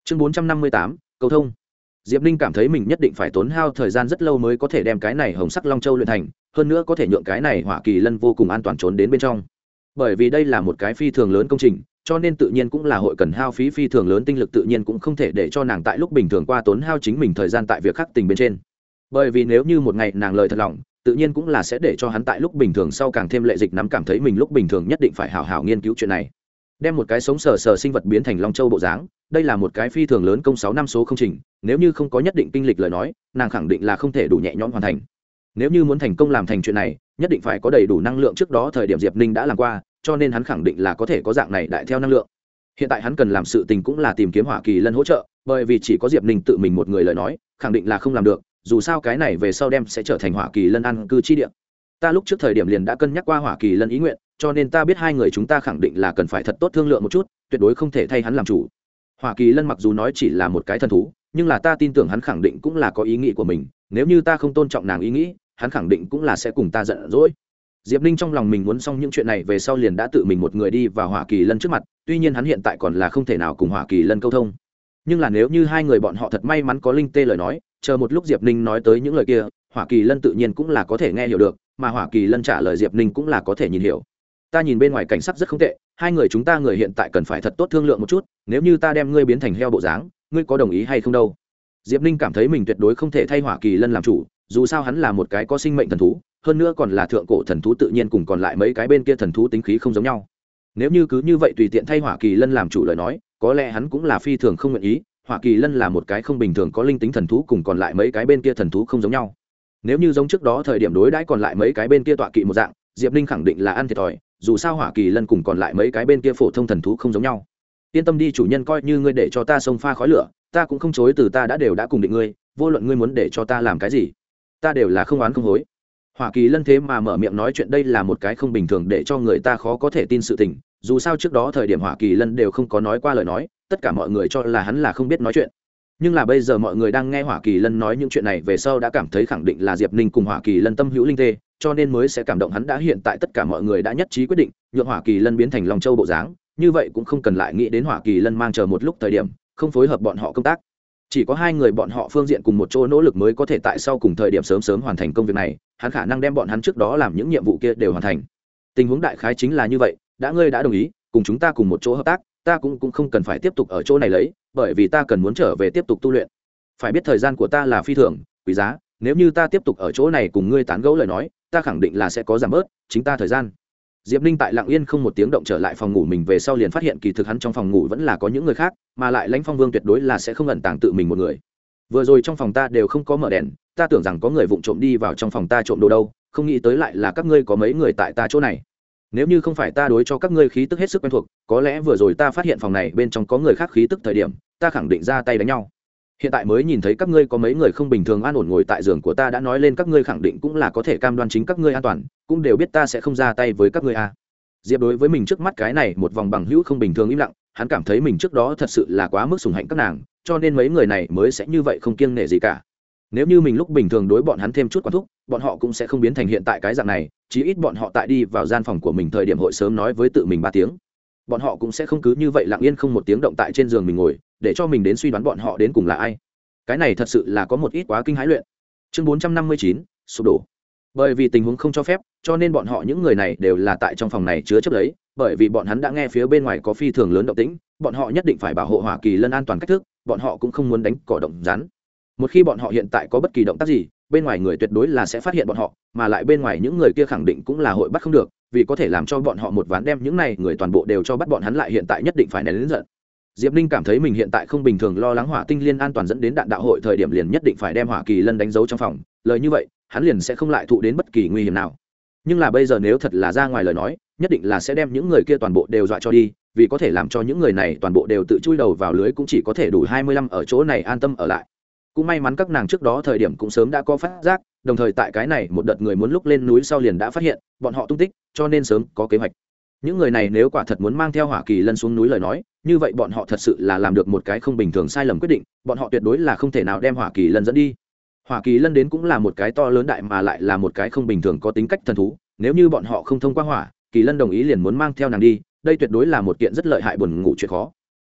Chương 458, cầu thông. Diệp Ninh cảm thấy mình nhất định phải tốn hao thời gian rất lâu mới có thể đem cái này Hồng Sắc Long Châu luyện thành, hơn nữa có thể nhượng cái này Hỏa Kỳ Lân vô cùng an toàn trốn đến bên trong. Bởi vì đây là một cái phi thường lớn công trình, cho nên tự nhiên cũng là hội cần hao phí phi thường lớn tinh lực, tự nhiên cũng không thể để cho nàng tại lúc bình thường qua tốn hao chính mình thời gian tại việc khắc tình bên trên. Bởi vì nếu như một ngày nàng lời thật lòng, tự nhiên cũng là sẽ để cho hắn tại lúc bình thường sau càng thêm lệ dịch nắm, cảm thấy mình lúc bình thường nhất định phải hảo hảo nghiên cứu chuyện này. Đem một cái sống sờ sờ sinh vật biến thành Long Châu bộ dáng, đây là một cái phi thường lớn công 6 năm số công trình, nếu như không có nhất định kinh lịch lời nói, nàng khẳng định là không thể đủ nhẹ nhõm hoàn thành. Nếu như muốn thành công làm thành chuyện này, nhất định phải có đầy đủ năng lượng, trước đó thời điểm Diệp Ninh đã làm qua, cho nên hắn khẳng định là có thể có dạng này đại theo năng lượng. Hiện tại hắn cần làm sự tình cũng là tìm kiếm Hỏa Kỳ Lân hỗ trợ, bởi vì chỉ có Diệp Ninh tự mình một người lời nói, khẳng định là không làm được, dù sao cái này về sau đem sẽ trở thành Hỏa Kỳ Lân ăn cư chi địa. Ta lúc trước thời điểm liền đã cân nhắc qua Hỏa Kỳ Lân ý nguyện, cho nên ta biết hai người chúng ta khẳng định là cần phải thật tốt thương lượng một chút, tuyệt đối không thể thay hắn làm chủ. Hỏa Kỳ Lân mặc dù nói chỉ là một cái thần thú, nhưng là ta tin tưởng hắn khẳng định cũng là có ý nghĩ của mình, nếu như ta không tôn trọng nàng ý nghĩ, hắn khẳng định cũng là sẽ cùng ta giận dỗi. Diệp Ninh trong lòng mình muốn xong những chuyện này về sau liền đã tự mình một người đi vào Hỏa Kỳ Lân trước mặt, tuy nhiên hắn hiện tại còn là không thể nào cùng Hỏa Kỳ Lân câu thông. Nhưng là nếu như hai người bọn họ thật may mắn có linh tê lời nói, chờ một lúc Diệp Ninh nói tới những lời kia, Hỏa Kỳ Lân tự nhiên cũng là có thể nghe hiểu được, mà Hỏa Kỳ Lân trả lời Diệp Ninh cũng là có thể nhìn hiểu. Ta nhìn bên ngoài cảnh sắc rất không tệ, hai người chúng ta người hiện tại cần phải thật tốt thương lượng một chút, nếu như ta đem ngươi biến thành heo bộ dáng, ngươi có đồng ý hay không đâu? Diệp Ninh cảm thấy mình tuyệt đối không thể thay Hỏa Kỳ Lân làm chủ, dù sao hắn là một cái có sinh mệnh thần thú, hơn nữa còn là thượng cổ thần thú, tự nhiên cùng còn lại mấy cái bên kia thần thú tính khí không giống nhau. Nếu như cứ như vậy tùy tiện thay Hỏa Kỳ Lân làm chủ lời nói, có lẽ hắn cũng là phi thường không nguyện ý. Hỏa Kỳ Lân là một cái không bình thường có linh tính thần thú, cùng còn lại mấy cái bên kia thần thú không giống nhau. Nếu như giống trước đó thời điểm đối đãi còn lại mấy cái bên kia tọa kỵ một dạng, Diệp Ninh khẳng định là ăn thiệt thòi, dù sao Hỏa Kỳ Lân cùng còn lại mấy cái bên kia phổ thông thần thú không giống nhau. Yên tâm đi chủ nhân, coi như ngươi để cho ta xông pha khói lửa, ta cũng không chối từ, ta đã cùng định ngươi, vô luận ngươi muốn để cho ta làm cái gì, ta đều là không oán không hối. Hỏa Kỳ Lân thế mà mở miệng nói chuyện, đây là một cái không bình thường để cho người ta khó có thể tin sự tình, dù sao trước đó thời điểm Hỏa Kỳ Lân đều không có nói qua lời nói, tất cả mọi người cho là hắn là không biết nói chuyện. Nhưng là bây giờ mọi người đang nghe Hỏa Kỳ Lân nói những chuyện này về sau đã cảm thấy khẳng định là Diệp Ninh cùng Hỏa Kỳ Lân tâm hữu linh tê, cho nên mới sẽ cảm động hắn. Đã hiện tại tất cả mọi người đã nhất trí quyết định nhượng Hỏa Kỳ Lân biến thành Long Châu bộ dáng, như vậy cũng không cần lại nghĩ đến Hỏa Kỳ Lân mang chờ một lúc thời điểm không phối hợp bọn họ công tác. Chỉ có hai người bọn họ phương diện cùng một chỗ nỗ lực mới có thể tại sau cùng thời điểm sớm sớm hoàn thành công việc này, hắn khả năng đem bọn hắn trước đó làm những nhiệm vụ kia đều hoàn thành. Tình huống đại khái chính là như vậy, ngươi đã đồng ý cùng chúng ta cùng một chỗ hợp tác, ta cũng không cần phải tiếp tục ở chỗ này lấy, bởi vì ta cần muốn trở về tiếp tục tu luyện. Phải biết thời gian của ta là phi thường quý giá, nếu như ta tiếp tục ở chỗ này cùng ngươi tán gẫu lời nói, ta khẳng định là sẽ có giảm bớt chính ta thời gian. Diệp Ninh tại lặng yên không một tiếng động trở lại phòng ngủ mình về sau liền phát hiện kỳ thực hắn trong phòng ngủ vẫn là có những người khác, mà lại Lãnh Phong Vương tuyệt đối là sẽ không ẩn tàng tự mình một người. Vừa rồi trong phòng ta đều không có mở đèn, ta tưởng rằng có người vụng trộm đi vào trong phòng ta trộm đồ đâu, không nghĩ tới lại là các ngươi có mấy người tại ta chỗ này. Nếu như không phải ta đối cho các ngươi khí tức hết sức quen thuộc, có lẽ vừa rồi ta phát hiện phòng này bên trong có người khác khí tức thời điểm, ta khẳng định ra tay đánh nhau. Hiện tại mới nhìn thấy các ngươi có mấy người không bình thường an ổn ngồi tại giường của ta, đã nói lên các ngươi khẳng định cũng là có thể cam đoan chính các ngươi an toàn, cũng đều biết ta sẽ không ra tay với các ngươi à. Diệp đối với mình trước mắt cái này một vòng bằng hữu không bình thường im lặng, hắn cảm thấy mình trước đó thật sự là quá mức sủng hạnh các nàng, cho nên mấy người này mới sẽ như vậy không kiêng nể gì cả. Nếu như mình lúc bình thường đối bọn hắn thêm chút quản thúc, bọn họ cũng sẽ không biến thành hiện tại cái dạng này, chí ít bọn họ tại đi vào gian phòng của mình thời điểm hội sớm nói với tự mình 3 tiếng. Bọn họ cũng sẽ không cứ như vậy lặng yên không một tiếng động tại trên giường mình ngồi, để cho mình đến suy đoán bọn họ đến cùng là ai. Cái này thật sự là có một ít quá kinh hãi luyện. Chương 459, sụp đổ. Bởi vì tình huống không cho phép, cho nên bọn họ những người này đều là tại trong phòng này chứa chấp lấy, bởi vì bọn hắn đã nghe phía bên ngoài có phi thường lớn động tĩnh, bọn họ nhất định phải bảo hộ Hỏa Kỳ Lân an toàn cách thức, bọn họ cũng không muốn đánh cỏ động rắn. Một khi bọn họ hiện tại có bất kỳ động tác gì, bên ngoài người tuyệt đối là sẽ phát hiện bọn họ, mà lại bên ngoài những người kia khẳng định cũng là hội bắt không được, vì có thể làm cho bọn họ một ván đem những này người toàn bộ đều cho bắt bọn hắn lại hiện tại nhất định phải nén lớn giận. Diệp Ninh cảm thấy mình hiện tại không bình thường lo lắng Hỏa Tinh Liên an toàn dẫn đến đạn đạo hội thời điểm liền nhất định phải đem Hỏa Kỳ Lân đánh dấu trong phòng, lời như vậy, hắn liền sẽ không lại thụ đến bất kỳ nguy hiểm nào. Nhưng là bây giờ nếu thật là ra ngoài lời nói, nhất định là sẽ đem những người kia toàn bộ đều dọa cho đi, vì có thể làm cho những người này toàn bộ đều tự chui đầu vào lưới cũng chỉ có thể đủ 25 ở chỗ này an tâm ở lại. Cũng may mắn các nàng trước đó thời điểm cũng sớm đã có phát giác, đồng thời tại cái này một đợt người muốn lúc lên núi sau liền đã phát hiện bọn họ tung tích, cho nên sớm có kế hoạch. Những người này nếu quả thật muốn mang theo Hỏa Kỳ Lân xuống núi lời nói, như vậy bọn họ thật sự là làm được một cái không bình thường sai lầm quyết định, bọn họ tuyệt đối là không thể nào đem Hỏa Kỳ Lân dẫn đi. Hỏa Kỳ Lân đến cũng là một cái to lớn đại mà lại là một cái không bình thường có tính cách thần thú, nếu như bọn họ không thông qua Hỏa Kỳ Lân đồng ý liền muốn mang theo nàng đi, đây tuyệt đối là một kiện rất lợi hại buồn ngủ chuyện khó.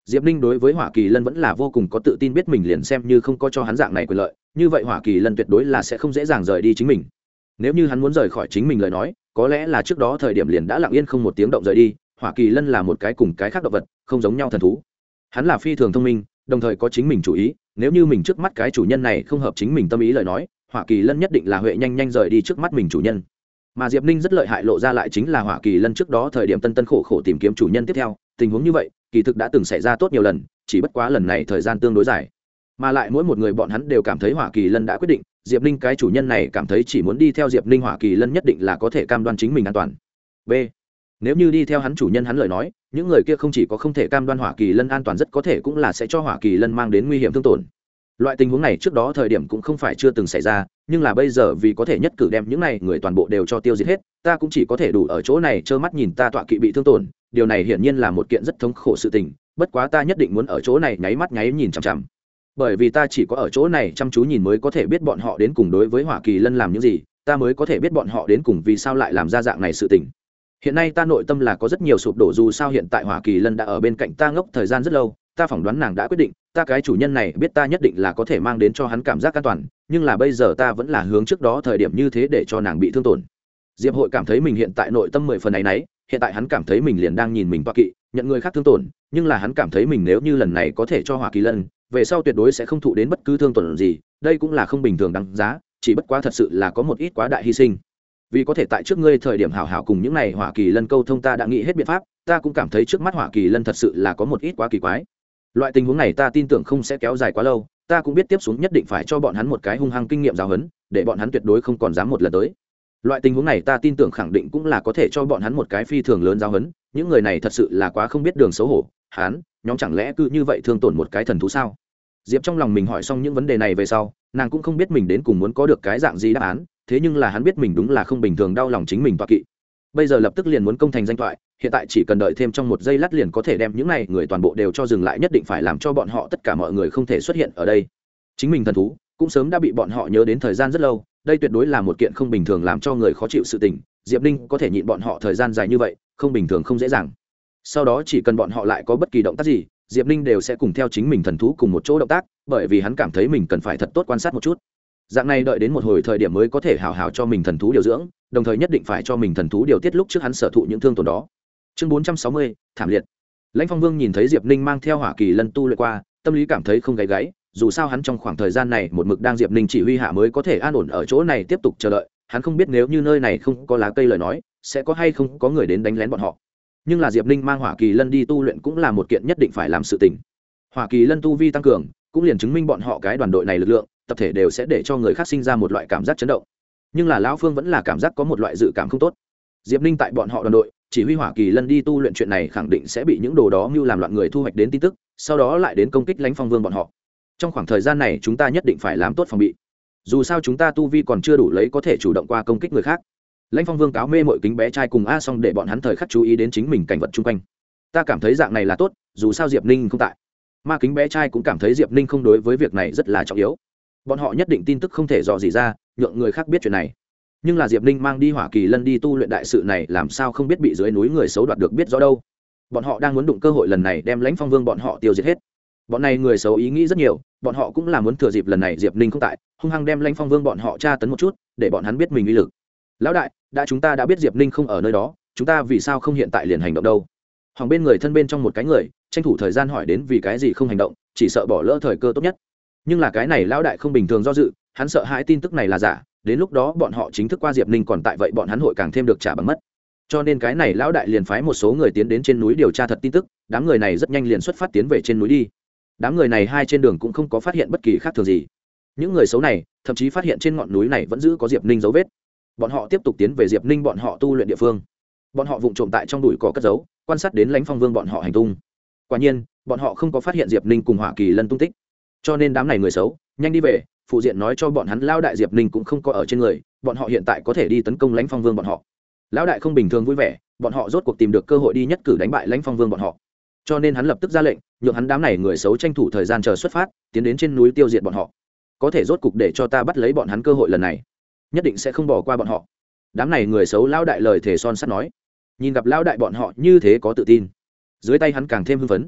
Diệp Ninh đối với Hỏa Kỳ Lân vẫn là vô cùng có tự tin, biết mình liền xem như không có cho hắn dạng này quyền lợi, như vậy Hỏa Kỳ Lân tuyệt đối là sẽ không dễ dàng rời đi chính mình. Nếu như hắn muốn rời khỏi chính mình lời nói, có lẽ là trước đó thời điểm liền đã lặng yên không một tiếng động rời đi. Hỏa Kỳ Lân là một cái cùng cái khác động vật không giống nhau thần thú, hắn là phi thường thông minh, đồng thời có chính mình chủ ý. Nếu như mình trước mắt cái chủ nhân này không hợp chính mình tâm ý lời nói, Hỏa Kỳ Lân nhất định là huệ nhanh nhanh rời đi trước mắt mình chủ nhân. Mà Diệp Ninh rất lợi hại lộ ra lại chính là Hỏa Kỳ Lân trước đó thời điểm tân tân khổ khổ tìm kiếm chủ nhân tiếp theo, tình huống như vậy kỳ thực đã từng xảy ra tốt nhiều lần, chỉ bất quá lần này thời gian tương đối dài. Mà lại mỗi một người bọn hắn đều cảm thấy Hỏa Kỳ Lân đã quyết định, Diệp Ninh cái chủ nhân này cảm thấy chỉ muốn đi theo Diệp Ninh, Hỏa Kỳ Lân nhất định là có thể cam đoan chính mình an toàn. B. Nếu như đi theo hắn chủ nhân hắn lời nói, những người kia không chỉ có không thể cam đoan Hỏa Kỳ Lân an toàn, rất có thể cũng là sẽ cho Hỏa Kỳ Lân mang đến nguy hiểm thương tổn. Loại tình huống này trước đó thời điểm cũng không phải chưa từng xảy ra, nhưng là bây giờ vì có thể nhất cử đem những này người toàn bộ đều cho tiêu diệt hết, ta cũng chỉ có thể đủ ở chỗ này trơ mắt nhìn ta tọa kỵ bị thương tổn. Điều này hiển nhiên là một kiện rất thống khổ sự tình, bất quá ta nhất định muốn ở chỗ này nháy mắt nháy nhìn chằm chằm, bởi vì ta chỉ có ở chỗ này chăm chú nhìn mới có thể biết bọn họ đến cùng đối với Hỏa Kỳ Lân làm những gì, ta mới có thể biết bọn họ đến cùng vì sao lại làm ra dạng này sự tình. Hiện nay ta nội tâm là có rất nhiều sụp đổ, dù sao hiện tại Hỏa Kỳ Lân đã ở bên cạnh ta ngốc thời gian rất lâu, ta phỏng đoán nàng đã quyết định, ta cái chủ nhân này biết ta nhất định là có thể mang đến cho hắn cảm giác an toàn, nhưng là bây giờ ta vẫn là hướng trước đó thời điểm như thế để cho nàng bị thương tổn. Diệp Hội cảm thấy mình hiện tại nội tâm 10 phần ấy nấy, hiện tại hắn cảm thấy mình liền đang nhìn mình toa kỵ nhận người khác thương tổn, nhưng là hắn cảm thấy mình nếu như lần này có thể cho Hỏa Kỳ Lân, về sau tuyệt đối sẽ không thụ đến bất cứ thương tổn gì, đây cũng là không bình thường đáng giá, chỉ bất quá thật sự là có một ít quá đại hy sinh. Vì có thể tại trước ngươi thời điểm hảo hảo cùng những này Hỏa Kỳ Lân câu thông, ta đã nghĩ hết biện pháp, ta cũng cảm thấy trước mắt Hỏa Kỳ Lân thật sự là có một ít quá kỳ quái. Loại tình huống này ta tin tưởng không sẽ kéo dài quá lâu, ta cũng biết tiếp xuống nhất định phải cho bọn hắn một cái hung hăng kinh nghiệm giáo huấn, để bọn hắn tuyệt đối không còn dám một lần tới. Loại tình huống này ta tin tưởng khẳng định cũng là có thể cho bọn hắn một cái phi thường lớn giáo huấn, những người này thật sự là quá không biết đường xấu hổ, hắn, nhóm chẳng lẽ cứ như vậy thương tổn một cái thần thú sao? Diệp trong lòng mình hỏi xong những vấn đề này về sau, nàng cũng không biết mình đến cùng muốn có được cái dạng gì đáp án, thế nhưng là hắn biết mình đúng là không bình thường đau lòng chính mình tọa kỵ. Bây giờ lập tức liền muốn công thành danh thoại, hiện tại chỉ cần đợi thêm trong một giây lát liền có thể đem những này người toàn bộ đều cho dừng lại, nhất định phải làm cho bọn họ tất cả mọi người không thể xuất hiện ở đây. Chính mình thần thú cũng sớm đã bị bọn họ nhớ đến thời gian rất lâu, đây tuyệt đối là một kiện không bình thường làm cho người khó chịu sự tình. Diệp Ninh có thể nhịn bọn họ thời gian dài như vậy, không bình thường không dễ dàng. Sau đó chỉ cần bọn họ lại có bất kỳ động tác gì, Diệp Ninh đều sẽ cùng theo chính mình thần thú cùng một chỗ động tác, bởi vì hắn cảm thấy mình cần phải thật tốt quan sát một chút. Dạng này đợi đến một hồi thời điểm mới có thể hào hào cho mình thần thú điều dưỡng, đồng thời nhất định phải cho mình thần thú điều tiết lúc trước hắn sở thụ những thương tổn đó. Chương 460, thảm liệt. Lãnh Phong Vương nhìn thấy Diệp Ninh mang theo Hỏa Kỳ Lân tu luyện qua, tâm lý cảm thấy không gáy gáy, dù sao hắn trong khoảng thời gian này một mực đang Diệp Ninh chỉ huy hạ mới có thể an ổn ở chỗ này tiếp tục chờ đợi, hắn không biết nếu như nơi này không có lá cây lời nói, sẽ có hay không có người đến đánh lén bọn họ. Nhưng là Diệp Ninh mang Hỏa Kỳ Lân đi tu luyện cũng là một kiện nhất định phải làm sự tình. Hỏa Kỳ Lân tu vi tăng cường, cũng liền chứng minh bọn họ cái đoàn đội này lực lượng, tập thể đều sẽ để cho người khác sinh ra một loại cảm giác chấn động. Nhưng là lão Phương vẫn là cảm giác có một loại dự cảm không tốt. Diệp Ninh tại bọn họ đoàn đội chỉ huy Hỏa Kỳ Lân đi tu luyện chuyện này khẳng định sẽ bị những đồ đó mưu làm loạn người thu hoạch đến tin tức, sau đó lại đến công kích Lãnh Phong Vương bọn họ. Trong khoảng thời gian này chúng ta nhất định phải làm tốt phòng bị, dù sao chúng ta tu vi còn chưa đủ lấy có thể chủ động qua công kích người khác. Lãnh Phong Vương cáo mê mội kính bé trai cùng A Song để bọn hắn thời khắc chú ý đến chính mình cảnh vật chung quanh. Ta cảm thấy dạng này là tốt, dù sao Diệp Ninh không tại. Ma kính bé trai cũng cảm thấy Diệp Ninh không đối với việc này rất là trọng yếu, bọn họ nhất định tin tức không thể dò dỉ ra nhượng người khác biết chuyện này. Nhưng là Diệp Ninh mang đi Hỏa Kỳ Lân đi tu luyện đại sự này làm sao không biết bị dưới núi người xấu đoạt được biết rõ đâu. Bọn họ đang muốn đụng cơ hội lần này đem Lãnh Phong Vương bọn họ tiêu diệt hết. Bọn này người xấu ý nghĩ rất nhiều, bọn họ cũng là muốn thừa dịp lần này Diệp Ninh không tại, hung hăng đem Lãnh Phong Vương bọn họ tra tấn một chút, để bọn hắn biết mình uy lực. Lão đại, chúng ta đã biết Diệp Ninh không ở nơi đó, chúng ta vì sao không hiện tại liền hành động đâu? Hoàng bên người thân bên trong một cái người tranh thủ thời gian hỏi đến vì cái gì không hành động, chỉ sợ bỏ lỡ thời cơ tốt nhất. Nhưng là cái này lão đại không bình thường do dự, hắn sợ hãi tin tức này là giả, đến lúc đó bọn họ chính thức qua Diệp Ninh còn tại vậy bọn hắn hội càng thêm được trả bằng mất. Cho nên cái này lão đại liền phái một số người tiến đến trên núi điều tra thật tin tức, đám người này rất nhanh liền xuất phát tiến về trên núi đi. Đám người này hai trên đường cũng không có phát hiện bất kỳ khác thường gì. Những người xấu này thậm chí phát hiện trên ngọn núi này vẫn giữ có Diệp Ninh dấu vết. Bọn họ tiếp tục tiến về Diệp Ninh bọn họ tu luyện địa phương. Bọn họ vụng trộm tại trong bụi cỏ cất giấu, quan sát đến Lãnh Phong Vương bọn họ hành tung. Quả nhiên, bọn họ không có phát hiện Diệp Ninh cùng Hỏa Kỳ Lân tung tích. Cho nên đám này người xấu nhanh đi về, phụ diện nói cho bọn hắn lão đại Diệp Ninh cũng không có ở trên người, bọn họ hiện tại có thể đi tấn công Lãnh Phong Vương bọn họ. Lão đại không bình thường vui vẻ, bọn họ rốt cuộc tìm được cơ hội đi nhất cử đánh bại Lãnh Phong Vương bọn họ. Cho nên hắn lập tức ra lệnh, nhượng hắn đám này người xấu tranh thủ thời gian chờ xuất phát, tiến đến trên núi tiêu diệt bọn họ. Có thể rốt cục để cho ta bắt lấy bọn hắn cơ hội lần này, nhất định sẽ không bỏ qua bọn họ. Đám này người xấu lão đại lời thề son sắt nói. Nhìn gặp lão đại bọn họ như thế có tự tin, dưới tay hắn càng thêm hưng phấn.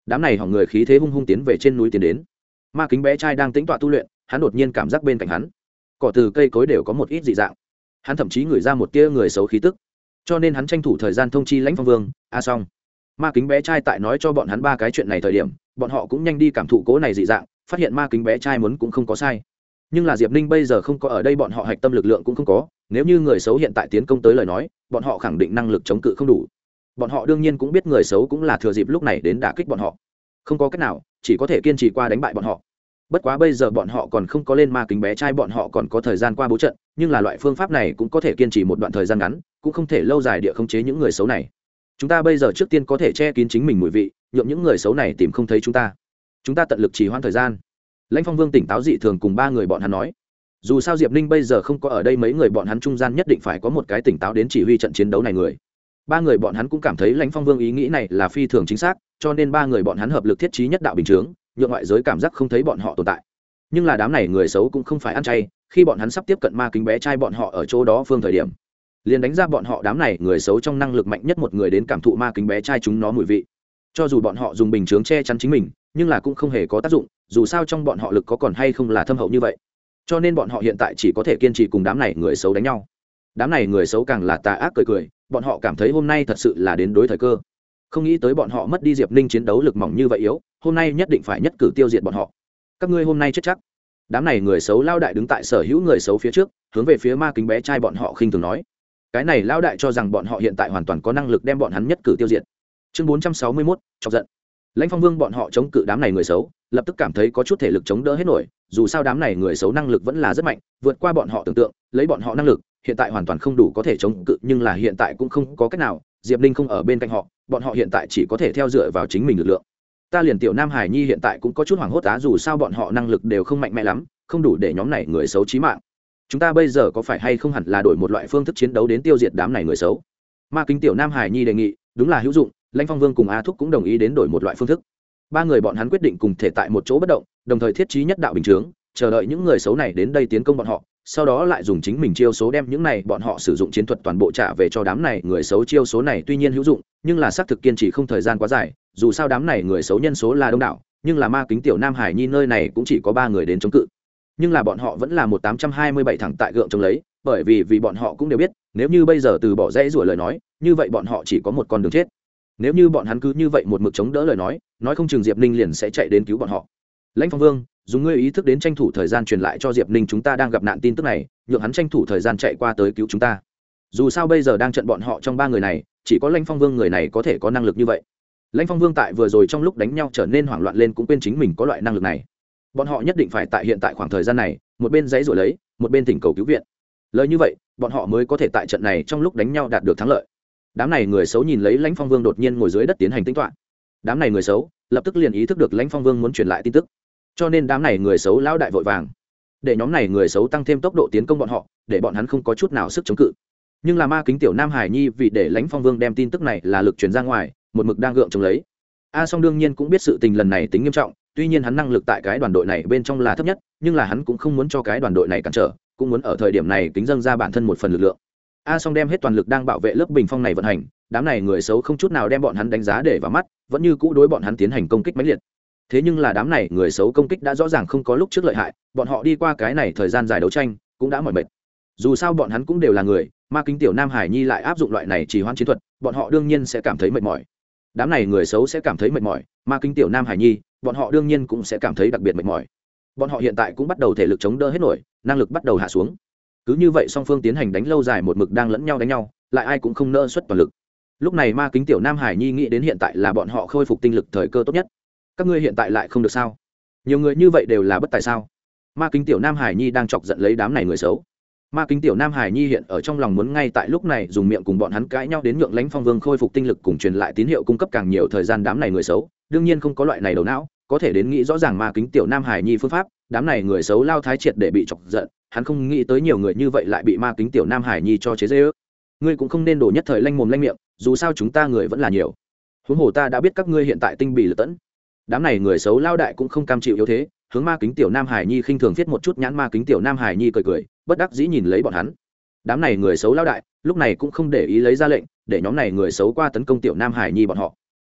đám này hỏng người khí thế hung hung tiến về trên núi tiến đến. Ma kính bé trai đang tĩnh tọa tu luyện, hắn đột nhiên cảm giác bên cạnh hắn cỏ từ cây cối đều có một ít dị dạng, hắn thậm chí ngửi ra một tia người xấu khí tức, cho nên hắn tranh thủ thời gian thông chi Lãnh Phong Vương. Xong ma kính bé trai tại nói cho bọn hắn ba cái chuyện này thời điểm, bọn họ cũng nhanh đi cảm thụ cố này dị dạng, phát hiện ma kính bé trai muốn cũng không có sai. Nhưng là Diệp Ninh bây giờ không có ở đây, bọn họ hạch tâm lực lượng cũng không có, nếu như người xấu hiện tại tiến công tới lời nói, bọn họ khẳng định năng lực chống cự không đủ. Bọn họ đương nhiên cũng biết người xấu cũng là thừa dịp lúc này đến đả kích bọn họ, không có cách nào, chỉ có thể kiên trì qua đánh bại bọn họ. Bất quá bây giờ bọn họ còn không có lên ma kính bé trai, bọn họ còn có thời gian qua bố trận, nhưng là loại phương pháp này cũng có thể kiên trì một đoạn thời gian ngắn, cũng không thể lâu dài địa khống chế những người xấu này. Chúng ta bây giờ trước tiên có thể che kín chính mình mùi vị, nhượng những người xấu này tìm không thấy chúng ta tận lực trì hoãn thời gian. Lãnh Phong Vương tỉnh táo dị thường cùng ba người bọn hắn nói, dù sao Diệp Ninh bây giờ không có ở đây, mấy người bọn hắn trung gian nhất định phải có một cái tỉnh táo đến chỉ huy trận chiến đấu này người. Ba người bọn hắn cũng cảm thấy Lãnh Phong Vương ý nghĩ này là phi thường chính xác, cho nên ba người bọn hắn hợp lực thiết trí nhất đạo bình chướng, nhượng ngoại giới cảm giác không thấy bọn họ tồn tại. Nhưng là đám này người xấu cũng không phải ăn chay, khi bọn hắn sắp tiếp cận ma kính bé trai bọn họ ở chỗ đó phương thời điểm, liền đánh ra bọn họ đám này người xấu trong năng lực mạnh nhất một người đến cảm thụ ma kính bé trai chúng nó mùi vị. Cho dù bọn họ dùng bình chướng che chắn chính mình, nhưng là cũng không hề có tác dụng, dù sao trong bọn họ lực có còn hay không là thâm hậu như vậy, cho nên bọn họ hiện tại chỉ có thể kiên trì cùng đám này người xấu đánh nhau. Đám này người xấu càng là tà ác cười cười, bọn họ cảm thấy hôm nay thật sự là đến đối thời cơ, không nghĩ tới bọn họ mất đi Diệp Ninh chiến đấu lực mỏng như vậy yếu, hôm nay nhất định phải nhất cử tiêu diệt bọn họ. Các ngươi hôm nay chết chắc. Đám này người xấu lao đại đứng tại sở hữu người xấu phía trước, hướng về phía ma kính bé trai bọn họ khinh thường nói, cái này lao đại cho rằng bọn họ hiện tại hoàn toàn có năng lực đem bọn hắn nhất cử tiêu diệt. Chương 461, chọc giận. Lãnh Phong Vương bọn họ chống cự đám này người xấu, lập tức cảm thấy có chút thể lực chống đỡ hết nổi, dù sao đám này người xấu năng lực vẫn là rất mạnh, vượt qua bọn họ tưởng tượng, lấy bọn họ năng lực, hiện tại hoàn toàn không đủ có thể chống cự, nhưng là hiện tại cũng không có cách nào, Diệp Ninh không ở bên cạnh họ, bọn họ hiện tại chỉ có thể theo dựa vào chính mình lực lượng. Ta liền tiểu Nam Hải Nhi hiện tại cũng có chút hoảng hốt á, dù sao bọn họ năng lực đều không mạnh mẽ lắm, không đủ để nhóm này người xấu chí mạng. Chúng ta bây giờ có phải hay không hẳn là đổi một loại phương thức chiến đấu đến tiêu diệt đám này người xấu? Ma kính tiểu Nam Hải Nhi đề nghị, đúng là hữu dụng. Lãnh Phong Vương cùng A Thúc cũng đồng ý đến đổi một loại phương thức. Ba người bọn hắn quyết định cùng thể tại một chỗ bất động, đồng thời thiết trí nhất đạo bình chướng, chờ đợi những người xấu này đến đây tiến công bọn họ, sau đó lại dùng chính mình chiêu số đem những này bọn họ sử dụng chiến thuật toàn bộ trả về cho đám này người xấu. Chiêu số này tuy nhiên hữu dụng, nhưng là xác thực kiên trì không thời gian quá dài, dù sao đám này người xấu nhân số là đông đảo, nhưng là ma kính tiểu Nam Hải Nhi nơi này cũng chỉ có 3 người đến chống cự. Nhưng là bọn họ vẫn là 1827 thẳng tại gượng chống lấy, bởi vì bọn họ cũng đều biết, nếu như bây giờ từ bỏ dãy rủa lời nói, như vậy bọn họ chỉ có một con đường chết. Nếu như bọn hắn cứ như vậy một mực chống đỡ lời nói không chừng Diệp Ninh liền sẽ chạy đến cứu bọn họ. Lãnh Phong Vương, dùng ngươi ý thức đến tranh thủ thời gian truyền lại cho Diệp Ninh chúng ta đang gặp nạn tin tức này, nhượng hắn tranh thủ thời gian chạy qua tới cứu chúng ta. Dù sao bây giờ đang trận bọn họ trong 3 người này, chỉ có Lãnh Phong Vương người này có thể có năng lực như vậy. Lãnh Phong Vương tại vừa rồi trong lúc đánh nhau trở nên hoảng loạn lên, cũng quên chính mình có loại năng lực này. Bọn họ nhất định phải tại hiện tại khoảng thời gian này, một bên giãy giụa lấy, một bên thỉnh cầu cứu viện. Lời như vậy, bọn họ mới có thể tại trận này trong lúc đánh nhau đạt được thắng lợi. Đám này người xấu nhìn lấy Lãnh Phong Vương đột nhiên ngồi dưới đất tiến hành tính toán. Đám này người xấu lập tức liền ý thức được Lãnh Phong Vương muốn truyền lại tin tức, cho nên đám này người xấu lão đại vội vàng để nhóm này người xấu tăng thêm tốc độ tiến công bọn họ, để bọn hắn không có chút nào sức chống cự. Nhưng là ma kính tiểu Nam Hải Nhi vì để Lãnh Phong Vương đem tin tức này là lực truyền ra ngoài, một mực đang gượng chống lấy. Song đương nhiên cũng biết sự tình lần này tính nghiêm trọng, tuy nhiên hắn năng lực tại cái đoàn đội này bên trong là thấp nhất, nhưng là hắn cũng không muốn cho cái đoàn đội này cản trở, cũng muốn ở thời điểm này kính dâng ra bản thân một phần lực lượng. Song đem hết toàn lực đang bảo vệ lớp bình phong này vận hành, đám này người xấu không chút nào đem bọn hắn đánh giá để vào mắt, vẫn như cũ đối bọn hắn tiến hành công kích mãnh liệt. Thế nhưng là đám này người xấu công kích đã rõ ràng không có lúc trước lợi hại, bọn họ đi qua cái này thời gian dài đấu tranh cũng đã mỏi mệt. Dù sao bọn hắn cũng đều là người, ma kính tiểu Nam Hải Nhi lại áp dụng loại này trì hoãn chiến thuật, bọn họ đương nhiên sẽ cảm thấy mệt mỏi. Đám này người xấu sẽ cảm thấy mệt mỏi, ma kính tiểu Nam Hải Nhi, bọn họ đương nhiên cũng sẽ cảm thấy đặc biệt mệt mỏi. Bọn họ hiện tại cũng bắt đầu thể lực chống đỡ hết nổi, năng lực bắt đầu hạ xuống. Cứ như vậy song phương tiến hành đánh lâu dài một mực đang lẫn nhau đánh nhau, lại ai cũng không nỡ xuất toàn lực. Lúc này ma kính tiểu Nam Hải Nhi nghĩ đến hiện tại là bọn họ khôi phục tinh lực thời cơ tốt nhất. Các ngươi hiện tại lại không được sao? Nhiều người như vậy đều là bất tài sao? Ma kính tiểu Nam Hải Nhi đang chọc giận lấy đám này người xấu. Ma kính tiểu Nam Hải Nhi hiện ở trong lòng muốn ngay tại lúc này dùng miệng cùng bọn hắn cãi nhau đến nhượng Lãnh Phong Vương khôi phục tinh lực cùng truyền lại tín hiệu cung cấp càng nhiều thời gian. Đám này người xấu đương nhiên không có loại này đầu não, có thể đến nghĩ rõ ràng ma kính tiểu Nam Hải Nhi phương pháp. Đám này người xấu lao thái triệt để bị chọc giận, hắn không nghĩ tới nhiều người như vậy lại bị ma kính tiểu Nam Hải Nhi cho chế giễu. Ngươi cũng không nên đổ nhất thời lanh mồm lanh miệng, dù sao chúng ta người vẫn là nhiều. Huống hồ ta đã biết các ngươi hiện tại tinh bì lực tẫn. Đám này người xấu lao đại cũng không cam chịu yếu thế, hướng ma kính tiểu Nam Hải Nhi khinh thường viết một chút nhãn. Ma kính tiểu Nam Hải Nhi cười cười, bất đắc dĩ nhìn lấy bọn hắn. Đám này người xấu lao đại lúc này cũng không để ý lấy ra lệnh để nhóm này người xấu qua tấn công tiểu Nam Hải Nhi bọn họ.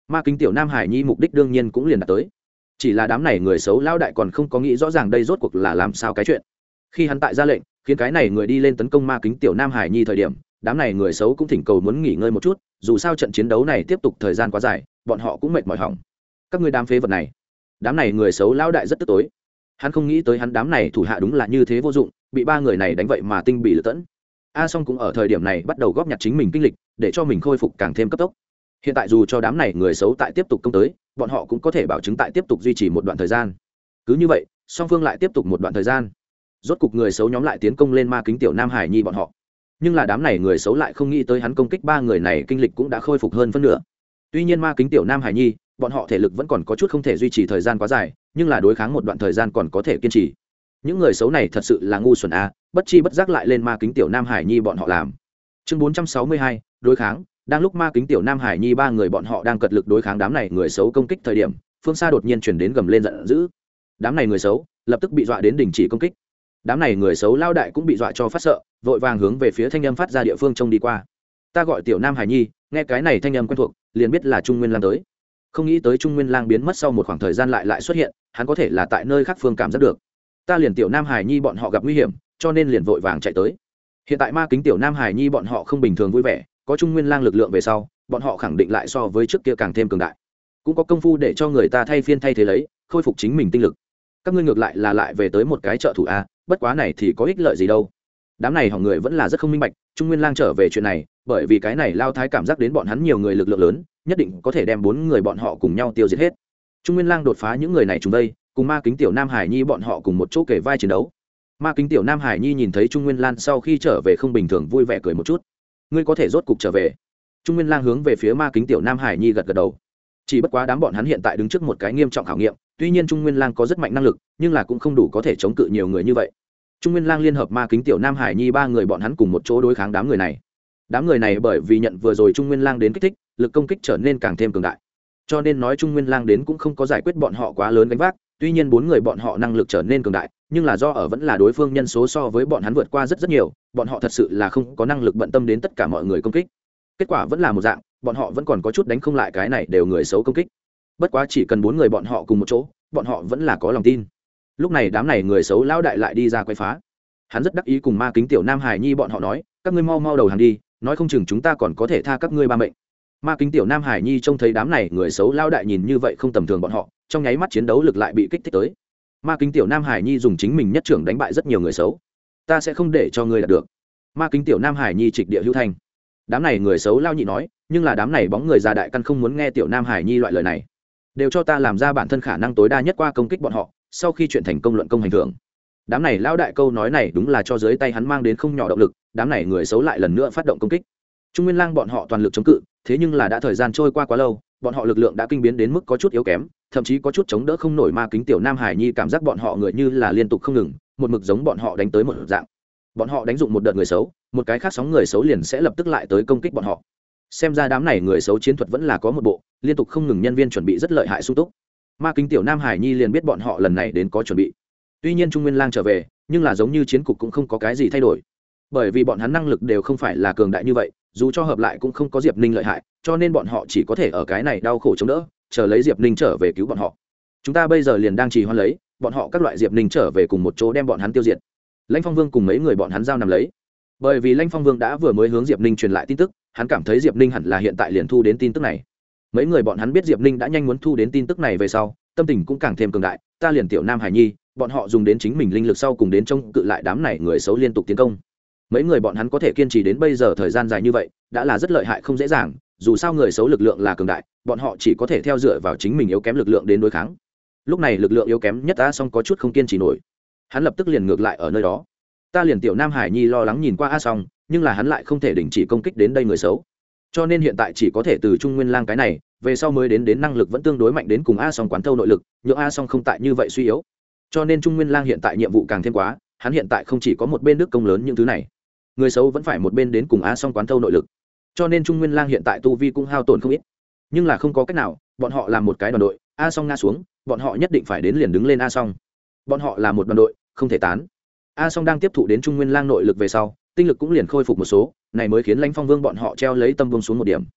Ma Kính tiểu Nam Hải Nhi mục đích đương nhiên cũng liền đạt tới, chỉ là đám này người xấu lão đại còn không có nghĩ rõ ràng đây rốt cuộc là làm sao cái chuyện. Khi hắn tại ra lệnh khiến cái này người đi lên tấn công Ma Kính tiểu Nam Hải Nhi thời điểm, đám này người xấu cũng thỉnh cầu muốn nghỉ ngơi một chút, dù sao trận chiến đấu này tiếp tục thời gian quá dài, bọn họ cũng mệt mỏi hỏng. Các ngươi đám phế vật này. Đám này người xấu lão đại rất tức tối. Hắn không nghĩ tới hắn đám này thủ hạ đúng là như thế vô dụng, bị ba người này đánh vậy mà tinh bị lật tẫn. A Song cũng ở thời điểm này bắt đầu góp nhặt chính mình kinh lịch, để cho mình khôi phục càng thêm cấp tốc. Hiện tại dù cho đám này người xấu tại tiếp tục công tới, bọn họ cũng có thể bảo chứng tại tiếp tục duy trì một đoạn thời gian. Cứ như vậy, song phương lại tiếp tục một đoạn thời gian. Rốt cục người xấu nhóm lại tiến công lên Ma Kính tiểu Nam Hải Nhi bọn họ. Nhưng là đám này người xấu lại không nghĩ tới hắn công kích ba người này kinh lịch cũng đã khôi phục hơn phân nửa. Tuy nhiên Ma Kính tiểu Nam Hải Nhi, bọn họ thể lực vẫn còn có chút không thể duy trì thời gian quá dài, nhưng là đối kháng một đoạn thời gian còn có thể kiên trì. Những người xấu này thật sự là ngu xuẩn a, bất chi bất giác lại lên Ma Kính tiểu Nam Hải Nhi bọn họ làm. Chương 462, đối kháng. Đang lúc Ma Kính tiểu Nam Hải Nhi ba người bọn họ đang cật lực đối kháng đám này người xấu công kích thời điểm, phương xa đột nhiên chuyển đến gầm lên giận dữ. Đám này người xấu lập tức bị dọa đến đình chỉ công kích. Đám này người xấu lao đại cũng bị dọa cho phát sợ, vội vàng hướng về phía thanh âm phát ra địa phương trông đi qua. Ta gọi tiểu Nam Hải Nhi, nghe cái này thanh âm quen thuộc, liền biết là Trung Nguyên Lang tới. Không nghĩ tới Trung Nguyên Lang biến mất sau một khoảng thời gian lại xuất hiện, hắn có thể là tại nơi khác phương cảm giác được. Ta liền tiểu Nam Hải Nhi bọn họ gặp nguy hiểm, cho nên liền vội vàng chạy tới. Hiện tại Ma Kính tiểu Nam Hải Nhi bọn họ không bình thường vui vẻ, có Trung Nguyên Lang lực lượng về sau, bọn họ khẳng định lại so với trước kia càng thêm cường đại, cũng có công phu để cho người ta thay phiên thay thế lấy, khôi phục chính mình tinh lực. Các ngươi ngược lại là lại về tới một cái trợ thủ a, bất quá này thì có ích lợi gì đâu. Đám này hỏng người vẫn là rất không minh bạch Trung Nguyên Lang trở về chuyện này, bởi vì cái này lao thái cảm giác đến bọn hắn nhiều người lực lượng lớn, nhất định có thể đem 4 người bọn họ cùng nhau tiêu diệt hết. Trung Nguyên Lang đột phá những người này chúng đây, cùng Ma Kính tiểu Nam Hải Nhi bọn họ cùng một chỗ kể vai chiến đấu. Ma Kính tiểu Nam Hải Nhi nhìn thấy Trung Nguyên Lang sau khi trở về không bình thường vui vẻ cười một chút. Ngươi có thể rốt cục trở về. Trung Nguyên Lang hướng về phía Ma Kính tiểu Nam Hải Nhi gật gật đầu. Chỉ bất quá đám bọn hắn hiện tại đứng trước một cái nghiêm trọng khảo nghiệm, tuy nhiên Trung Nguyên Lang có rất mạnh năng lực, nhưng là cũng không đủ có thể chống cự nhiều người như vậy. Trung Nguyên Lang liên hợp Ma Kính tiểu Nam Hải Nhi ba người bọn hắn cùng một chỗ đối kháng đám người này. Đám người này bởi vì nhận vừa rồi Trung Nguyên Lang đến kích thích, lực công kích trở nên càng thêm cường đại. Cho nên nói Trung Nguyên Lang đến cũng không có giải quyết bọn họ quá lớn gánh vác, tuy nhiên 4 người bọn họ năng lực trở nên cường đại, nhưng là do ở vẫn là đối phương nhân số so với bọn hắn vượt qua rất nhiều, bọn họ thật sự là không có năng lực bận tâm đến tất cả mọi người công kích. Kết quả vẫn là một dạng, bọn họ vẫn còn có chút đánh không lại cái này đều người xấu công kích. Bất quá chỉ cần 4 người bọn họ cùng một chỗ, bọn họ vẫn là có lòng tin. Lúc này đám này người xấu lão đại lại đi ra quay phá. Hắn rất đắc ý cùng Ma Kính tiểu Nam Hải Nhi bọn họ nói, các ngươi mau mau đầu hàng đi, nói không chừng chúng ta còn có thể tha các ngươi ba mệnh. Ma Kính tiểu Nam Hải Nhi trông thấy đám này người xấu lão đại nhìn như vậy không tầm thường bọn họ, trong nháy mắt chiến đấu lực lại bị kích thích tới. Ma Kính tiểu Nam Hải Nhi dùng chính mình nhất trưởng đánh bại rất nhiều người xấu. Ta sẽ không để cho ngươi đạt được. Ma Kính tiểu Nam Hải Nhi trịch địa hữu thành. Đám này người xấu lao nhị nói, nhưng là đám này bóng người già đại căn không muốn nghe tiểu Nam Hải Nhi loại lời này. Đều cho ta làm ra bản thân khả năng tối đa nhất qua công kích bọn họ, sau khi chuyện thành công luận công hành thưởng. Đám này lao đại câu nói này đúng là cho dưới tay hắn mang đến không nhỏ động lực, đám này người xấu lại lần nữa phát động công kích. Trung Nguyên Lang bọn họ toàn lực chống cự, thế nhưng là đã thời gian trôi qua quá lâu, bọn họ lực lượng đã kinh biến đến mức có chút yếu kém, thậm chí có chút chống đỡ không nổi. Ma Kính tiểu Nam Hải Nhi cảm giác bọn họ người như là liên tục không ngừng, một mực giống bọn họ đánh tới một dạng. Bọn họ đánh dụng một đợt người xấu, một cái khác sóng người xấu liền sẽ lập tức lại tới công kích bọn họ. Xem ra đám này người xấu chiến thuật vẫn là có một bộ, liên tục không ngừng nhân viên chuẩn bị rất lợi hại sung túc. Ma Kính tiểu Nam Hải Nhi liền biết bọn họ lần này đến có chuẩn bị. Tuy nhiên Trung Nguyên Lang trở về, nhưng là giống như chiến cục cũng không có cái gì thay đổi, bởi vì bọn hắn năng lực đều không phải là cường đại như vậy, dù cho hợp lại cũng không có Diệp Ninh lợi hại, cho nên bọn họ chỉ có thể ở cái này đau khổ chống đỡ, chờ lấy Diệp Ninh trở về cứu bọn họ. Chúng ta bây giờ liền đang trì hoãn lấy, bọn họ các loại Diệp Ninh trở về cùng một chỗ đem bọn hắn tiêu diệt. Lãnh Phong Vương cùng mấy người bọn hắn giao nằm lấy, bởi vì Lãnh Phong Vương đã vừa mới hướng Diệp Ninh truyền lại tin tức, hắn cảm thấy Diệp Ninh hẳn là hiện tại liền thu đến tin tức này. Mấy người bọn hắn biết Diệp Ninh đã nhanh muốn thu đến tin tức này về sau, tâm tình cũng càng thêm cường đại. Ta liền tiểu Nam Hải Nhi, bọn họ dùng đến chính mình linh lực sau cùng đến chống cự lại đám này người xấu liên tục tiến công. Mấy người bọn hắn có thể kiên trì đến bây giờ thời gian dài như vậy, đã là rất lợi hại không dễ dàng. Dù sao người xấu lực lượng là cường đại, bọn họ chỉ có thể theo dựa vào chính mình yếu kém lực lượng đến đối kháng. Lúc này lực lượng yếu kém nhất A Song có chút không kiên trì nổi, hắn lập tức liền ngược lại ở nơi đó. Ta liền tiểu Nam Hải Nhi lo lắng nhìn qua A Song, nhưng là hắn lại không thể đình chỉ công kích đến đây người xấu, cho nên hiện tại chỉ có thể từ Trung Nguyên Lang cái này về sau mới đến năng lực vẫn tương đối mạnh đến cùng A Song quán thâu nội lực, nhượng A Song không tại như vậy suy yếu. Cho nên Trung Nguyên Lang hiện tại nhiệm vụ càng thêm quá, hắn hiện tại không chỉ có một bên đức công lớn những thứ này, người xấu vẫn phải một bên đến cùng A Song quán thâu nội lực, cho nên Trung Nguyên Lang hiện tại tu vi cũng hao tổn không ít. Nhưng là không có cách nào, bọn họ làm một cái đoàn đội, A Song ngã xuống, bọn họ nhất định phải đến liền đứng lên A Song. Bọn họ là một đoàn đội, không thể tán. A Song đang tiếp thụ đến Trung Nguyên Lang nội lực về sau, tinh lực cũng liền khôi phục một số, này mới khiến Lãnh Phong Vương bọn họ treo lấy tâm vương xuống một điểm.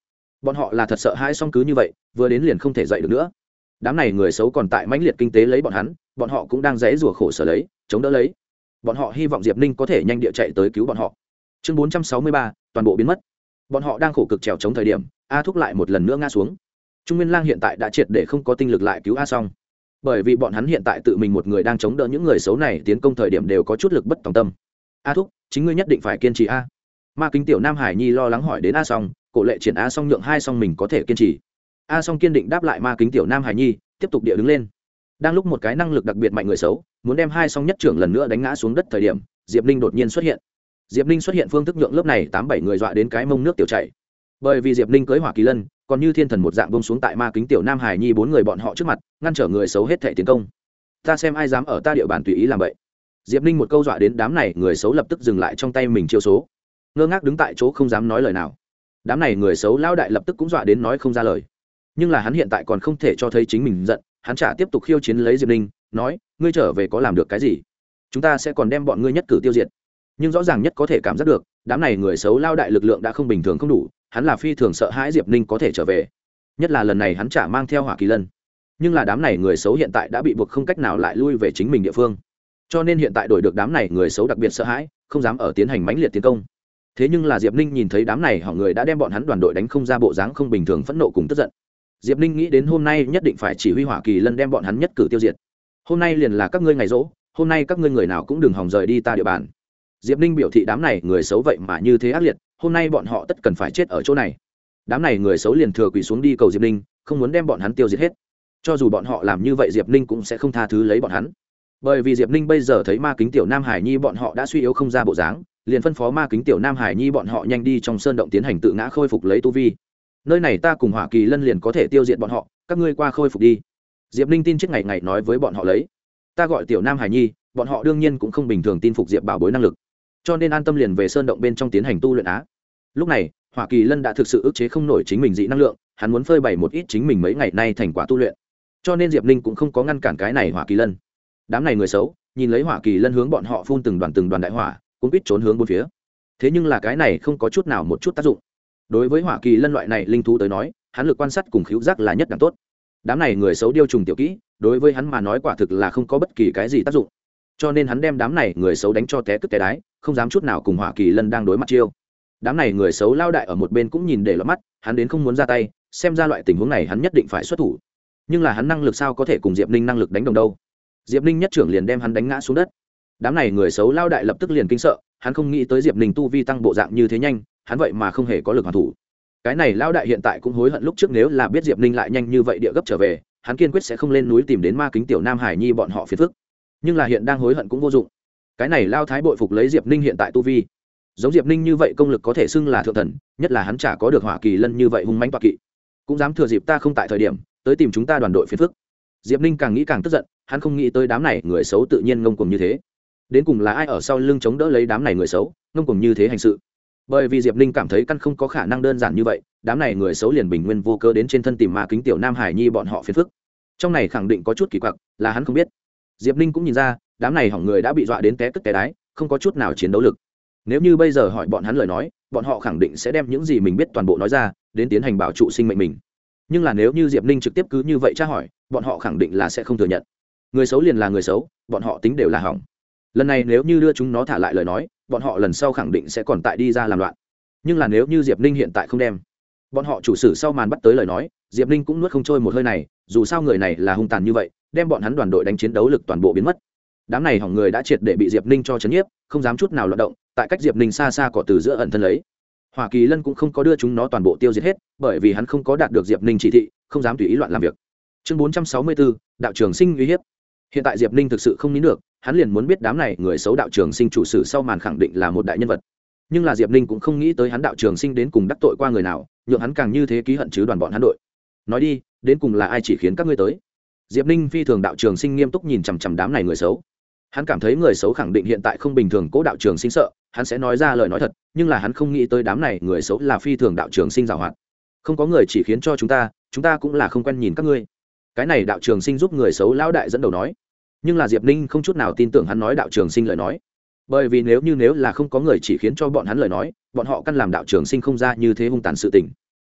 bọn họ là thật sợ hãi, xong cứ như vậy vừa đến liền không thể dậy được nữa. Đám này người xấu còn tại mãnh liệt kinh tế lấy bọn họ cũng đang rẽ rủa khổ sở lấy chống đỡ lấy. Bọn họ hy vọng Diệp Ninh có thể nhanh địa chạy tới cứu bọn họ. Chương 463, toàn bộ biến mất. Bọn họ đang khổ cực trèo chống thời điểm, A Thúc lại một lần nữa ngã xuống. Trung Nguyên Lang hiện tại đã triệt để không có tinh lực lại cứu A Song, bởi vì bọn hắn hiện tại tự mình một người đang chống đỡ những người xấu này tiến công thời điểm đều có chút lực bất tòng tâm. A Thúc, chính ngươi nhất định phải kiên trì a. Ma Kính Tiểu Nam Hải Nhi lo lắng hỏi đến A Song, Cổ Lệ Triển A Song nhượng hai Song mình có thể kiên trì. A Song kiên định đáp lại Ma Kính Tiểu Nam Hải Nhi, tiếp tục địa đứng lên. Đang lúc một cái năng lực đặc biệt mạnh người xấu muốn đem hai Song nhất trưởng lần nữa đánh ngã xuống đất thời điểm, Diệp Ninh đột nhiên xuất hiện. Diệp Ninh xuất hiện phương thức nhượng lớp này 8-7 người dọa đến cái mông nước tiểu chảy. Bởi vì Diệp Ninh cưỡi Hỏa Kỳ Lân, còn như thiên thần một dạng bông xuống tại Ma Kính Tiểu Nam Hải Nhi 4 người bọn họ trước mặt, ngăn trở người xấu hết thảy tiến công. Ta xem ai dám ở ta địa bàn tùy ý làm vậy. Diệp Ninh một câu dọa đến đám này người xấu lập tức dừng lại trong tay mình chiêu số, ngơ ngác đứng tại chỗ không dám nói lời nào. Đám này người xấu lão đại lập tức cũng dọa đến nói không ra lời. Nhưng là hắn hiện tại còn không thể cho thấy chính mình giận, hắn chả tiếp tục khiêu chiến lấy Diệp Ninh, nói: ngươi trở về có làm được cái gì? Chúng ta sẽ còn đem bọn ngươi nhất cử tiêu diệt. Nhưng rõ ràng nhất có thể cảm giác được, đám này người xấu lao đại lực lượng đã không bình thường, không đủ. Hắn là phi thường sợ hãi Diệp Ninh có thể trở về, nhất là lần này hắn chả mang theo Hỏa Kỳ Lân. Nhưng là đám này người xấu hiện tại đã bị buộc không cách nào lại lui về chính mình địa phương, cho nên hiện tại đổi được đám này người xấu đặc biệt sợ hãi, không dám ở tiến hành mãnh liệt tiến công. Thế nhưng là Diệp Ninh nhìn thấy đám này hỏng người đã đem bọn hắn đoàn đội đánh không ra bộ dáng không bình thường, phẫn nộ cùng tức giận. Diệp Ninh nghĩ đến hôm nay nhất định phải chỉ huy Hỏa Kỳ Lân đem bọn hắn nhất cử tiêu diệt. Hôm nay liền là các ngươi ngày rỗ, hôm nay các ngươi người nào cũng đừng hòng rời đi ta địa bàn. Diệp Ninh biểu thị đám này người xấu vậy mà như thế ác liệt, hôm nay bọn họ tất cần phải chết ở chỗ này. Đám này người xấu liền thừa quỳ xuống đi cầu Diệp Ninh, không muốn đem bọn hắn tiêu diệt hết. Cho dù bọn họ làm như vậy Diệp Ninh cũng sẽ không tha thứ lấy bọn hắn. Bởi vì Diệp Ninh bây giờ thấy Ma Kính Tiểu Nam Hải Nhi bọn họ đã suy yếu không ra bộ dáng, liền phân phó Ma Kính Tiểu Nam Hải Nhi bọn họ nhanh đi trong sơn động tiến hành tự ngã khôi phục lấy tu vi. Nơi này ta cùng Hỏa Kỳ Lân liền có thể tiêu diệt bọn họ, các ngươi qua khôi phục đi. Diệp Ninh tin chết ngày ngày nói với bọn họ lấy. Ta gọi Tiểu Nam Hải Nhi, bọn họ đương nhiên cũng không bình thường tin phục Diệp Bảo bối năng lực, cho nên an tâm liền về sơn động bên trong tiến hành tu luyện á. Lúc này Hỏa Kỳ Lân đã thực sự ức chế không nổi chính mình dị năng lượng, hắn muốn phơi bày một ít chính mình mấy ngày nay thành quả tu luyện, cho nên Diệp Ninh cũng không có ngăn cản cái này Hỏa Kỳ Lân. Đám này người xấu nhìn lấy Hỏa Kỳ Lân hướng bọn họ phun từng đoàn đại hỏa, cũng biết trốn hướng bốn phía. Thế nhưng là cái này không có chút nào một chút tác dụng. Đối với Hỏa Kỳ Lân loại này linh thú tới nói, hắn lực quan sát cùng khứu giác là nhất đẳng tốt. Đám này người xấu điêu trùng tiểu kỹ, đối với hắn mà nói quả thực là không có bất kỳ cái gì tác dụng. Cho nên hắn đem đám này người xấu đánh cho té cứt té đái, không dám chút nào cùng Hỏa Kỳ Lân đang đối mặt chiêu. Đám này người xấu lao đại ở một bên cũng nhìn để lọt mắt, hắn đến không muốn ra tay, xem ra loại tình huống này hắn nhất định phải xuất thủ. Nhưng là hắn năng lực sao có thể cùng Diệp Ninh năng lực đánh đồng đâu. Diệp Ninh nhất trưởng liền đem hắn đánh ngã xuống đất. Đám này người xấu lao đại lập tức liền kinh sợ, hắn không nghĩ tới Diệp Ninh tu vi tăng bộ dạng như thế nhanh, hắn vậy mà không hề có lực hoàn thủ. Cái này lao đại hiện tại cũng hối hận lúc trước, nếu là biết Diệp Ninh lại nhanh như vậy địa gấp trở về, hắn kiên quyết sẽ không lên núi tìm đến Ma Kính Tiểu Nam Hải Nhi bọn họ phiền phức. Nhưng là hiện đang hối hận cũng vô dụng. Cái này lao thái bội phục lấy Diệp Ninh hiện tại tu vi, giống Diệp Ninh như vậy công lực có thể xưng là thượng thần, nhất là hắn chả có được Hỏa Kỳ Lân như vậy hung mãnh toạc kỵ, cũng dám thừa dịp ta không tại thời điểm tới tìm chúng ta đoàn đội phiền phức. Diệp Ninh càng nghĩ càng tức giận, hắn không nghĩ tới đám này người xấu tự nhiên ngông cuồng như thế. Đến cùng là ai ở sau lưng chống đỡ lấy đám này người xấu ngông cuồng như thế hành sự? Bởi vì Diệp Ninh cảm thấy căn không có khả năng đơn giản như vậy, đám này người xấu liền bình nguyên vô cớ đến trên thân tìm Ma Kính Tiểu Nam Hải Nhi bọn họ phiền phức. Trong này khẳng định có chút kỳ quặc, là hắn không biết. Diệp Ninh cũng nhìn ra, đám này hỏng người đã bị dọa đến té tức té đái, không có chút nào chiến đấu lực. Nếu như bây giờ hỏi bọn hắn lời nói, bọn họ khẳng định sẽ đem những gì mình biết toàn bộ nói ra, đến tiến hành bảo trụ sinh mệnh mình. Nhưng là nếu như Diệp Ninh trực tiếp cứ như vậy tra hỏi, bọn họ khẳng định là sẽ không thừa nhận. Người xấu liền là người xấu, bọn họ tính đều là hỏng. Lần này nếu như đưa chúng nó thả lại lời nói, bọn họ lần sau khẳng định sẽ còn tại đi ra làm loạn. Nhưng là nếu như Diệp Ninh hiện tại không đem bọn họ chủ sử sau màn bắt tới lời nói, Diệp Ninh cũng nuốt không trôi một hơi này, dù sao người này là hung tàn như vậy, đem bọn hắn đoàn đội đánh chiến đấu lực toàn bộ biến mất. Đám này hỏng người đã triệt để bị Diệp Ninh cho chấn nhiếp, không dám chút nào loạn động, tại cách Diệp Ninh xa xa cỏ từ giữa ẩn thân lấy. Hỏa Kỳ Lân cũng không có đưa chúng nó toàn bộ tiêu diệt hết, bởi vì hắn không có đạt được Diệp Ninh chỉ thị, không dám tùy ý loạn làm việc. Chương 464, đạo trường sinh uy hiếp. Hiện tại Diệp Ninh thực sự không nín được, hắn liền muốn biết đám này người xấu đạo trường sinh chủ sử sau màn khẳng định là một đại nhân vật. Nhưng là Diệp Ninh cũng không nghĩ tới hắn đạo trường sinh đến cùng đắc tội qua người nào, nhượng hắn càng như thế ký hận chứ đoàn bọn hắn đội. Nói đi, đến cùng là ai chỉ khiến các ngươi tới? Diệp Ninh phi thường đạo trường sinh nghiêm túc nhìn chằm chằm đám này người xấu. Hắn cảm thấy người xấu khẳng định hiện tại không bình thường, cố đạo trường sinh sợ, hắn sẽ nói ra lời nói thật, nhưng là hắn không nghĩ tới đám này người xấu là phi thường đạo trường sinh giàu hoạt. Không có người chỉ khiến cho chúng ta cũng là không quen nhìn các ngươi. Cái này đạo trường sinh giúp người xấu lão đại dẫn đầu nói. Nhưng là Diệp Ninh không chút nào tin tưởng hắn nói đạo trường sinh lời nói. Bởi vì nếu là không có người chỉ khiến cho bọn hắn lời nói, bọn họ căn làm đạo trường sinh không ra như thế hung tàn sự tình.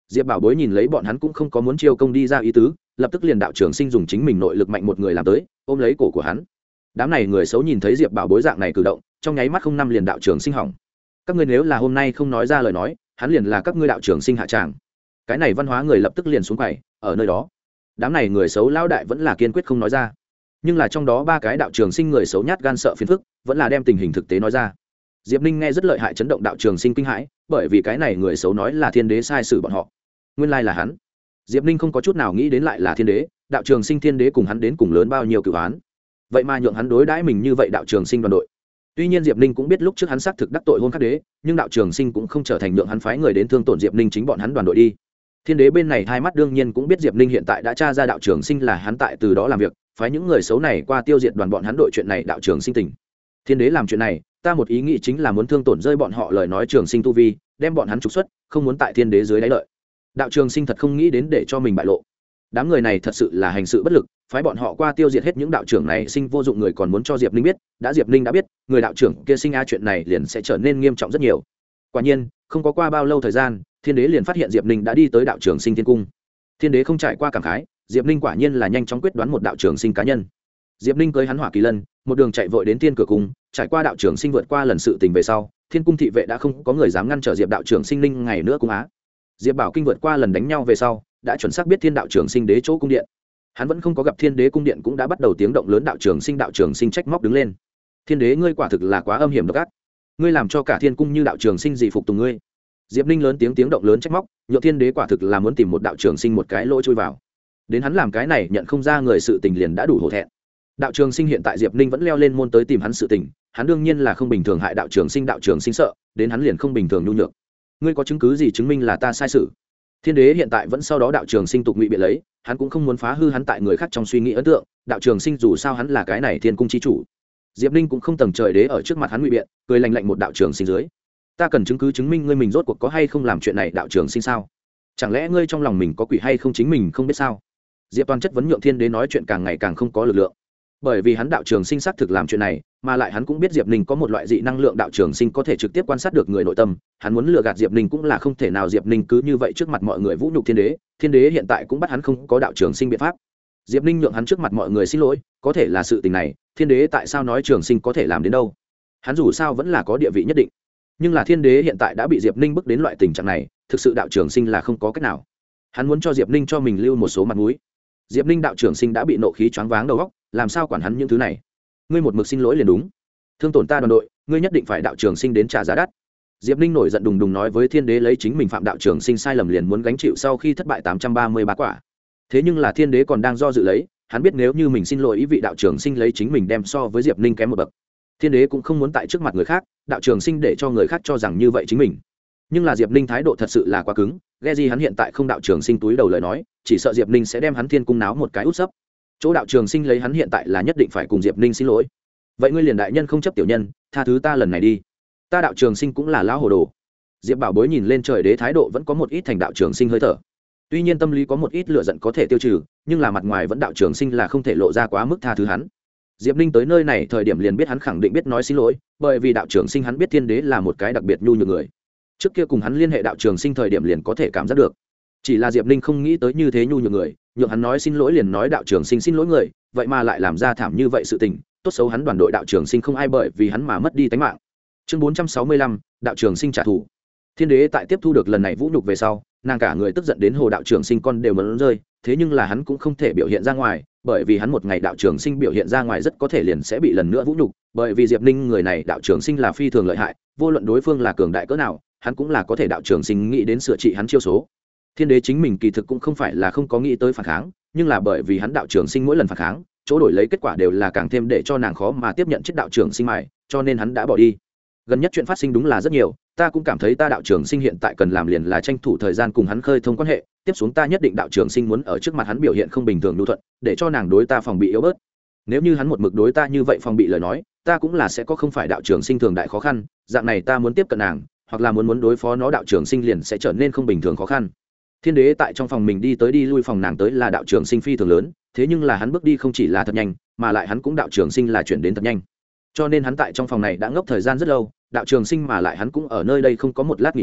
Diệp Bảo Bối nhìn lấy bọn hắn cũng không có muốn chiêu công đi ra ý tứ, lập tức liền đạo trường sinh dùng chính mình nội lực mạnh một người làm tới, ôm lấy cổ của hắn. Đám này người xấu nhìn thấy Diệp Bảo Bối dạng này cử động, trong nháy mắt không năm liền đạo trường sinh hỏng. Các ngươi nếu là hôm nay không nói ra lời nói, hắn liền là các ngươi đạo trường sinh hạ tràng. Cái này văn hóa người lập tức liền xuống quầy, ở nơi đó. Đám này người xấu lão đại vẫn là kiên quyết không nói ra. Nhưng là trong đó ba cái đạo trường sinh người xấu nhát gan sợ phiền phức, vẫn là đem tình hình thực tế nói ra. Diệp Ninh nghe rất lợi hại, chấn động đạo trường sinh kinh hãi, bởi vì cái này người xấu nói là thiên đế sai sử bọn họ. Nguyên lai là hắn. Diệp Ninh không có chút nào nghĩ đến lại là thiên đế, đạo trường sinh thiên đế cùng hắn đến cùng lớn bao nhiêu cửu án. Vậy mà nhượng hắn đối đãi mình như vậy đạo trường sinh đoàn đội. Tuy nhiên Diệp Ninh cũng biết lúc trước hắn xác thực đắc tội hôn khắc đế, nhưng đạo trường sinh cũng không trở thành nhượng hắn phái người đến thương tổn Diệp Ninh chính bọn hắn đoàn đội đi. Thiên đế bên này hai mắt đương nhiên cũng biết Diệp Ninh hiện tại đã tra ra đạo trường sinh là hắn tại từ đó làm việc, phái những người xấu này qua tiêu diệt đoàn bọn hắn đội chuyện này đạo trường sinh tỉnh. Thiên đế làm chuyện này, ta một ý nghĩ chính là muốn thương tổn rơi bọn họ lời nói trường sinh tu vi, đem bọn hắn trục xuất, không muốn tại thiên đế dưới đáy lợi. Đạo trường sinh thật không nghĩ đến để cho mình bại lộ. Đám người này thật sự là hành sự bất lực, phái bọn họ qua tiêu diệt hết những đạo trưởng này sinh vô dụng người, còn muốn cho Diệp Ninh biết, đã Diệp Ninh đã biết, người đạo trưởng kia sinh a chuyện này liền sẽ trở nên nghiêm trọng rất nhiều. Quả nhiên, không có qua bao lâu thời gian, thiên đế liền phát hiện Diệp Ninh đã đi tới đạo trường sinh thiên cung. Thiên đế không trải qua cảm khái, Diệp Ninh quả nhiên là nhanh chóng quyết đoán một đạo trường sinh cá nhân. Diệp Ninh cưới hắn hỏa kỳ lân, một đường chạy vội đến thiên cửa cung, trải qua đạo trường sinh vượt qua lần sự tình về sau, thiên cung thị vệ đã không có người dám ngăn trở Diệp đạo trường sinh linh ngày nữa cung á. Diệp Bảo Kinh vượt qua lần đánh nhau về sau, đã chuẩn xác biết thiên đạo trường sinh đế chỗ cung điện. Hắn vẫn không có gặp thiên đế cung điện cũng đã bắt đầu tiếng động lớn, đạo trường sinh trách móc đứng lên. Thiên đế ngươi quả thực là quá âm hiểm độc ác, ngươi làm cho cả thiên cung như đạo trường sinh dị phục tùng ngươi. Diệp Ninh lớn tiếng động lớn trách móc, nhượng thiên đế quả thực là muốn tìm một đạo trường sinh một cái lỗ chui vào. Đến hắn làm cái này nhận không ra người sự tình liền đã đủ hổ thẹn. Đạo trường sinh hiện tại Diệp Ninh vẫn leo lên môn tới tìm hắn sự tình, hắn đương nhiên là không bình thường hại đạo trường sinh sợ, đến hắn liền không bình thường nhu nhược. Ngươi có chứng cứ gì chứng minh là ta sai sự? Thiên đế hiện tại vẫn sau đó đạo trường sinh tục ngụy biện lấy, hắn cũng không muốn phá hư hắn tại người khác trong suy nghĩ ấn tượng, đạo trường sinh dù sao hắn là cái này thiên cung chi chủ. Diệp Ninh cũng không tầng trời đế ở trước mặt hắn ngụy biện, cười lạnh một đạo trường sinh dưới. Ta cần chứng cứ chứng minh ngươi mình rốt cuộc có hay không làm chuyện này đạo trường sinh sao? Chẳng lẽ ngươi trong lòng mình có quỷ hay không chính mình không biết sao? Diệp Toàn chất vấn nhượng thiên đế nói chuyện càng ngày càng không có lực lượng, bởi vì hắn đạo trường sinh xác thực làm chuyện này, mà lại hắn cũng biết Diệp Ninh có một loại dị năng lượng, đạo trường sinh có thể trực tiếp quan sát được người nội tâm, hắn muốn lừa gạt Diệp Ninh cũng là không thể nào. Diệp Ninh cứ như vậy trước mặt mọi người vũ nhục thiên đế hiện tại cũng bắt hắn không có đạo trường sinh biện pháp. Diệp Ninh nhượng hắn trước mặt mọi người xin lỗi, có thể là sự tình này thiên đế tại sao nói trường sinh có thể làm đến đâu, hắn dù sao vẫn là có địa vị nhất định, nhưng là thiên đế hiện tại đã bị Diệp Ninh bức đến loại tình trạng này, thực sự đạo trường sinh là không có cách nào, hắn muốn cho Diệp Ninh cho mình lưu một số mặt mũi. Diệp Ninh đạo trường sinh đã bị nộ khí choáng váng đầu óc, làm sao quản hắn những thứ này, ngươi một mực xin lỗi liền đúng, thương tổn ta đoàn đội ngươi nhất định phải đạo trường sinh đến trả giá đắt. Diệp Ninh nổi giận đùng đùng nói với thiên đế lấy chính mình phạm đạo trường sinh sai lầm liền muốn gánh chịu sau khi thất bại 833 quả. Thế nhưng là thiên đế còn đang do dự lấy, hắn biết nếu như mình xin lỗi ý vị đạo trường sinh lấy chính mình đem so với Diệp Ninh kém một bậc. Thiên đế cũng không muốn tại trước mặt người khác đạo trường sinh để cho người khác cho rằng như vậy chính mình. Nhưng là Diệp Ninh thái độ thật sự là quá cứng, ghe gì hắn hiện tại không đạo trường sinh túi đầu lời nói, chỉ sợ Diệp Ninh sẽ đem hắn thiên cung náo một cái út sấp. Chỗ đạo trường sinh lấy hắn hiện tại là nhất định phải cùng Diệp Ninh xin lỗi. Vậy ngươi liền đại nhân không chấp tiểu nhân, tha thứ ta lần này đi, ta đạo trường sinh cũng là lão hồ đồ. Diệp Bảo Bối nhìn lên trời đế thái độ vẫn có một ít thành đạo trường sinh hơi thở, tuy nhiên tâm lý có một ít lửa giận có thể tiêu trừ, nhưng là mặt ngoài vẫn đạo trường sinh là không thể lộ ra quá mức tha thứ hắn. Diệp Ninh tới nơi này thời điểm liền biết hắn khẳng định biết nói xin lỗi, bởi vì đạo trường sinh hắn biết thiên đế là một cái đặc biệt nhu nhược người, trước kia cùng hắn liên hệ đạo trường sinh thời điểm liền có thể cảm giác được, chỉ là Diệp Ninh không nghĩ tới như thế nhu nhược người, nhượng hắn nói xin lỗi liền nói đạo trường sinh xin lỗi người, vậy mà lại làm ra thảm như vậy sự tình, tốt xấu hắn đoàn đội đạo trường sinh không ai bởi vì hắn mà mất đi tính mạng. Chương 465, đạo trường sinh trả thù. Thiên đế tại tiếp thu được lần này vũ nhục về sau, nàng cả người tức giận đến hồ đạo trường sinh con đều muốn rơi, thế nhưng là hắn cũng không thể biểu hiện ra ngoài, bởi vì hắn một ngày đạo trường sinh biểu hiện ra ngoài rất có thể liền sẽ bị lần nữa vũ nhục, bởi vì Diệp Ninh người này đạo trường sinh là phi thường lợi hại, vô luận đối phương là cường đại cỡ nào, hắn cũng là có thể đạo trường sinh nghĩ đến sửa trị hắn chiêu số. Thiên đế chính mình kỳ thực cũng không phải là không có nghĩ tới phản kháng, nhưng là bởi vì hắn đạo trường sinh mỗi lần phản kháng, chỗ đổi lấy kết quả đều là càng thêm để cho nàng khó mà tiếp nhận chết đạo trường sinh mài, cho nên hắn đã bỏ đi. Gần nhất chuyện phát sinh đúng là rất nhiều, ta cũng cảm thấy ta đạo trường sinh hiện tại cần làm liền là tranh thủ thời gian cùng hắn khơi thông quan hệ, tiếp xuống ta nhất định đạo trường sinh muốn ở trước mặt hắn biểu hiện không bình thường nhu thuận, để cho nàng đối ta phòng bị yếu bớt. Nếu như hắn một mực đối ta như vậy phòng bị lời nói, ta cũng là sẽ có không phải đạo trường sinh thường đại khó khăn, dạng này ta muốn tiếp cận nàng, hoặc là muốn đối phó nó đạo trường sinh liền sẽ trở nên không bình thường khó khăn. Thiên đế tại trong phòng mình đi tới đi lui, phòng nàng tới là đạo trường sinh phi thường lớn, thế nhưng là hắn bước đi không chỉ là thật nhanh, mà lại hắn cũng đạo trường sinh là chuyển đến thật nhanh, cho nên hắn tại trong phòng này đã ngốc thời gian rất lâu. Đạo trường sinh mà lại hắn cũng ở nơi đây không có một lát nghỉ ngơi,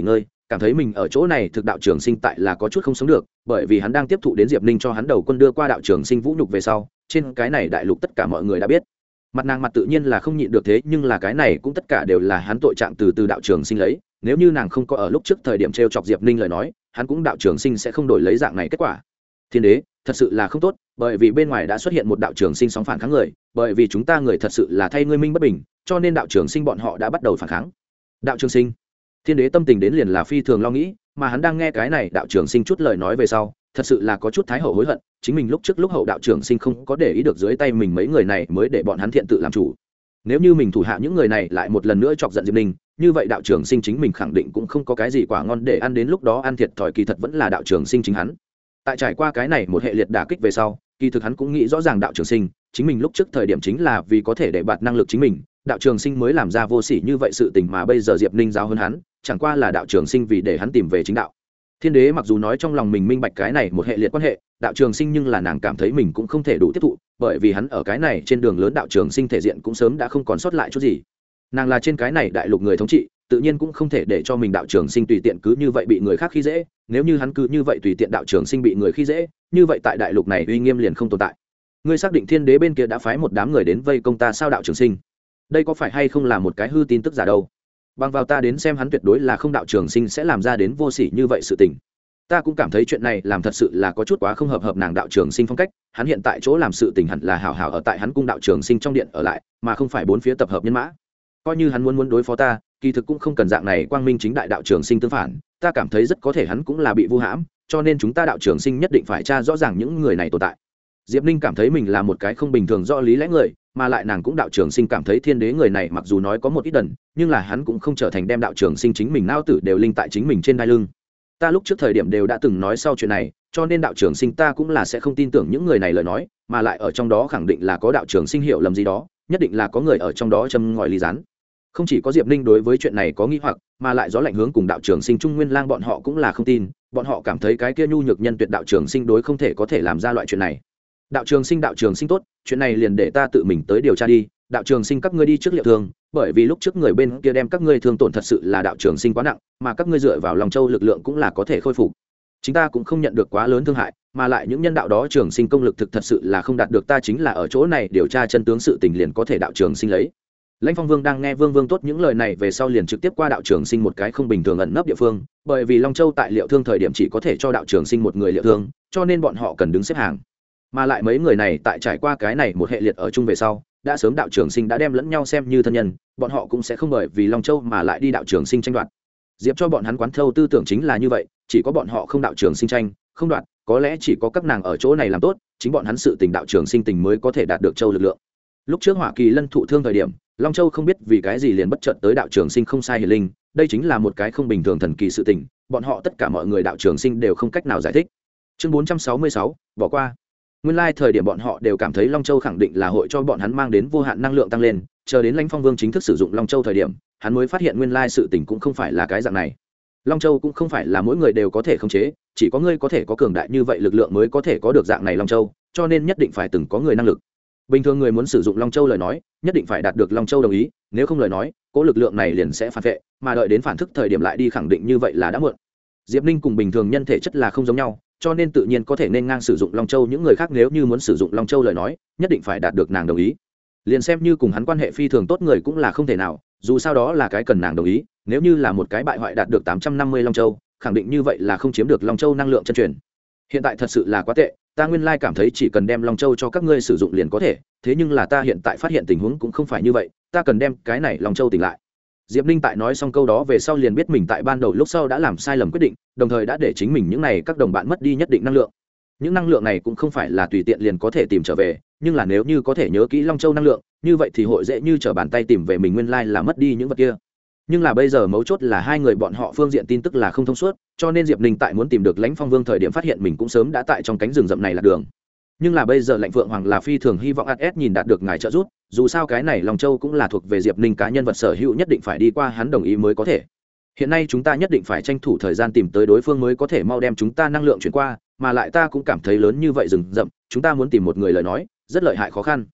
cảm thấy mình ở chỗ này thực đạo trường sinh tại là có chút không sống được, bởi vì hắn đang tiếp thụ đến Diệp Ninh cho hắn đầu quân đưa qua đạo trường sinh vũ nhục về sau, trên cái này đại lục tất cả mọi người đã biết. Mặt nàng mặt tự nhiên là không nhịn được, thế nhưng là cái này cũng tất cả đều là hắn tội trạng từ đạo trường sinh lấy, nếu như nàng không có ở lúc trước thời điểm trêu chọc Diệp Ninh lời nói, hắn cũng đạo trường sinh sẽ không đổi lấy dạng này kết quả. Thiên đế, thật sự là không tốt, bởi vì bên ngoài đã xuất hiện một đạo trường sinh sóng phản kháng người, bởi vì chúng ta người thật sự là thay ngươi minh bất bình, cho nên đạo trường sinh bọn họ đã bắt đầu phản kháng. Đạo trường sinh, thiên đế tâm tình đến liền là phi thường lo nghĩ, mà hắn đang nghe cái này đạo trường sinh chút lời nói về sau, thật sự là có chút thái hậu hối hận, chính mình lúc trước lúc hậu đạo trường sinh không có để ý được dưới tay mình mấy người này mới để bọn hắn thiện tự làm chủ. Nếu như mình thủ hạ những người này lại một lần nữa chọc giận Diệp Ninh, như vậy đạo trường sinh chính mình khẳng định cũng không có cái gì quả ngon để ăn, đến lúc đó ăn thiệt thòi kỳ thật vẫn là đạo trường sinh chính hắn. Tại trải qua cái này một hệ liệt đả kích về sau, kỳ thực hắn cũng nghĩ rõ ràng đạo trường sinh chính mình lúc trước thời điểm chính là vì có thể để bạt năng lực chính mình, đạo trường sinh mới làm ra vô sỉ như vậy sự tình, mà bây giờ Diệp Ninh giáo hơn hắn, chẳng qua là đạo trường sinh vì để hắn tìm về chính đạo. Thiên đế mặc dù nói trong lòng mình minh bạch cái này một hệ liệt quan hệ đạo trường sinh, nhưng là nàng cảm thấy mình cũng không thể đủ tiếp thụ, bởi vì hắn ở cái này trên đường lớn đạo trường sinh thể diện cũng sớm đã không còn sót lại chút gì. Nàng là trên cái này đại lục người thống trị, tự nhiên cũng không thể để cho mình đạo trường sinh tùy tiện cứ như vậy bị người khác khi dễ, nếu như hắn cứ như vậy tùy tiện đạo trường sinh bị người khi dễ, như vậy tại đại lục này uy nghiêm liền không tồn tại. Ngươi xác định thiên đế bên kia đã phái một đám người đến vây công ta sao đạo trường sinh? Đây có phải hay không là một cái hư tin tức giả đâu? Bằng vào ta đến xem hắn tuyệt đối là không đạo trường sinh sẽ làm ra đến vô sỉ như vậy sự tình. Ta cũng cảm thấy chuyện này làm thật sự là có chút quá không hợp nàng đạo trường sinh phong cách, hắn hiện tại chỗ làm sự tình hẳn là hảo hảo ở tại hắn cung đạo trường sinh trong điện ở lại, mà không phải bốn phía tập hợp nhân mã. Coi như hắn muốn đối phó ta, kỳ thực cũng không cần dạng này quang minh chính đại đạo trường sinh tương phản, ta cảm thấy rất có thể hắn cũng là bị vu hãm, cho nên chúng ta đạo trường sinh nhất định phải tra rõ ràng những người này tồn tại. Diệp Ninh cảm thấy mình là một cái không bình thường rõ lý lẽ người, mà lại nàng cũng đạo trường sinh cảm thấy thiên đế người này mặc dù nói có một ít đần, nhưng là hắn cũng không trở thành đem đạo trường sinh chính mình nao tử đều linh tại chính mình trên đai lưng. Ta lúc trước thời điểm đều đã từng nói sau chuyện này, cho nên đạo trường sinh ta cũng là sẽ không tin tưởng những người này lời nói, mà lại ở trong đó khẳng định là có đạo trường sinh hiểu lầm gì đó, nhất định là có người ở trong đó châm ngòi ly rán. Không chỉ có Diệp Ninh đối với chuyện này có nghi hoặc, mà lại gió lạnh hướng cùng đạo trường sinh Trung Nguyên Lang bọn họ cũng là không tin, bọn họ cảm thấy cái kia nhu nhược nhân tuyệt đạo trường sinh đối không thể có thể làm ra loại chuyện này. Đạo trường sinh tốt, chuyện này liền để ta tự mình tới điều tra đi, đạo trường sinh các ngươi đi trước liệu thương, bởi vì lúc trước người bên kia đem các ngươi thương tổn thật sự là đạo trường sinh quá nặng, mà các ngươi dựa vào Long Châu lực lượng cũng là có thể khôi phục. Chúng ta cũng không nhận được quá lớn thương hại, mà lại những nhân đạo đó trường sinh công lực thực thật sự là không đạt được, ta chính là ở chỗ này điều tra chân tướng sự tình liền có thể đạo trường sinh lấy. Lãnh Phong Vương đang nghe Vương Vương tốt những lời này về sau liền trực tiếp qua đạo trường sinh một cái không bình thường ẩn nấp địa phương, bởi vì Long Châu tại liệu thương thời điểm chỉ có thể cho đạo trường sinh một người liệu thương, cho nên bọn họ cần đứng xếp hàng. Mà lại mấy người này tại trải qua cái này một hệ liệt ở chung về sau, đã sớm đạo trường sinh đã đem lẫn nhau xem như thân nhân, bọn họ cũng sẽ không bởi vì Long Châu mà lại đi đạo trường sinh tranh đoạt. Diệp cho bọn hắn quán thâu tư tưởng chính là như vậy, chỉ có bọn họ không đạo trường sinh tranh, không đoạt, có lẽ chỉ có các nàng ở chỗ này làm tốt, chính bọn hắn sự tình đạo trường sinh tình mới có thể đạt được Châu lực lượng. Lúc trước Hỏa Kỳ Lân thụ thương thời điểm, Long Châu không biết vì cái gì liền bất chợt tới đạo trường sinh không sai hiển linh, đây chính là một cái không bình thường thần kỳ sự tình, bọn họ tất cả mọi người đạo trường sinh đều không cách nào giải thích. Chương 466, bỏ qua. Nguyên lai thời điểm bọn họ đều cảm thấy Long Châu khẳng định là hội cho bọn hắn mang đến vô hạn năng lượng tăng lên, chờ đến Lãnh Phong Vương chính thức sử dụng Long Châu thời điểm, hắn mới phát hiện nguyên lai sự tình cũng không phải là cái dạng này. Long Châu cũng không phải là mỗi người đều có thể khống chế, chỉ có người có thể có cường đại như vậy lực lượng mới có thể có được dạng này Long Châu, cho nên nhất định phải từng có người năng lực. Bình thường người muốn sử dụng Long Châu lời nói, nhất định phải đạt được Long Châu đồng ý, nếu không lời nói, cố lực lượng này liền sẽ phản vệ, mà đợi đến phản thức thời điểm lại đi khẳng định như vậy là đã muộn. Diệp Ninh cùng bình thường nhân thể chất là không giống nhau, cho nên tự nhiên có thể nên ngang sử dụng Long Châu, những người khác nếu như muốn sử dụng Long Châu lời nói, nhất định phải đạt được nàng đồng ý. Liền xem như cùng hắn quan hệ phi thường tốt người cũng là không thể nào, dù sao đó là cái cần nàng đồng ý, nếu như là một cái bại hoại đạt được 850 Long Châu, khẳng định như vậy là không chiếm được Long Châu năng lượng chân truyền. Hiện tại thật sự là quá tệ, ta nguyên lai cảm thấy chỉ cần đem Long Châu cho các ngươi sử dụng liền có thể, thế nhưng là ta hiện tại phát hiện tình huống cũng không phải như vậy, ta cần đem cái này Long Châu tỉnh lại. Diệp Ninh tại nói xong câu đó về sau liền biết mình tại ban đầu lúc sau đã làm sai lầm quyết định, đồng thời đã để chính mình những này các đồng bạn mất đi nhất định năng lượng. Những năng lượng này cũng không phải là tùy tiện liền có thể tìm trở về, nhưng là nếu như có thể nhớ kỹ Long Châu năng lượng, như vậy thì hội dễ như trở bàn tay tìm về mình nguyên lai là mất đi những vật kia. Nhưng là bây giờ mấu chốt là hai người bọn họ phương diện tin tức là không thông suốt, cho nên Diệp Ninh tại muốn tìm được Lãnh Phong Vương thời điểm phát hiện mình cũng sớm đã tại trong cánh rừng rậm này lạc đường. Nhưng là bây giờ Lãnh Phượng Hoàng là phi thường hy vọng AS nhìn đạt được ngài trợ giúp, dù sao cái này Long Châu cũng là thuộc về Diệp Ninh cá nhân vật sở hữu, nhất định phải đi qua hắn đồng ý mới có thể. Hiện nay chúng ta nhất định phải tranh thủ thời gian tìm tới đối phương mới có thể mau đem chúng ta năng lượng chuyển qua, mà lại ta cũng cảm thấy lớn như vậy rừng rậm, chúng ta muốn tìm một người lời nói, rất lợi hại khó khăn.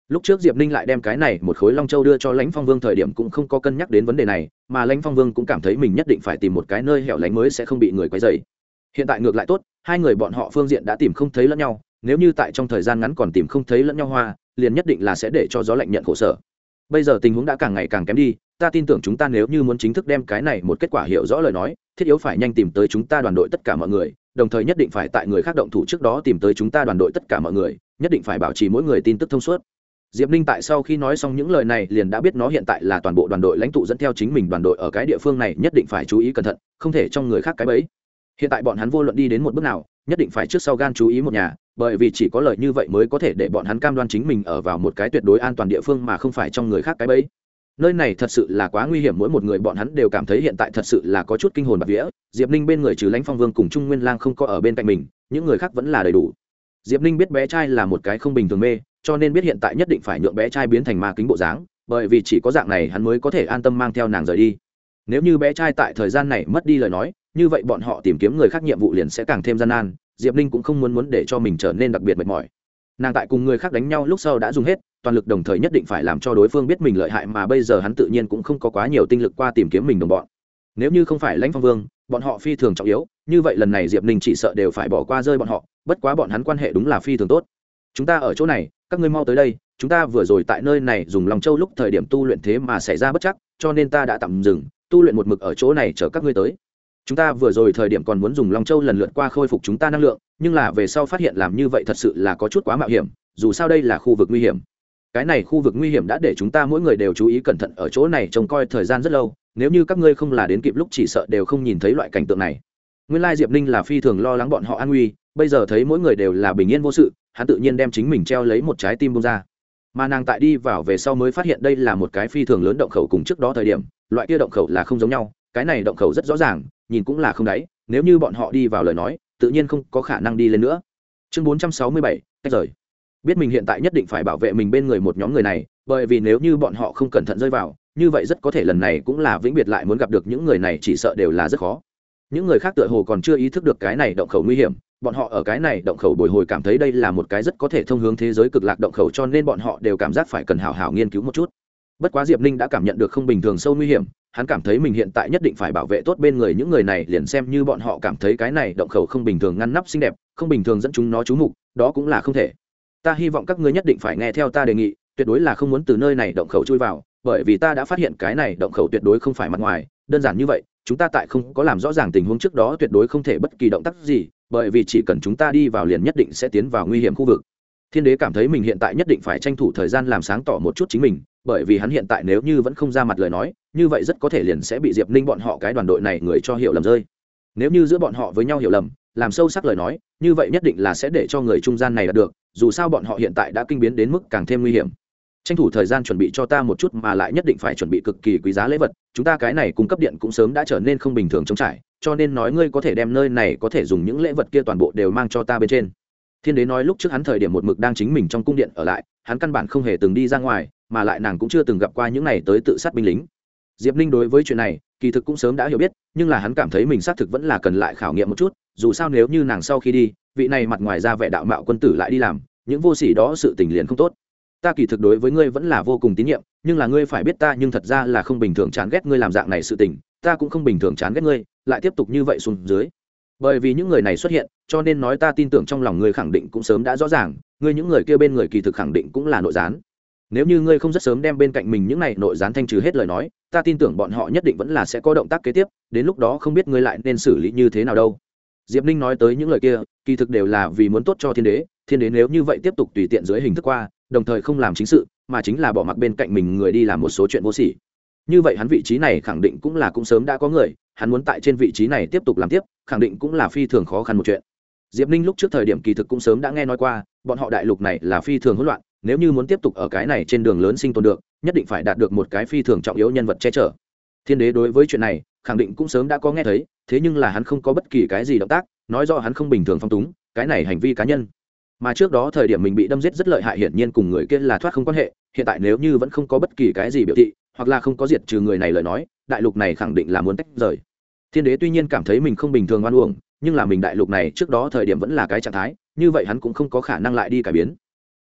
lúc trước diệp ninh lại đem cái này một khối long châu đưa cho lãnh phong vương thời điểm cũng không có cân nhắc đến vấn đề này, mà lãnh phong vương cũng cảm thấy mình nhất định phải tìm một cái nơi hẻo lánh mới sẽ không bị người quấy dày. Hiện tại ngược lại tốt, hai người bọn họ phương diện đã tìm không thấy lẫn nhau, nếu như tại trong thời gian ngắn còn tìm không thấy lẫn nhau hoa, liền nhất định là sẽ để cho gió lạnh nhận khổ sở. Bây giờ tình huống đã càng ngày càng kém đi, ta tin tưởng chúng ta nếu như muốn chính thức đem cái này một kết quả hiểu rõ lời nói, thiết yếu phải nhanh tìm tới chúng ta đoàn đội tất cả mọi người, đồng thời nhất định phải tại người khác động thủ trước đó tìm tới chúng ta đoàn đội tất cả mọi người, nhất định phải bảo trì mỗi người tin tức thông suốt. Diệp Ninh tại sau khi nói xong những lời này liền đã biết nó hiện tại là toàn bộ đoàn đội lãnh tụ dẫn theo chính mình đoàn đội ở cái địa phương này nhất định phải chú ý cẩn thận, không thể trong người khác cái bẫy. Hiện tại bọn hắn vô luận đi đến một bước nào, nhất định phải trước sau gan chú ý một nhà, bởi vì chỉ có lời như vậy mới có thể để bọn hắn cam đoan chính mình ở vào một cái tuyệt đối an toàn địa phương mà không phải trong người khác cái bẫy. Nơi này thật sự là quá nguy hiểm, mỗi một người bọn hắn đều cảm thấy hiện tại thật sự là có chút kinh hồn bạt vía. Diệp Ninh bên người trừ Lãnh Phong Vương cùng Trung Nguyên Lang không có ở bên cạnh mình, những người khác vẫn là đầy đủ. Diệp Ninh biết bé trai là một cái không bình thường mê, cho nên biết hiện tại nhất định phải nhượng bé trai biến thành ma kính bộ dáng, bởi vì chỉ có dạng này hắn mới có thể an tâm mang theo nàng rời đi. Nếu như bé trai tại thời gian này mất đi lời nói, như vậy bọn họ tìm kiếm người khác nhiệm vụ liền sẽ càng thêm gian nan. Diệp Ninh cũng không muốn để cho mình trở nên đặc biệt mệt mỏi. Nàng tại cùng người khác đánh nhau lúc sau đã dùng hết toàn lực, đồng thời nhất định phải làm cho đối phương biết mình lợi hại, mà bây giờ hắn tự nhiên cũng không có quá nhiều tinh lực qua tìm kiếm mình đồng bọn. Nếu như không phải Lãnh Phong Vương, bọn họ phi thường trọng yếu, như vậy lần này Diệp Ninh chỉ sợ đều phải bỏ qua rơi bọn họ, bất quá bọn hắn quan hệ đúng là phi thường tốt. Chúng ta ở chỗ này, các ngươi mau tới đây, chúng ta vừa rồi tại nơi này dùng Long Châu lúc thời điểm tu luyện thế mà xảy ra bất trắc, cho nên ta đã tạm dừng tu luyện một mực ở chỗ này chờ các ngươi tới. Chúng ta vừa rồi thời điểm còn muốn dùng Long Châu lần lượt qua khôi phục chúng ta năng lượng, nhưng là về sau phát hiện làm như vậy thật sự là có chút quá mạo hiểm, dù sao đây là khu vực nguy hiểm. Cái này khu vực nguy hiểm đã để chúng ta mỗi người đều chú ý cẩn thận ở chỗ này trông coi thời gian rất lâu, nếu như các ngươi không là đến kịp lúc chỉ sợ đều không nhìn thấy loại cảnh tượng này. Nguyên lai Diệp Ninh là phi thường lo lắng bọn họ an nguy, bây giờ thấy mỗi người đều là bình yên vô sự, hắn tự nhiên đem chính mình treo lấy một trái tim bông ra. Mà nàng tại đi vào về sau mới phát hiện đây là một cái phi thường lớn động khẩu, cùng trước đó thời điểm loại kia động khẩu là không giống nhau, cái này động khẩu rất rõ ràng, nhìn cũng là không đáy, nếu như bọn họ đi vào lời nói tự nhiên không có khả năng đi lên nữa. Chương 467, cách rời. Biết mình hiện tại nhất định phải bảo vệ mình bên người một nhóm người này, bởi vì nếu như bọn họ không cẩn thận rơi vào, như vậy rất có thể lần này cũng là vĩnh biệt, lại muốn gặp được những người này chỉ sợ đều là rất khó. Những người khác tựa hồ còn chưa ý thức được cái này động khẩu nguy hiểm, bọn họ ở cái này động khẩu bồi hồi cảm thấy đây là một cái rất có thể thông hướng thế giới cực lạc động khẩu, cho nên bọn họ đều cảm giác phải cần hảo hảo nghiên cứu một chút. Bất quá Diệp Ninh đã cảm nhận được không bình thường sâu nguy hiểm, hắn cảm thấy mình hiện tại nhất định phải bảo vệ tốt bên người những người này, liền xem như bọn họ cảm thấy cái này động khẩu không bình thường ngăn nắp xinh đẹp, không bình thường dẫn chúng nó chú mục, đó cũng là không thể. Ta hy vọng các ngươi nhất định phải nghe theo ta đề nghị, tuyệt đối là không muốn từ nơi này động khẩu chui vào, bởi vì ta đã phát hiện cái này động khẩu tuyệt đối không phải mặt ngoài đơn giản như vậy. Chúng ta tại không có làm rõ ràng tình huống trước đó tuyệt đối không thể bất kỳ động tác gì, bởi vì chỉ cần chúng ta đi vào liền nhất định sẽ tiến vào nguy hiểm khu vực. Thiên đế cảm thấy mình hiện tại nhất định phải tranh thủ thời gian làm sáng tỏ một chút chính mình, bởi vì hắn hiện tại nếu như vẫn không ra mặt lời nói, như vậy rất có thể liền sẽ bị Diệp Ninh bọn họ cái đoàn đội này người cho hiểu lầm rơi. Nếu như giữa bọn họ với nhau hiểu lầm, làm sâu sắc lời nói, như vậy nhất định là sẽ để cho người trung gian này đạt được, dù sao bọn họ hiện tại đã kinh biến đến mức càng thêm nguy hiểm. Tranh thủ thời gian chuẩn bị cho ta một chút, mà lại nhất định phải chuẩn bị cực kỳ quý giá lễ vật, chúng ta cái này cung cấp điện cũng sớm đã trở nên không bình thường trống trải, cho nên nói ngươi có thể đem nơi này có thể dùng những lễ vật kia toàn bộ đều mang cho ta bên trên. Thiên đế nói lúc trước hắn thời điểm một mực đang chính mình trong cung điện ở lại, hắn căn bản không hề từng đi ra ngoài, mà lại nàng cũng chưa từng gặp qua những này tới tự sát binh lính. Diệp Ninh đối với chuyện này kỳ thực cũng sớm đã hiểu biết, nhưng là hắn cảm thấy mình xác thực vẫn là cần lại khảo nghiệm một chút, dù sao nếu như nàng sau khi đi, vị này mặt ngoài ra vẻ đạo mạo quân tử lại đi làm những vô sỉ đó sự tình liền không tốt. Ta kỳ thực đối với ngươi vẫn là vô cùng tín nhiệm, nhưng là ngươi phải biết ta nhưng thật ra là không bình thường chán ghét ngươi làm dạng này sự tình, ta cũng không bình thường chán ghét ngươi lại tiếp tục như vậy xuống dưới. Bởi vì những người này xuất hiện, cho nên nói ta tin tưởng trong lòng ngươi khẳng định cũng sớm đã rõ ràng, ngươi những người kia bên người kỳ thực khẳng định cũng là nội gián. Nếu như ngươi không rất sớm đem bên cạnh mình những này nội gián thanh trừ hết lời nói, ta tin tưởng bọn họ nhất định vẫn là sẽ có động tác kế tiếp, đến lúc đó không biết ngươi lại nên xử lý như thế nào đâu. Diệp Ninh nói tới những lời kia kỳ thực đều là vì muốn tốt cho thiên đế, thiên đế nếu như vậy tiếp tục tùy tiện dưới hình thức qua, đồng thời không làm chính sự, mà chính là bỏ mặc bên cạnh mình người đi làm một số chuyện vô sỉ, như vậy hắn vị trí này khẳng định cũng là cũng sớm đã có người, hắn muốn tại trên vị trí này tiếp tục làm tiếp khẳng định cũng là phi thường khó khăn một chuyện. Diệp Ninh lúc trước thời điểm kỳ thực cũng sớm đã nghe nói qua, bọn họ đại lục này là phi thường hỗn loạn, nếu như muốn tiếp tục ở cái này trên đường lớn sinh tồn được, nhất định phải đạt được một cái phi thường trọng yếu nhân vật che chở. Thiên đế đối với chuyện này khẳng định cũng sớm đã có nghe thấy, thế nhưng là hắn không có bất kỳ cái gì động tác, nói rõ hắn không bình thường phong túng, cái này hành vi cá nhân. Mà trước đó thời điểm mình bị đâm giết rất lợi hại, hiển nhiên cùng người kia là thoát không quan hệ, hiện tại nếu như vẫn không có bất kỳ cái gì biểu thị, hoặc là không có diệt trừ người này lời nói, đại lục này khẳng định là muốn tách rời. Thiên đế tuy nhiên cảm thấy mình không bình thường oan uổng, nhưng là mình đại lục này trước đó thời điểm vẫn là cái trạng thái, như vậy hắn cũng không có khả năng lại đi cải biến.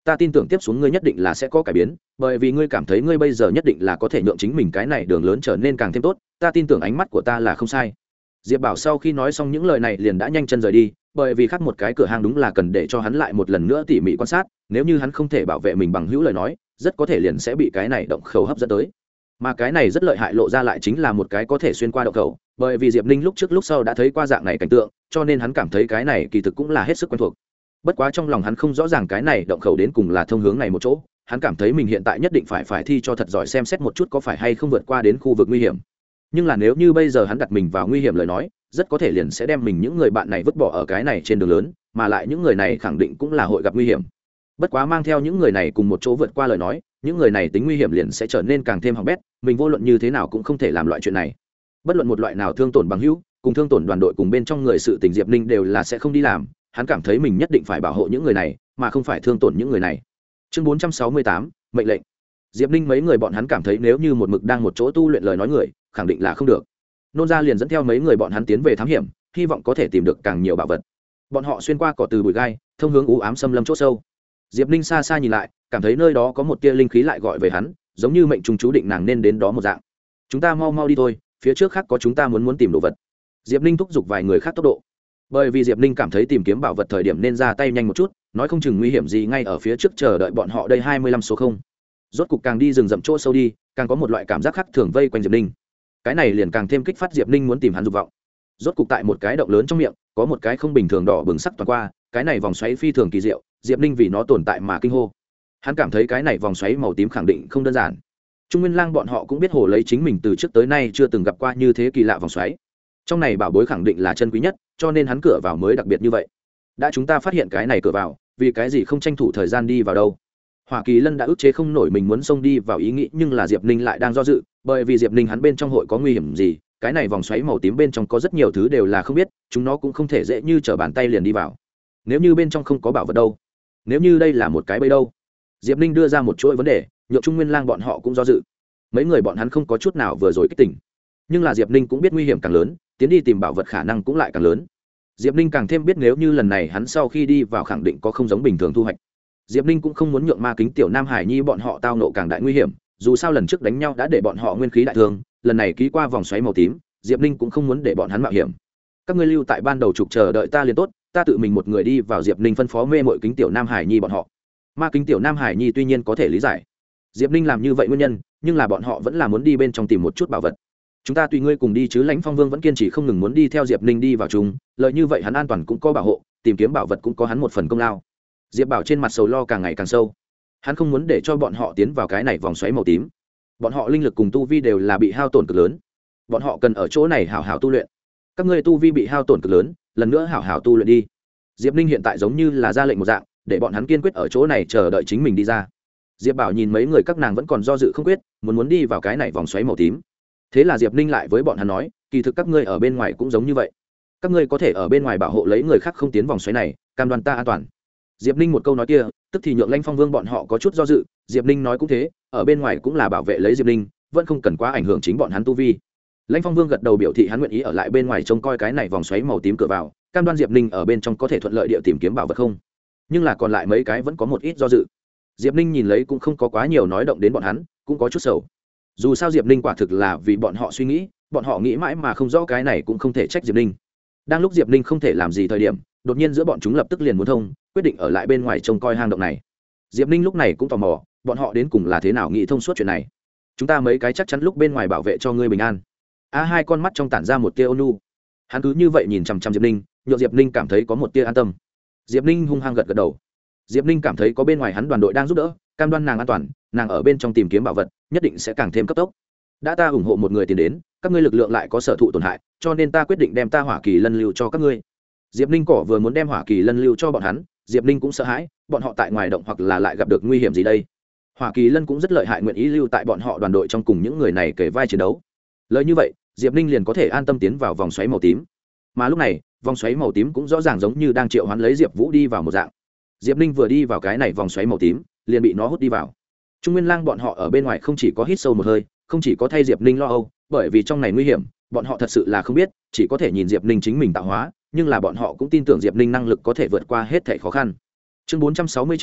ta tin tưởng tiếp xuống ngươi nhất định là sẽ có cải biến, bởi vì ngươi cảm thấy ngươi bây giờ nhất định là có thể nhượng chính mình cái này đường lớn trở nên càng thêm tốt, ta tin tưởng ánh mắt của ta là không sai. Diệp Bảo sau khi nói xong những lời này liền đã nhanh chân rời đi, bởi vì khác một cái cửa hàng đúng là cần để cho hắn lại một lần nữa tỉ mỉ quan sát, nếu như hắn không thể bảo vệ mình bằng hữu lời nói, rất có thể liền sẽ bị cái này động khẩu hấp dẫn tới. Mà cái này rất lợi hại lộ ra lại chính là một cái có thể xuyên qua động khẩu, bởi vì Diệp Ninh lúc trước lúc sau đã thấy qua dạng này cảnh tượng, cho nên hắn cảm thấy cái này kỳ thực cũng là hết sức quen thuộc. Bất quá trong lòng hắn không rõ ràng cái này động khẩu đến cùng là thông hướng này một chỗ, hắn cảm thấy mình hiện tại nhất định phải thi cho thật giỏi xem xét một chút có phải hay không vượt qua đến khu vực nguy hiểm. Nhưng là nếu như bây giờ hắn đặt mình vào nguy hiểm lời nói, rất có thể liền sẽ đem mình những người bạn này vứt bỏ ở cái này trên đường lớn, mà lại những người này khẳng định cũng là hội gặp nguy hiểm. Bất quá mang theo những người này cùng một chỗ vượt qua lời nói, những người này tính nguy hiểm liền sẽ trở nên càng thêm hỏng bét, mình vô luận như thế nào cũng không thể làm loại chuyện này. Bất luận một loại nào thương tổn bằng hữu, cùng thương tổn đoàn đội cùng bên trong người sự tình Diệp Ninh đều là sẽ không đi làm, hắn cảm thấy mình nhất định phải bảo hộ những người này, mà không phải thương tổn những người này. Chương 468, mệnh lệnh. Diệp Ninh mấy người bọn hắn cảm thấy nếu như một mực đang một chỗ tu luyện lời nói người, khẳng định là không được. Nôn ra liền dẫn theo mấy người bọn hắn tiến về thám hiểm, hy vọng có thể tìm được càng nhiều bảo vật. Bọn họ xuyên qua cỏ từ bụi gai, thông hướng u ám xâm lâm chỗ sâu. Diệp Ninh xa xa nhìn lại, cảm thấy nơi đó có một tia linh khí lại gọi về hắn, giống như mệnh trùng chú định nàng nên đến đó một dạng. Chúng ta mau mau đi thôi, phía trước khác có chúng ta muốn tìm đồ vật. Diệp Ninh thúc giục vài người khác tốc độ, bởi vì Diệp Ninh cảm thấy tìm kiếm bảo vật thời điểm nên ra tay nhanh một chút, nói không chừng nguy hiểm gì ngay ở phía trước chờ đợi bọn họ đây 25 số 0. Rốt cục càng đi rừng rậm chỗ sâu đi, càng có một loại cảm giác khác thường vây quanh Diệp Ninh. Cái này liền càng thêm kích phát Diệp Ninh muốn tìm hắn dục vọng. Rốt cục tại một cái động lớn trong miệng, có một cái không bình thường đỏ bừng sắc toàn qua, cái này vòng xoáy phi thường kỳ diệu, Diệp Ninh vì nó tồn tại mà kinh hô. Hắn cảm thấy cái này vòng xoáy màu tím khẳng định không đơn giản. Trung Nguyên Lang bọn họ cũng biết hồ lấy chính mình từ trước tới nay chưa từng gặp qua như thế kỳ lạ vòng xoáy. Trong này bảo bối khẳng định là chân quý nhất, cho nên hắn cửa vào mới đặc biệt như vậy. Đã chúng ta phát hiện cái này cửa vào, vì cái gì không tranh thủ thời gian đi vào đâu? Hỏa Kỳ Lân đã ức chế không nổi mình muốn xông đi vào ý nghĩ, nhưng là Diệp Ninh lại đang do dự, bởi vì Diệp Ninh hắn bên trong hội có nguy hiểm gì, cái này vòng xoáy màu tím bên trong có rất nhiều thứ đều là không biết, chúng nó cũng không thể dễ như trở bàn tay liền đi vào. Nếu như bên trong không có bảo vật đâu? Nếu như đây là một cái bẫy đâu? Diệp Ninh đưa ra một chuỗi vấn đề, nhượng Trung Nguyên Lang bọn họ cũng do dự. Mấy người bọn hắn không có chút nào vừa rồi kích tỉnh, nhưng là Diệp Ninh cũng biết nguy hiểm càng lớn, tiến đi tìm bảo vật khả năng cũng lại càng lớn. Diệp Ninh càng thêm biết nếu như lần này hắn sau khi đi vào khẳng định có không giống bình thường thu hoạch. Diệp Ninh cũng không muốn nhượng Ma Kính Tiểu Nam Hải Nhi bọn họ tao nộ càng đại nguy hiểm, dù sao lần trước đánh nhau đã để bọn họ nguyên khí đại thương, lần này ký qua vòng xoáy màu tím, Diệp Ninh cũng không muốn để bọn hắn mạo hiểm. Các ngươi lưu tại ban đầu trục chờ đợi ta liền tốt, ta tự mình một người đi vào. Diệp Ninh phân phó mê mội Kính Tiểu Nam Hải Nhi bọn họ. Ma Kính Tiểu Nam Hải Nhi tuy nhiên có thể lý giải Diệp Ninh làm như vậy nguyên nhân, nhưng là bọn họ vẫn là muốn đi bên trong tìm một chút bảo vật. Chúng ta tùy ngươi cùng đi chứ. Lãnh Phong Vương vẫn kiên trì không ngừng muốn đi theo Diệp Ninh đi vào chúng, lợi như vậy hắn an toàn cũng có bảo hộ, tìm kiếm bảo vật cũng có hắn một phần công lao. Diệp Bảo trên mặt sầu lo càng ngày càng sâu, hắn không muốn để cho bọn họ tiến vào cái này vòng xoáy màu tím. Bọn họ linh lực cùng tu vi đều là bị hao tổn cực lớn, bọn họ cần ở chỗ này hảo hảo tu luyện. Các ngươi tu vi bị hao tổn cực lớn, lần nữa hảo hảo tu luyện đi. Diệp Ninh hiện tại giống như là ra lệnh một dạng, để bọn hắn kiên quyết ở chỗ này chờ đợi chính mình đi ra. Diệp Bảo nhìn mấy người các nàng vẫn còn do dự không quyết, muốn đi vào cái này vòng xoáy màu tím. Thế là Diệp Ninh lại với bọn hắn nói, kỳ thực các ngươi ở bên ngoài cũng giống như vậy, các ngươi có thể ở bên ngoài bảo hộ lấy người khác không tiến vòng xoáy này, cam đoan ta an toàn. Diệp Ninh một câu nói kia, tức thì nhượng Lãnh Phong Vương bọn họ có chút do dự. Diệp Ninh nói cũng thế, ở bên ngoài cũng là bảo vệ lấy Diệp Ninh, vẫn không cần quá ảnh hưởng chính bọn hắn tu vi. Lãnh Phong Vương gật đầu biểu thị hắn nguyện ý ở lại bên ngoài trông coi cái này vòng xoáy màu tím cửa vào, cam đoan Diệp Ninh ở bên trong có thể thuận lợi địa tìm kiếm bảo vật không. Nhưng là còn lại mấy cái vẫn có một ít do dự. Diệp Ninh nhìn lấy cũng không có quá nhiều nói động đến bọn hắn, cũng có chút sầu. Dù sao Diệp Ninh quả thực là vì bọn họ suy nghĩ, bọn họ nghĩ mãi mà không rõ cái này cũng không thể trách Diệp Ninh. Đang lúc Diệp Ninh không thể làm gì thời điểm, đột nhiên giữa bọn chúng lập tức liền muốn thông, quyết định ở lại bên ngoài trông coi hang động này. Diệp Ninh lúc này cũng tò mò, bọn họ đến cùng là thế nào nghĩ thông suốt chuyện này. Chúng ta mấy cái chắc chắn lúc bên ngoài bảo vệ cho ngươi bình an. Hai con mắt trong tản ra một tia ôn nhu. Hắn cứ như vậy nhìn chằm chằm Diệp Ninh, nhượng Diệp Ninh cảm thấy có một tia an tâm. Diệp Ninh hung hăng gật gật đầu. Diệp Ninh cảm thấy có bên ngoài hắn đoàn đội đang giúp đỡ, cam đoan nàng an toàn, nàng ở bên trong tìm kiếm bảo vật nhất định sẽ càng thêm cấp tốc. Đã ta ủng hộ một người tiến đến, các ngươi lực lượng lại có sở thụ tổn hại, cho nên ta quyết định đem ta Hỏa Kỳ Lân lưu cho các ngươi. Diệp Ninh cỏ vừa muốn đem Hỏa Kỳ Lân lưu cho bọn hắn, Diệp Ninh cũng sợ hãi, bọn họ tại ngoài động hoặc là lại gặp được nguy hiểm gì đây. Hỏa Kỳ Lân cũng rất lợi hại, nguyện ý lưu tại bọn họ đoàn đội trong cùng những người này kể vai chiến đấu. Lời như vậy, Diệp Ninh liền có thể an tâm tiến vào vòng xoáy màu tím. Mà lúc này, vòng xoáy màu tím cũng rõ ràng giống như đang triệu hoán lấy Diệp Vũ đi vào một dạng. Diệp Ninh vừa đi vào cái này vòng xoáy màu tím, liền bị nó hút đi vào. Trung Nguyên Lang bọn họ ở bên ngoài không chỉ có hít sâu một hơi, không chỉ có thay Diệp Ninh lo âu, bởi vì trong này nguy hiểm, bọn họ thật sự là không biết, chỉ có thể nhìn Diệp Ninh chính mình tạo hóa, nhưng là bọn họ cũng tin tưởng Diệp Ninh năng lực có thể vượt qua hết thảy khó khăn. Chương 469,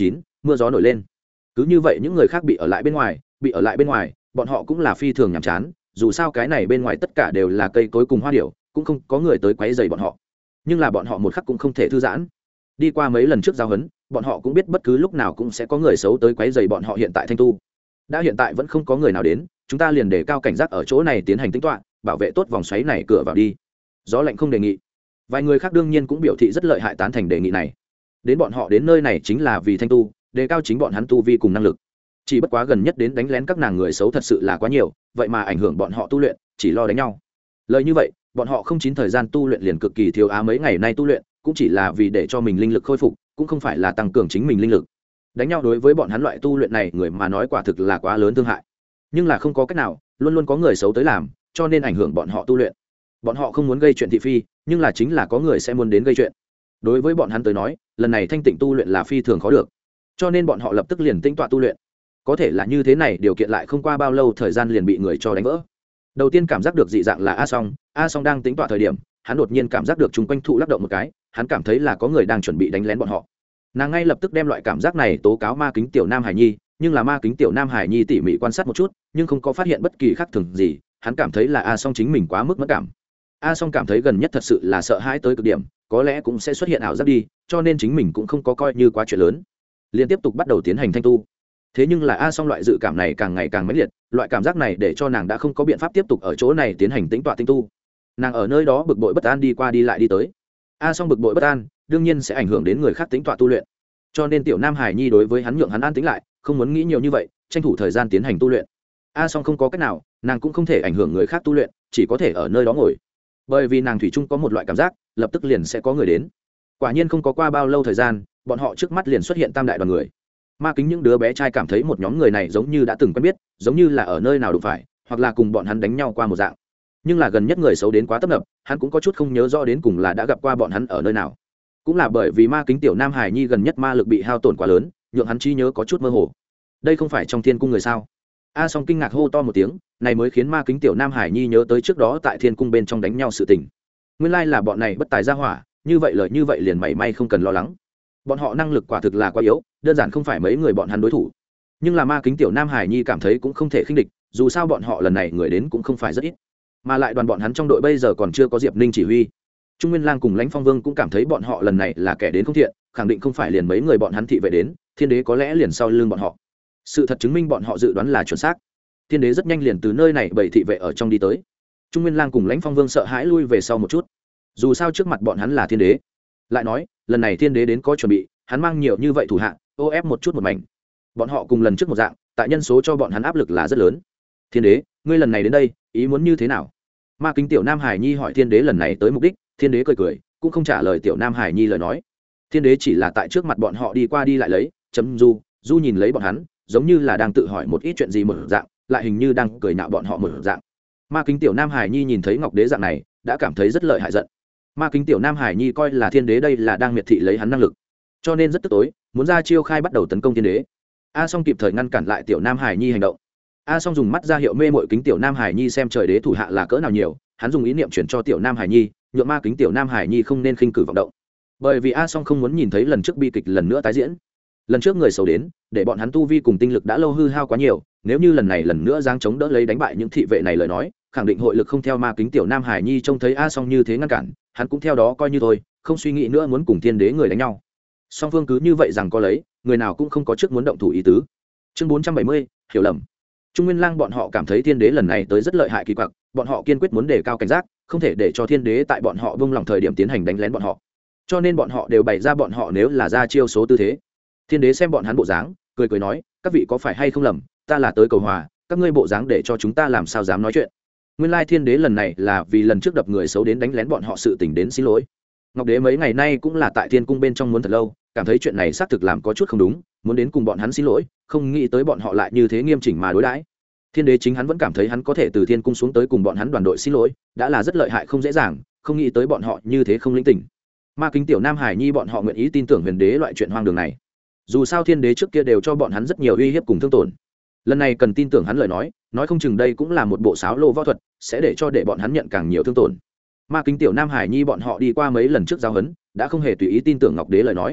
mưa gió nổi lên. Cứ như vậy những người khác bị ở lại bên ngoài, bọn họ cũng là phi thường nhàm chán, dù sao cái này bên ngoài tất cả đều là cây cối cùng hoa điểu, cũng không có người tới quấy rầy bọn họ. Nhưng là bọn họ một khắc cũng không thể thư giãn. Đi qua mấy lần trước giao huấn, bọn họ cũng biết bất cứ lúc nào cũng sẽ có người xấu tới quấy rầy bọn họ hiện tại thanh tu. Đã hiện tại vẫn không có người nào đến, chúng ta liền đề cao cảnh giác ở chỗ này tiến hành tính toán, bảo vệ tốt vòng xoáy này cửa vào đi. Gió lạnh không đề nghị. Vài người khác đương nhiên cũng biểu thị rất lợi hại tán thành đề nghị này. Đến bọn họ đến nơi này chính là vì thanh tu, đề cao chính bọn hắn tu vi cùng năng lực. Chỉ bất quá gần nhất đến đánh lén các nàng người xấu thật sự là quá nhiều, vậy mà ảnh hưởng bọn họ tu luyện, chỉ lo đánh nhau. Lời như vậy, bọn họ không chín thời gian tu luyện liền cực kỳ thiếu mấy ngày nay tu luyện, cũng chỉ là vì để cho mình linh lực khôi phục, cũng không phải là tăng cường chính mình linh lực. Đánh nhau đối với bọn hắn loại tu luyện này người mà nói quả thực là quá lớn thương hại. Nhưng là không có cách nào, luôn luôn có người xấu tới làm, cho nên ảnh hưởng bọn họ tu luyện. Bọn họ không muốn gây chuyện thị phi, nhưng là chính là có người sẽ muốn đến gây chuyện. Đối với bọn hắn tới nói, lần này thanh tịnh tu luyện là phi thường khó được, cho nên bọn họ lập tức liền tinh tọa tu luyện. Có thể là như thế này, điều kiện lại không qua bao lâu thời gian liền bị người cho đánh vỡ. Đầu tiên cảm giác được dị dạng là A Song đang tính tọa thời điểm, hắn đột nhiên cảm giác được chung quanh thụ lắc động một cái, hắn cảm thấy là có người đang chuẩn bị đánh lén bọn họ. Nàng ngay lập tức đem loại cảm giác này tố cáo ma kính tiểu nam hải nhi, nhưng là ma kính tiểu nam hải nhi tỉ mỉ quan sát một chút, nhưng không có phát hiện bất kỳ khác thường gì. Hắn cảm thấy là A Song chính mình quá mức mất cảm. A Song cảm thấy gần nhất thật sự là sợ hãi tới cực điểm, có lẽ cũng sẽ xuất hiện ảo giác đi, cho nên chính mình cũng không có coi như quá chuyện lớn, liền tiếp tục bắt đầu tiến hành thanh tu. Thế nhưng là A Song loại dự cảm này càng ngày càng mãnh liệt, loại cảm giác này để cho nàng đã không có biện pháp tiếp tục ở chỗ này tiến hành tĩnh tọa tinh tu. Nàng ở nơi đó bực bội bất an đi qua đi lại đi tới. A Song bực bội bất an đương nhiên sẽ ảnh hưởng đến người khác tĩnh tọa tu luyện, cho nên tiểu nam hải nhi đối với hắn nhượng hắn an tĩnh lại, không muốn nghĩ nhiều như vậy, tranh thủ thời gian tiến hành tu luyện. A Song không có cách nào, nàng cũng không thể ảnh hưởng người khác tu luyện, chỉ có thể ở nơi đó ngồi, bởi vì nàng thủy chung có một loại cảm giác lập tức liền sẽ có người đến. Quả nhiên không có qua bao lâu thời gian, bọn họ trước mắt liền xuất hiện tam đại đoàn người. Ma kính những đứa bé trai cảm thấy một nhóm người này giống như đã từng quen biết, giống như là ở nơi nào đụng phải, hoặc là cùng bọn hắn đánh nhau qua một dạng. Nhưng là gần nhất người xấu đến quá tấp nập, hắn cũng có chút không nhớ rõ đến cùng là đã gặp qua bọn hắn ở nơi nào. Cũng là bởi vì ma kính tiểu nam hải nhi gần nhất ma lực bị hao tổn quá lớn, nhượng hắn trí nhớ có chút mơ hồ. Đây không phải trong thiên cung người sao? A Song kinh ngạc hô to một tiếng, này mới khiến ma kính tiểu nam hải nhi nhớ tới trước đó tại thiên cung bên trong đánh nhau sự tình. Nguyên lai là bọn này bất tài ra hỏa, như vậy lời như vậy liền mảy may không cần lo lắng. Bọn họ năng lực quả thực là quá yếu, đơn giản không phải mấy người bọn hắn đối thủ. Nhưng là ma kính tiểu nam hải nhi cảm thấy cũng không thể khinh địch, dù sao bọn họ lần này người đến cũng không phải rất ít, mà lại đoàn bọn hắn trong đội bây giờ còn chưa có Diệp Ninh chỉ huy. Trung Nguyên Lang cùng Lãnh Phong Vương cũng cảm thấy bọn họ lần này là kẻ đến không thiện, khẳng định không phải liền mấy người bọn hắn thị vệ đến, thiên đế có lẽ liền sau lưng bọn họ. Sự thật chứng minh bọn họ dự đoán là chuẩn xác. Thiên đế rất nhanh liền từ nơi này bảy thị vệ ở trong đi tới. Trung Nguyên Lang cùng Lãnh Phong Vương sợ hãi lui về sau một chút, dù sao trước mặt bọn hắn là thiên đế. Lại nói lần này thiên đế đến có chuẩn bị, hắn mang nhiều như vậy thủ hạ, ô ép một chút một mảnh. Bọn họ cùng lần trước một dạng, tại nhân số cho bọn hắn áp lực là rất lớn. Thiên đế, ngươi lần này đến đây ý muốn như thế nào? Ma kính tiểu nam hải nhi hỏi thiên đế lần này tới mục đích. Thiên đế cười cười, cũng không trả lời tiểu nam hải nhi lời nói. Thiên đế chỉ là tại trước mặt bọn họ đi qua đi lại lấy chấm du nhìn lấy bọn hắn, giống như là đang tự hỏi một ít chuyện gì một dạng, lại hình như đang cười nhạo bọn họ một dạng. Ma kính tiểu nam hải nhi nhìn thấy ngọc đế dạng này đã cảm thấy rất lợi hại giận. Ma kính tiểu nam hải nhi coi là thiên đế đây là đang miệt thị lấy hắn năng lực, cho nên rất tức tối, muốn ra chiêu khai bắt đầu tấn công thiên đế. A Song kịp thời ngăn cản lại tiểu nam hải nhi hành động. A Song dùng mắt ra hiệu mê mội kính tiểu nam hải nhi xem trời đế thủ hạ là cỡ nào nhiều, hắn dùng ý niệm chuyển cho tiểu nam hải nhi, nhượng ma kính tiểu nam hải nhi không nên khinh cử vọng động, bởi vì A Song không muốn nhìn thấy lần trước bi kịch lần nữa tái diễn. Lần trước người xấu đến, để bọn hắn tu vi cùng tinh lực đã lâu hư hao quá nhiều, nếu như lần này lần nữa giáng chống đỡ lấy đánh bại những thị vệ này lời nói, khẳng định hội lực không theo. Ma kính tiểu nam hải nhi trông thấy A Song như thế ngăn cản, hắn cũng theo đó coi như thôi, không suy nghĩ nữa muốn cùng thiên đế người đánh nhau. Song phương cứ như vậy rằng có lấy, người nào cũng không có trước muốn động thủ ý tứ. Chương 470, hiểu lầm. Trung Nguyên Lang bọn họ cảm thấy thiên đế lần này tới rất lợi hại kỳ quặc, bọn họ kiên quyết muốn đề cao cảnh giác, không thể để cho thiên đế tại bọn họ vung lòng thời điểm tiến hành đánh lén bọn họ, cho nên bọn họ đều bày ra bọn họ nếu là ra chiêu số tư thế. Thiên đế xem bọn hắn bộ dáng, cười cười nói, các vị có phải hay không lầm, ta là tới cầu hòa, các ngươi bộ dáng để cho chúng ta làm sao dám nói chuyện. Nguyên lai thiên đế lần này là vì lần trước đập người xấu đến đánh lén bọn họ sự tình đến xin lỗi. Ngọc đế mấy ngày nay cũng là tại thiên cung bên trong muốn thật lâu, cảm thấy chuyện này xác thực làm có chút không đúng, muốn đến cùng bọn hắn xin lỗi, không nghĩ tới bọn họ lại như thế nghiêm chỉnh mà đối đãi. Thiên đế chính hắn vẫn cảm thấy hắn có thể từ thiên cung xuống tới cùng bọn hắn đoàn đội xin lỗi đã là rất lợi hại không dễ dàng, không nghĩ tới bọn họ như thế không linh tỉnh. Ma kính tiểu nam hải nhi bọn họ nguyện ý tin tưởng huyền đế loại chuyện hoang đường này, dù sao thiên đế trước kia đều cho bọn hắn rất nhiều uy hiếp cùng thương tổn, lần này cần tin tưởng hắn lời nói không chừng đây cũng là một bộ sáo lô võ thuật, sẽ để bọn hắn nhận càng nhiều thương tổn. Ma kính tiểu nam hải nhi bọn họ đi qua mấy lần trước giao hấn, đã không hề tùy ý tin tưởng ngọc đế lời nói.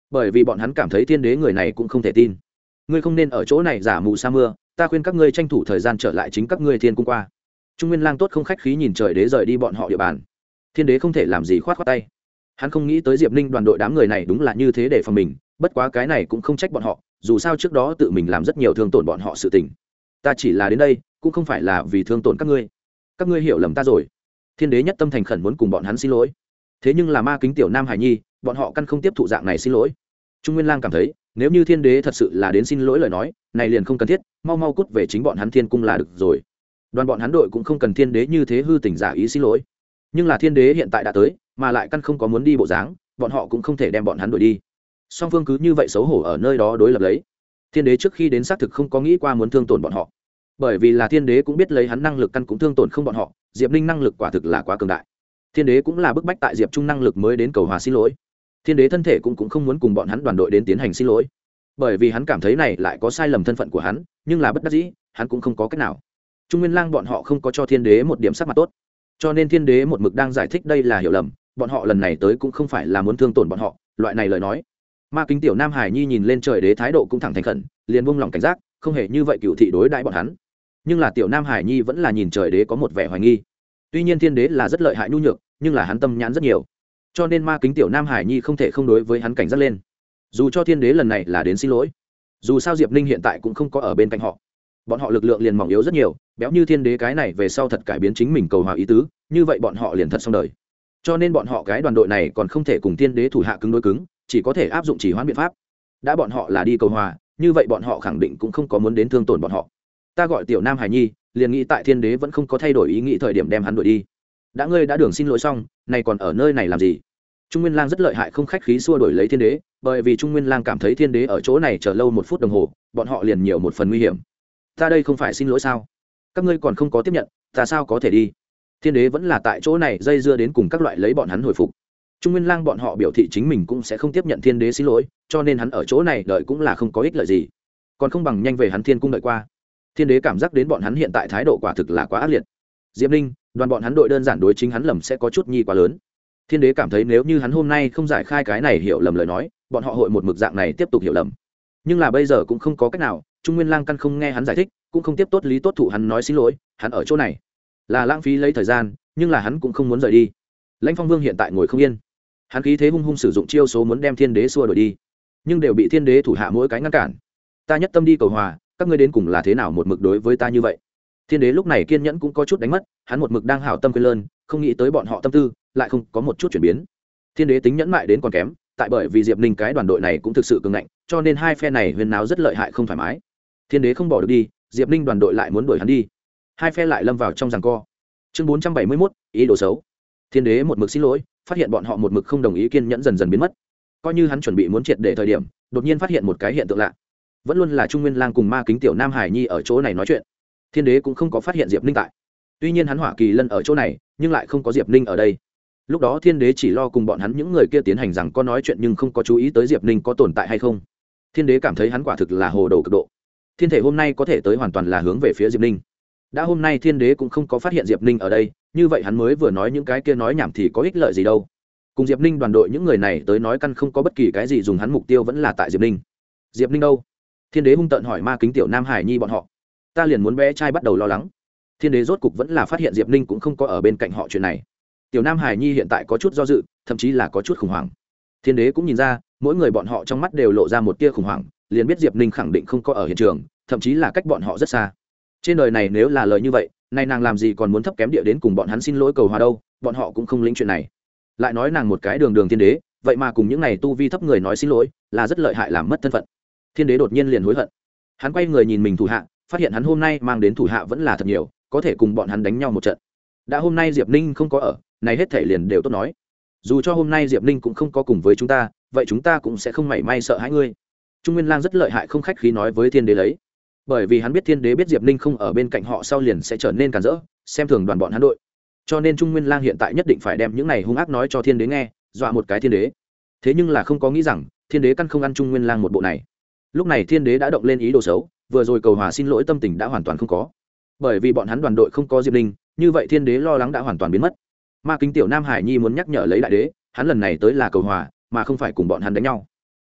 bởi vì bọn hắn cảm thấy thiên đế người này cũng không thể tin. Ngươi không nên ở chỗ này giả mù sa mưa, ta khuyên các ngươi tranh thủ thời gian trở lại chính các ngươi thiên cung qua. Trung Nguyên Lang tốt không khách khí nhìn trời đế rời đi bọn họ địa bàn. Thiên đế không thể làm gì khoát khoát tay. Hắn không nghĩ tới Diệp Ninh đoàn đội đám người này đúng là như thế để phòng mình, bất quá cái này cũng không trách bọn họ, dù sao trước đó tự mình làm rất nhiều thương tổn bọn họ sự tình. Ta chỉ là đến đây cũng không phải là vì thương tổn các ngươi hiểu lầm ta rồi. Thiên đế nhất tâm thành khẩn muốn cùng bọn hắn xin lỗi, thế nhưng là Ma Kính tiểu Nam Hải Nhi bọn họ căn không tiếp thụ dạng này xin lỗi. Trung Nguyên Lang cảm thấy nếu như thiên đế thật sự là đến xin lỗi lời nói này liền không cần thiết, mau mau cút về chính bọn hắn thiên cung là được rồi. Đoàn bọn hắn đội cũng không cần thiên đế như thế hư tình giả ý xin lỗi, nhưng là thiên đế hiện tại đã tới mà lại căn không có muốn đi bộ dáng, bọn họ cũng không thể đem bọn hắn đuổi đi. Song phương cứ như vậy xấu hổ ở nơi đó đối lập lấy. Thiên đế trước khi đến xác thực không có nghĩ qua muốn thương tổn bọn họ, bởi vì là thiên đế cũng biết lấy hắn năng lực căn cũng thương tổn không bọn họ. Diệp Ninh năng lực quả thực là quá cường đại, thiên đế cũng là bức bách tại Diệp Trung năng lực mới đến cầu hòa xin lỗi. Thiên đế thân thể cũng không muốn cùng bọn hắn đoàn đội đến tiến hành xin lỗi, bởi vì hắn cảm thấy này lại có sai lầm thân phận của hắn, nhưng là bất đắc dĩ hắn cũng không có cách nào. Trung Nguyên Lang bọn họ không có cho thiên đế một điểm sắc mặt tốt, cho nên thiên đế một mực đang giải thích đây là hiểu lầm, bọn họ lần này tới cũng không phải là muốn thương tổn bọn họ. Loại này lời nói, Ma Kính tiểu Nam Hải Nhi nhìn lên trời đế thái độ cũng thẳng thành khẩn, liền buông lòng cảnh giác, không hề như vậy cựu thị đối đãi bọn hắn. Nhưng là tiểu Nam Hải Nhi vẫn là nhìn trời đế có một vẻ hoài nghi. Tuy nhiên thiên đế là rất lợi hại nhu nhược, nhưng là hắn tâm nhãn rất nhiều, cho nên Ma Kính tiểu Nam Hải Nhi không thể không đối với hắn cảnh giác lên. Dù cho thiên đế lần này là đến xin lỗi, dù sao Diệp Ninh hiện tại cũng không có ở bên cạnh họ, bọn họ lực lượng liền mỏng yếu rất nhiều, béo như thiên đế cái này về sau thật cải biến chính mình cầu hòa ý tứ, như vậy bọn họ liền thật xong đời. Cho nên bọn họ cái đoàn đội này còn không thể cùng thiên đế thủ hạ cứng đối cứng, chỉ có thể áp dụng chỉ hoãn biện pháp. Đã bọn họ là đi cầu hòa, như vậy bọn họ khẳng định cũng không có muốn đến thương tổn bọn họ. Ta gọi tiểu Nam Hải Nhi liền nghĩ tại thiên đế vẫn không có thay đổi ý nghĩ thời điểm đem hắn đuổi đi. Đã ngươi đã đường xin lỗi xong, này còn ở nơi này làm gì? Trung Nguyên Lang rất lợi hại không khách khí xua đuổi lấy thiên đế, bởi vì Trung Nguyên Lang cảm thấy thiên đế ở chỗ này chờ lâu 1 phút đồng hồ, bọn họ liền nhiều một phần nguy hiểm. Ta đây không phải xin lỗi sao? Các ngươi còn không có tiếp nhận, ta sao có thể đi? Thiên đế vẫn là tại chỗ này dây dưa đến cùng các loại lấy bọn hắn hồi phục. Trung Nguyên Lang bọn họ biểu thị chính mình cũng sẽ không tiếp nhận thiên đế xin lỗi, cho nên hắn ở chỗ này đợi cũng là không có ích lợi gì, còn không bằng nhanh về hắn thiên cung đợi qua. Thiên đế cảm giác đến bọn hắn hiện tại thái độ quả thực là quá ác liệt. Diệp Ninh, đoàn bọn hắn đội đơn giản đối chính hắn lầm sẽ có chút nhi quá lớn. Thiên đế cảm thấy nếu như hắn hôm nay không giải khai cái này hiểu lầm lời nói, bọn họ hội một mực dạng này tiếp tục hiểu lầm. Nhưng là bây giờ cũng không có cách nào, Trung Nguyên Lang căn không nghe hắn giải thích, cũng không tiếp tốt lý tốt thụ hắn nói xin lỗi, hắn ở chỗ này là lãng phí lấy thời gian, nhưng là hắn cũng không muốn rời đi. Lãnh Phong Vương hiện tại ngồi không yên, hắn khí thế hung hung sử dụng chiêu số muốn đem thiên đế xua đuổi đi, nhưng đều bị thiên đế thủ hạ mỗi cái ngăn cản. Ta nhất tâm đi cầu hòa, các ngươi đến cùng là thế nào một mực đối với ta như vậy? Thiên đế lúc này kiên nhẫn cũng có chút đánh mất, hắn một mực đang hảo tâm quên lơn, không nghĩ tới bọn họ tâm tư lại không có một chút chuyển biến. Thiên đế tính nhẫn mại đến còn kém, tại bởi vì Diệp Ninh cái đoàn đội này cũng thực sự cường ngạnh, cho nên hai phe này huyên náo rất lợi hại không thoải mái. Thiên đế không bỏ được đi, Diệp Ninh đoàn đội lại muốn đuổi hắn đi, hai phe lại lâm vào trong giằng co. Chương 471, ý đồ xấu. Thiên đế một mực xin lỗi, phát hiện bọn họ một mực không đồng ý, kiên nhẫn dần dần biến mất. Coi như hắn chuẩn bị muốn triệt để thời điểm, đột nhiên phát hiện một cái hiện tượng lạ, vẫn luôn là Trung Nguyên Lang cùng Ma Kính tiểu Nam Hải Nhi ở chỗ này nói chuyện. Thiên đế cũng không có phát hiện Diệp Ninh tại, tuy nhiên hắn Hỏa Kỳ Lân ở chỗ này nhưng lại không có Diệp Ninh ở đây. Lúc đó thiên đế chỉ lo cùng bọn hắn những người kia tiến hành rằng có nói chuyện, nhưng không có chú ý tới Diệp Ninh có tồn tại hay không. Thiên đế cảm thấy hắn quả thực là hồ đồ cực độ, thiên thể hôm nay có thể tới hoàn toàn là hướng về phía Diệp Ninh. Đã hôm nay thiên đế cũng không có phát hiện Diệp Ninh ở đây, như vậy hắn mới vừa nói những cái kia nói nhảm thì có ích lợi gì đâu. Cùng Diệp Ninh đoàn đội những người này tới nói căn không có bất kỳ cái gì dùng, hắn mục tiêu vẫn là tại Diệp Ninh. Diệp Ninh đâu? Thiên đế hung tợn hỏi Ma Kính tiểu Nam Hải Nhi bọn họ. Ta liền muốn bé trai bắt đầu lo lắng. Thiên đế rốt cục vẫn là phát hiện Diệp Ninh cũng không có ở bên cạnh họ chuyện này. Tiểu Nam Hải Nhi hiện tại có chút do dự, thậm chí là có chút khủng hoảng. Thiên đế cũng nhìn ra, mỗi người bọn họ trong mắt đều lộ ra một tia khủng hoảng, liền biết Diệp Ninh khẳng định không có ở hiện trường, thậm chí là cách bọn họ rất xa. Trên đời này nếu là lời như vậy, nay nàng làm gì còn muốn thấp kém địa đến cùng bọn hắn xin lỗi cầu hòa đâu, bọn họ cũng không lĩnh chuyện này. Lại nói nàng một cái đường đường thiên đế, vậy mà cùng những này tu vi thấp người nói xin lỗi, là rất lợi hại làm mất thân phận. Thiên đế đột nhiên liền hối hận. Hắn quay người nhìn mình thủ hạ, phát hiện hắn hôm nay mang đến thủ hạ vẫn là thật nhiều, có thể cùng bọn hắn đánh nhau một trận. Đã hôm nay Diệp Ninh không có ở, này hết thể liền đều tốt nói. Dù cho hôm nay Diệp Ninh cũng không có cùng với chúng ta, vậy chúng ta cũng sẽ không mảy may sợ hãi ngươi. Trung Nguyên Lang rất lợi hại không khách khí nói với thiên đế lấy, bởi vì hắn biết thiên đế biết Diệp Ninh không ở bên cạnh họ sau liền sẽ trở nên cản rỡ, xem thường đoàn bọn hắn đội. Cho nên Trung Nguyên Lang hiện tại nhất định phải đem những này hung ác nói cho thiên đế nghe, dọa một cái thiên đế. Thế nhưng là không có nghĩ rằng thiên đế căn không ăn Trung Nguyên Lang một bộ này. Lúc này thiên đế đã động lên ý đồ xấu, vừa rồi cầu hòa xin lỗi tâm tình đã hoàn toàn không có, bởi vì bọn hắn đoàn đội không có Diệp Ninh, như vậy thiên đế lo lắng đã hoàn toàn biến mất. Ma Kính tiểu Nam Hải Nhi muốn nhắc nhở lấy đại đế, hắn lần này tới là cầu hòa mà không phải cùng bọn hắn đánh nhau.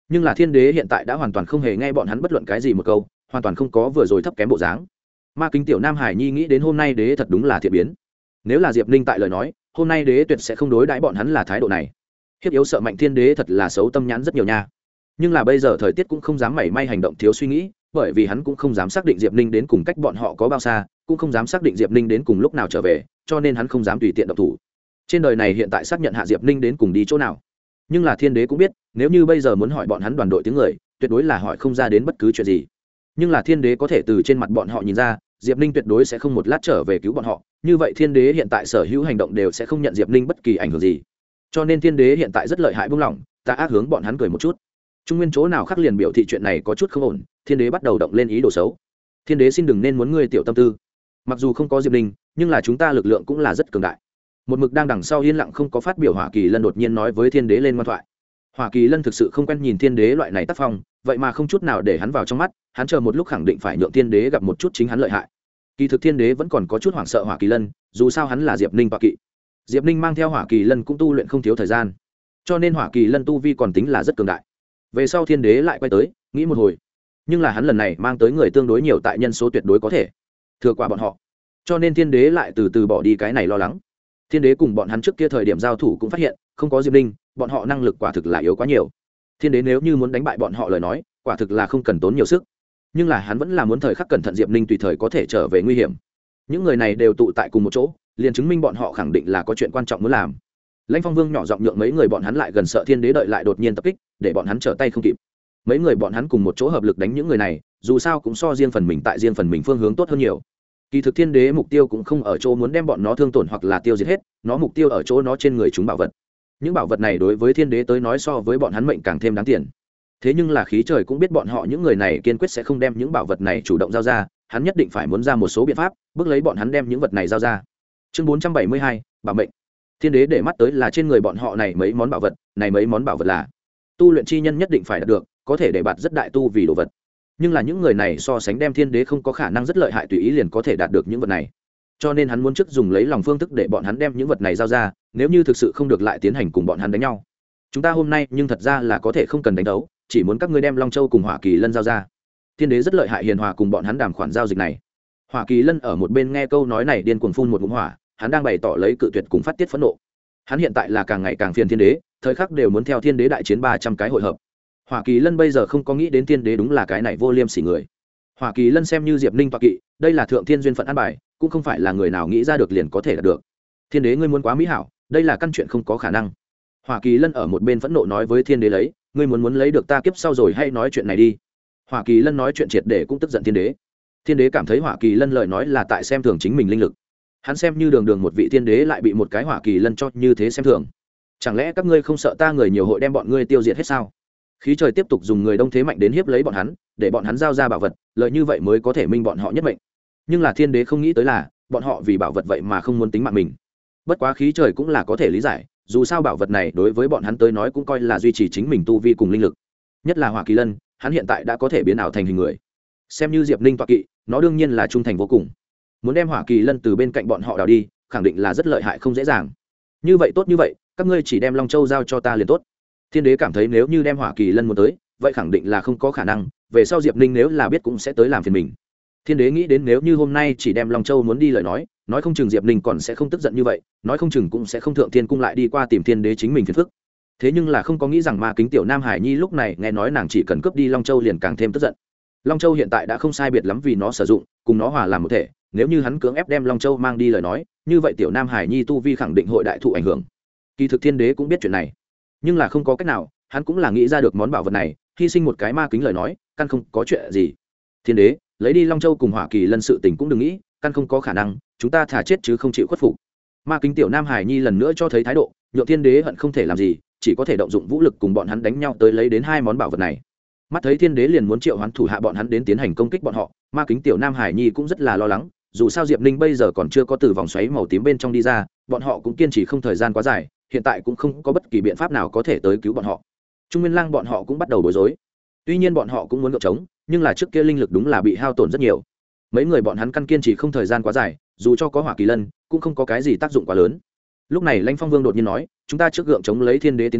nhưng là thiên đế hiện tại đã hoàn toàn không hề nghe bọn hắn bất luận cái gì một câu, hoàn toàn không có vừa rồi thấp kém bộ dáng. Ma Kính Tiểu Nam Hải Nhi nghĩ đến hôm nay đế thật đúng là thiện biến. Nếu là Diệp Ninh tại lời nói, hôm nay đế tuyệt sẽ không đối đãi bọn hắn là thái độ này. Hiếp yếu sợ mạnh thiên đế thật là xấu tâm nhãn rất nhiều nha. Nhưng là bây giờ thời tiết cũng không dám mảy may hành động thiếu suy nghĩ, bởi vì hắn cũng không dám xác định Diệp Ninh đến cùng cách bọn họ có bao xa, cũng không dám xác định Diệp Ninh đến cùng lúc nào trở về, cho nên hắn không dám tùy tiện động thủ. Trên đời này hiện tại xác nhận hạ Diệp Ninh đến cùng đi chỗ nào. Nhưng là thiên đế cũng biết, nếu như bây giờ muốn hỏi bọn hắn đoàn đội tiếng người, tuyệt đối là hỏi không ra đến bất cứ chuyện gì. Nhưng là thiên đế có thể từ trên mặt bọn họ nhìn ra, Diệp Ninh tuyệt đối sẽ không một lát trở về cứu bọn họ, như vậy thiên đế hiện tại sở hữu hành động đều sẽ không nhận Diệp Ninh bất kỳ ảnh hưởng gì. Cho nên thiên đế hiện tại rất lợi hại buông lỏng, ta ác hướng bọn hắn cười một chút. Trung nguyên chỗ nào khác liền biểu thị chuyện này có chút không ổn, thiên đế bắt đầu động lên ý đồ xấu. Thiên đế xin đừng nên muốn ngươi tiểu tâm tư. Mặc dù không có Diệp Ninh, nhưng là chúng ta lực lượng cũng là rất cường đại. Một mực đang đằng sau yên lặng không có phát biểu Hỏa Kỳ Lân đột nhiên nói với thiên đế lên ngoan thoại. Hỏa Kỳ Lân thực sự không quen nhìn thiên đế loại này tác phong, vậy mà không chút nào để hắn vào trong mắt, hắn chờ một lúc khẳng định phải nhượng thiên đế gặp một chút chính hắn lợi hại. Kỳ thực thiên đế vẫn còn có chút hoảng sợ Hỏa Kỳ Lân, dù sao hắn là Diệp Ninh tọa kỵ. Diệp Ninh mang theo Hỏa Kỳ Lân cũng tu luyện không thiếu thời gian, cho nên Hỏa Kỳ Lân tu vi còn tính là rất cường đại. Về sau thiên đế lại quay tới nghĩ một hồi, nhưng là hắn lần này mang tới người tương đối nhiều, tại nhân số tuyệt đối có thể thừa qua bọn họ, cho nên thiên đế lại từ từ bỏ đi cái này lo lắng. Thiên đế cùng bọn hắn trước kia thời điểm giao thủ cũng phát hiện không có Diệp Ninh, bọn họ năng lực quả thực là yếu quá nhiều. Thiên đế nếu như muốn đánh bại bọn họ lời nói, quả thực là không cần tốn nhiều sức, nhưng là hắn vẫn là muốn thời khắc cẩn thận Diệp Ninh tùy thời có thể trở về nguy hiểm. Những người này đều tụ tại cùng một chỗ, liền chứng minh bọn họ khẳng định là có chuyện quan trọng muốn làm. Lãnh Phong Vương nhỏ giọng nhượng mấy người bọn hắn lại gần, sợ thiên đế đợi lại đột nhiên tập kích, để bọn hắn trở tay không kịp. Mấy người bọn hắn cùng một chỗ hợp lực đánh những người này, dù sao cũng so riêng phần mình tại riêng phần mình phương hướng tốt hơn nhiều. Kỳ thực thiên đế mục tiêu cũng không ở chỗ muốn đem bọn nó thương tổn hoặc là tiêu diệt hết, nó mục tiêu ở chỗ nó trên người chúng bảo vật. Những bảo vật này đối với thiên đế tới nói so với bọn hắn mệnh càng thêm đáng tiền. Thế nhưng là khí trời cũng biết bọn họ những người này kiên quyết sẽ không đem những bảo vật này chủ động giao ra, hắn nhất định phải muốn ra một số biện pháp bước lấy bọn hắn đem những vật này giao ra. Chương 472, bảo mệnh. Thiên đế để mắt tới là trên người bọn họ này mấy món bảo vật, này mấy món bảo vật là tu luyện chi nhân nhất định phải đạt được, có thể để bạt rất đại tu vì đồ vật. Nhưng là những người này so sánh đem thiên đế không có khả năng rất lợi hại tùy ý liền có thể đạt được những vật này, cho nên hắn muốn trước dùng lấy lòng phương thức để bọn hắn đem những vật này giao ra, nếu như thực sự không được lại tiến hành cùng bọn hắn đánh nhau. Chúng ta hôm nay nhưng thật ra là có thể không cần đánh đấu, chỉ muốn các ngươi đem Long Châu cùng Hỏa Kỳ Lân giao ra. Thiên đế rất lợi hại hiền hòa cùng bọn hắn đàm khoản giao dịch này. Hỏa Kỳ Lân ở một bên nghe câu nói này điên cuồng phun một ngụm hỏa, hắn đang bày tỏ lấy cự tuyệt cùng phát tiết phẫn nộ. Hắn hiện tại là càng ngày càng phiền thiên đế, thời khắc đều muốn theo thiên đế đại chiến 300 cái hội hợp. Hỏa Kỳ Lân bây giờ không có nghĩ đến thiên đế đúng là cái này vô liêm sỉ người. Hỏa Kỳ Lân xem như Diệp Ninh tọa kỵ, đây là thượng thiên duyên phận an bài, cũng không phải là người nào nghĩ ra được liền có thể đạt được. Thiên đế ngươi muốn quá mỹ hảo, đây là căn chuyện không có khả năng. Hỏa Kỳ Lân ở một bên phẫn nộ nói với thiên đế lấy, ngươi muốn lấy được ta kiếp sau rồi hay nói chuyện này đi. Hỏa Kỳ Lân nói chuyện triệt để cũng tức giận thiên đế. Thiên đế cảm thấy Hỏa Kỳ Lân lời nói là tại xem thường chính mình linh lực. Hắn xem như đường đường một vị thiên đế lại bị một cái Hỏa Kỳ Lân cho như thế xem thường. Chẳng lẽ các ngươi không sợ ta người nhiều hội đem bọn ngươi tiêu diệt hết sao? Khí trời tiếp tục dùng người đông thế mạnh đến hiếp lấy bọn hắn, để bọn hắn giao ra bảo vật, lợi như vậy mới có thể minh bọn họ nhất mệnh. Nhưng là thiên đế không nghĩ tới là bọn họ vì bảo vật vậy mà không muốn tính mạng mình. Bất quá khí trời cũng là có thể lý giải, dù sao bảo vật này đối với bọn hắn tới nói cũng coi là duy trì chính mình tu vi cùng linh lực. Nhất là Hỏa Kỳ Lân, hắn hiện tại đã có thể biến ảo thành hình người. Xem như Diệp Ninh tọa kỵ, nó đương nhiên là trung thành vô cùng. Muốn đem Hỏa Kỳ Lân từ bên cạnh bọn họ đào đi, khẳng định là rất lợi hại không dễ dàng. Như vậy tốt như vậy, các ngươi chỉ đem Long Châu giao cho ta liền tốt. Thiên đế cảm thấy nếu như đem Hỏa Kỳ Lân muốn tới, vậy khẳng định là không có khả năng, về sau Diệp Ninh nếu là biết cũng sẽ tới làm phiền mình. Thiên đế nghĩ đến nếu như hôm nay chỉ đem Long Châu muốn đi lời nói không chừng Diệp Ninh còn sẽ không tức giận như vậy, nói không chừng cũng sẽ không thượng thiên cung lại đi qua tìm thiên đế chính mình phiền phức. Thế nhưng là không có nghĩ rằng Ma Kính Tiểu Nam Hải Nhi lúc này nghe nói nàng chỉ cần cướp đi Long Châu liền càng thêm tức giận. Long Châu hiện tại đã không sai biệt lắm vì nó sử dụng, cùng nó hòa làm một thể, nếu như hắn cưỡng ép đem Long Châu mang đi lời nói, như vậy Tiểu Nam Hải Nhi tu vi khẳng định hội đại thụ ảnh hưởng. Kỳ thực thiên đế cũng biết chuyện này, nhưng là không có cách nào, hắn cũng là nghĩ ra được món bảo vật này, hy sinh một cái ma kính lời nói, căn không có chuyện gì. Thiên đế, lấy đi Long Châu cùng Hỏa Kỳ Lân sự tình cũng đừng nghĩ, căn không có khả năng, chúng ta thà chết chứ không chịu khuất phục. Ma Kính Tiểu Nam Hải Nhi lần nữa cho thấy thái độ, nhượng thiên đế hận không thể làm gì, chỉ có thể động dụng vũ lực cùng bọn hắn đánh nhau tới lấy đến hai món bảo vật này. Mắt thấy thiên đế liền muốn triệu hoán thủ hạ bọn hắn đến tiến hành công kích bọn họ, Ma Kính Tiểu Nam Hải Nhi cũng rất là lo lắng, dù sao Diệp Ninh bây giờ còn chưa có từ vòng xoáy màu tím bên trong đi ra, bọn họ cũng kiên trì không thời gian quá dài, hiện tại cũng không có bất kỳ biện pháp nào có thể tới cứu bọn họ. Trung Nguyên Lang bọn họ cũng bắt đầu bối rối. Tuy nhiên bọn họ cũng muốn gượng chống, nhưng là trước kia linh lực đúng là bị hao tổn rất nhiều. Mấy người bọn hắn căn kiên trì không thời gian quá dài, dù cho có Hỏa Kỳ Lân, cũng không có cái gì tác dụng quá lớn. Lúc này Lãnh Phong Vương đột nhiên nói, chúng ta trước gượng chống lấy thiên đế tiến công,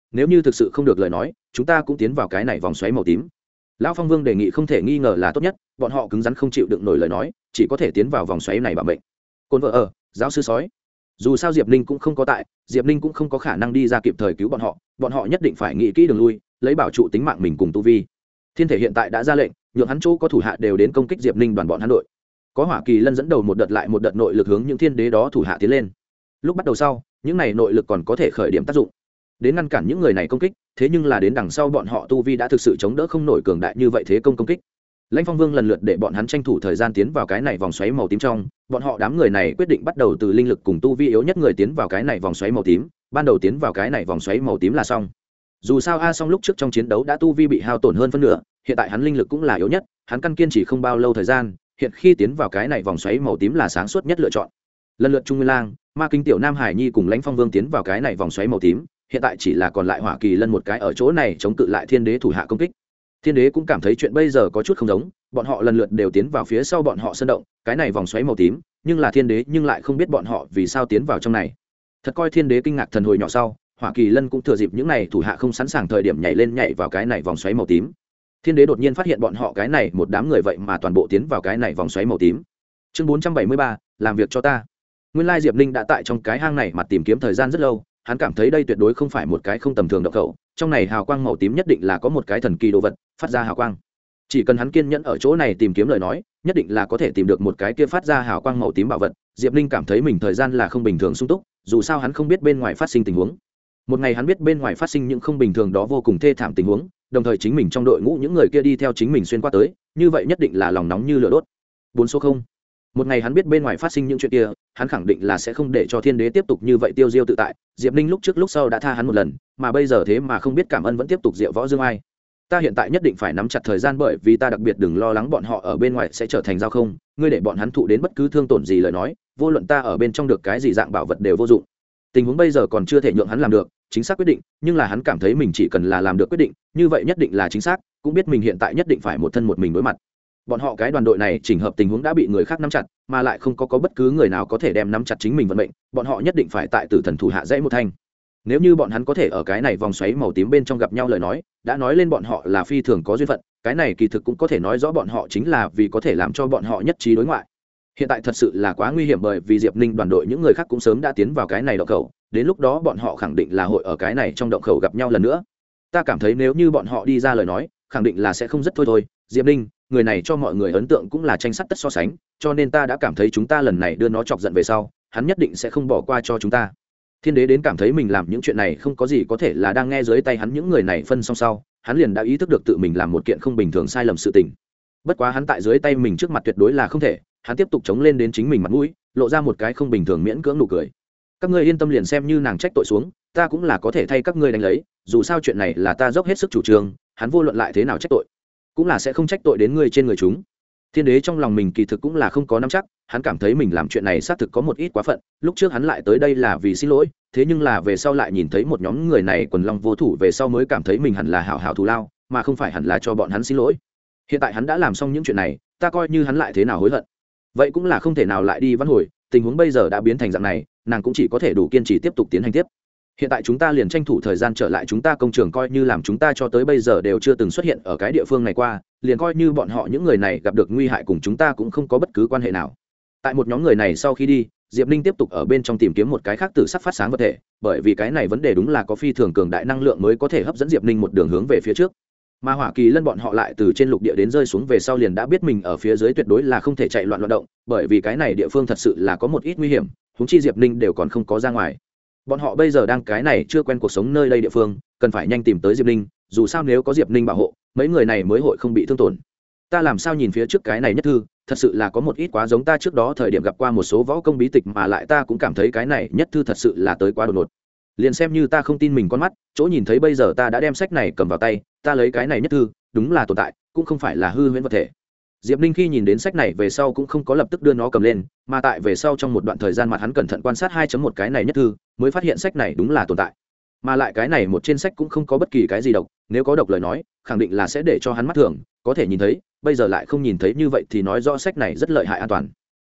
nếu như thực sự không được lời nói chúng ta cũng tiến vào cái này vòng xoáy màu tím. Lão Phong Vương đề nghị không thể nghi ngờ là tốt nhất, bọn họ cứng rắn không chịu đựng nổi lời nói, chỉ có thể tiến vào vòng xoáy này bảo mệnh. Côn vợ ở, giáo sư sói. Dù sao Diệp Ninh cũng không có tại, Diệp Ninh cũng không có khả năng đi ra kịp thời cứu bọn họ nhất định phải nghĩ kỹ đường lui, lấy bảo trụ tính mạng mình cùng tu vi. Thiên thể hiện tại đã ra lệnh, nhượng hắn chỗ có thủ hạ đều đến công kích Diệp Ninh đoàn bọn hắn đội. Có Hỏa Kỳ Lân dẫn đầu một đợt lại một đợt nội lực hướng những thiên đế đó thủ hạ tiến lên. Lúc bắt đầu sau, những này nội lực còn có thể khởi điểm tác dụng, đến ngăn cản những người này công kích, thế nhưng là đến đằng sau bọn họ tu vi đã thực sự chống đỡ không nổi cường đại như vậy thế công kích. Lãnh Phong Vương lần lượt để bọn hắn tranh thủ thời gian tiến vào cái này vòng xoáy màu tím trong, bọn họ đám người này quyết định bắt đầu từ linh lực cùng tu vi yếu nhất người tiến vào cái này vòng xoáy màu tím, ban đầu tiến vào cái này vòng xoáy màu tím là xong. Dù sao A Song lúc trước trong chiến đấu đã tu vi bị hao tổn hơn phân nửa, hiện tại hắn linh lực cũng là yếu nhất, hắn căn kiên chỉ không bao lâu thời gian, hiện khi tiến vào cái này vòng xoáy màu tím là sáng suốt nhất lựa chọn. Lần lượt Trung Nguyên Lang, Ma Kinh Tiểu Nam Hải Nhi cùng Lãnh Phong Vương tiến vào cái này vòng xoáy màu tím, hiện tại chỉ là còn lại Hỏa Kỳ Lân một cái ở chỗ này chống cự lại thiên đế thủ hạ công kích. Thiên đế cũng cảm thấy chuyện bây giờ có chút không giống, bọn họ lần lượt đều tiến vào phía sau bọn họ sơn động, cái này vòng xoáy màu tím, nhưng là thiên đế nhưng lại không biết bọn họ vì sao tiến vào trong này. Thật coi thiên đế kinh ngạc thần hồi nhỏ sau, Hỏa Kỳ Lân cũng thừa dịp những này thủ hạ không sẵn sàng thời điểm nhảy vào cái này vòng xoáy màu tím. Thiên đế đột nhiên phát hiện bọn họ cái này một đám người vậy mà toàn bộ tiến vào cái này vòng xoáy màu tím. Chương 473, làm việc cho ta. Nguyên lai Diệp Ninh đã tại trong cái hang này mà tìm kiếm thời gian rất lâu, hắn cảm thấy đây tuyệt đối không phải một cái không tầm thường động khẩu, trong này hào quang màu tím nhất định là có một cái thần kỳ đồ vật phát ra hào quang. Chỉ cần hắn kiên nhẫn ở chỗ này tìm kiếm lời nói, nhất định là có thể tìm được một cái kia phát ra hào quang màu tím bảo vật. Diệp Ninh cảm thấy mình thời gian là không bình thường sung túc, dù sao hắn không biết bên ngoài phát sinh tình huống. Một ngày hắn biết bên ngoài phát sinh những không bình thường đó vô cùng thê thảm tình huống, đồng thời chính mình trong đội ngũ những người kia đi theo chính mình xuyên qua tới, như vậy nhất định là lòng nóng như lửa đốt. 4 số 0. Một ngày hắn biết bên ngoài phát sinh những chuyện kia, hắn khẳng định là sẽ không để cho thiên đế tiếp tục như vậy tiêu diêu tự tại. Diệp Ninh lúc trước lúc sau đã tha hắn một lần, mà bây giờ thế mà không biết cảm ơn vẫn tiếp tục diệu võ dương ai. Ta hiện tại nhất định phải nắm chặt thời gian, bởi vì ta đặc biệt đừng lo lắng bọn họ ở bên ngoài sẽ trở thành giao không, ngươi để bọn hắn thụ đến bất cứ thương tổn gì lời nói, vô luận ta ở bên trong được cái gì dạng bảo vật đều vô dụng. Tình huống bây giờ còn chưa thể nhượng hắn làm được chính xác quyết định, nhưng là hắn cảm thấy mình chỉ cần là làm được quyết định như vậy nhất định là chính xác, cũng biết mình hiện tại nhất định phải một thân một mình đối mặt. Bọn họ cái đoàn đội này chỉnh hợp tình huống đã bị người khác nắm chặt, mà lại không có bất cứ người nào có thể đem nắm chặt chính mình vận mệnh, bọn họ nhất định phải tại tử thần thủ hạ dãy một thanh. Nếu như bọn hắn có thể ở cái này vòng xoáy màu tím bên trong gặp nhau lời nói, đã nói lên bọn họ là phi thường có duyên phận, cái này kỳ thực cũng có thể nói rõ bọn họ chính là vì có thể làm cho bọn họ nhất trí đối ngoại. Hiện tại thật sự là quá nguy hiểm, bởi vì Diệp Ninh đoàn đội những người khác cũng sớm đã tiến vào cái này động khẩu, đến lúc đó bọn họ khẳng định là hội ở cái này trong động khẩu gặp nhau lần nữa. Ta cảm thấy nếu như bọn họ đi ra lời nói, khẳng định là sẽ không rất thôi. Diệp Ninh, người này cho mọi người ấn tượng cũng là tranh sắt tất so sánh, cho nên ta đã cảm thấy chúng ta lần này đưa nó chọc giận về sau, hắn nhất định sẽ không bỏ qua cho chúng ta. Thiên đế đến cảm thấy mình làm những chuyện này không có gì có thể là đang nghe dưới tay hắn những người này phân xong sau, hắn liền đã ý thức được tự mình làm một kiện không bình thường sai lầm sự tình. Bất quá hắn tại dưới tay mình trước mặt tuyệt đối là không thể, hắn tiếp tục chống lên đến chính mình mặt mũi, lộ ra một cái không bình thường miễn cưỡng nụ cười. Các ngươi yên tâm, liền xem như nàng trách tội xuống, ta cũng là có thể thay các ngươi đánh lấy, dù sao chuyện này là ta dốc hết sức chủ trương, hắn vô luận lại thế nào trách tội cũng là sẽ không trách tội đến ngươi trên người chúng. Thiên đế trong lòng mình kỳ thực cũng là không có nắm chắc, hắn cảm thấy mình làm chuyện này xác thực có một ít quá phận, lúc trước hắn lại tới đây là vì xin lỗi, thế nhưng là về sau lại nhìn thấy một nhóm người này quần long vô thủ, về sau mới cảm thấy mình hẳn là hảo hảo thù lao, mà không phải hẳn là cho bọn hắn xin lỗi. Hiện tại hắn đã làm xong những chuyện này, ta coi như hắn lại thế nào hối hận, vậy cũng là không thể nào lại đi vãn hồi, tình huống bây giờ đã biến thành dạng này, nàng cũng chỉ có thể đủ kiên trì tiếp tục tiến hành tiếp. Hiện tại chúng ta liền tranh thủ thời gian trở lại chúng ta công trường, coi như làm chúng ta cho tới bây giờ đều chưa từng xuất hiện ở cái địa phương này qua, liền coi như bọn họ những người này gặp được nguy hại cùng chúng ta cũng không có bất cứ quan hệ nào. Tại một nhóm người này sau khi đi, Diệp Ninh tiếp tục ở bên trong tìm kiếm một cái khác tử sắc phát sáng vật thể, bởi vì cái này vấn đề đúng là có phi thường cường đại năng lượng mới có thể hấp dẫn Diệp Ninh một đường hướng về phía trước. Mà Hỏa Kỳ Lân bọn họ lại từ trên lục địa đến rơi xuống về sau liền đã biết mình ở phía dưới tuyệt đối là không thể chạy loạn động, bởi vì cái này địa phương thật sự là có một ít nguy hiểm, huống chi Diệp Ninh đều còn không có ra ngoài. Bọn họ bây giờ đang cái này chưa quen cuộc sống nơi đây địa phương, cần phải nhanh tìm tới Diệp Ninh, dù sao nếu có Diệp Ninh bảo hộ, mấy người này mới hội không bị thương tổn. Ta làm sao nhìn phía trước cái này nhất thư, thật sự là có một ít quá giống ta trước đó thời điểm gặp qua một số võ công bí tịch, mà lại ta cũng cảm thấy cái này nhất thư thật sự là tới quá đột ngột. Liền xem như ta không tin mình con mắt, chỗ nhìn thấy bây giờ ta đã đem sách này cầm vào tay, ta lấy cái này nhất thư, đúng là tồn tại, cũng không phải là hư huyễn vật thể. Diệp Ninh khi nhìn đến sách này về sau cũng không có lập tức đưa nó cầm lên, mà tại về sau trong một đoạn thời gian mặt hắn cẩn thận quan sát 2.1 cái này nhất thư, mới phát hiện sách này đúng là tồn tại. Mà lại cái này một trên sách cũng không có bất kỳ cái gì độc, nếu có độc lời nói, khẳng định là sẽ để cho hắn mắt thường có thể nhìn thấy, bây giờ lại không nhìn thấy, như vậy thì nói rõ sách này rất lợi hại, an toàn.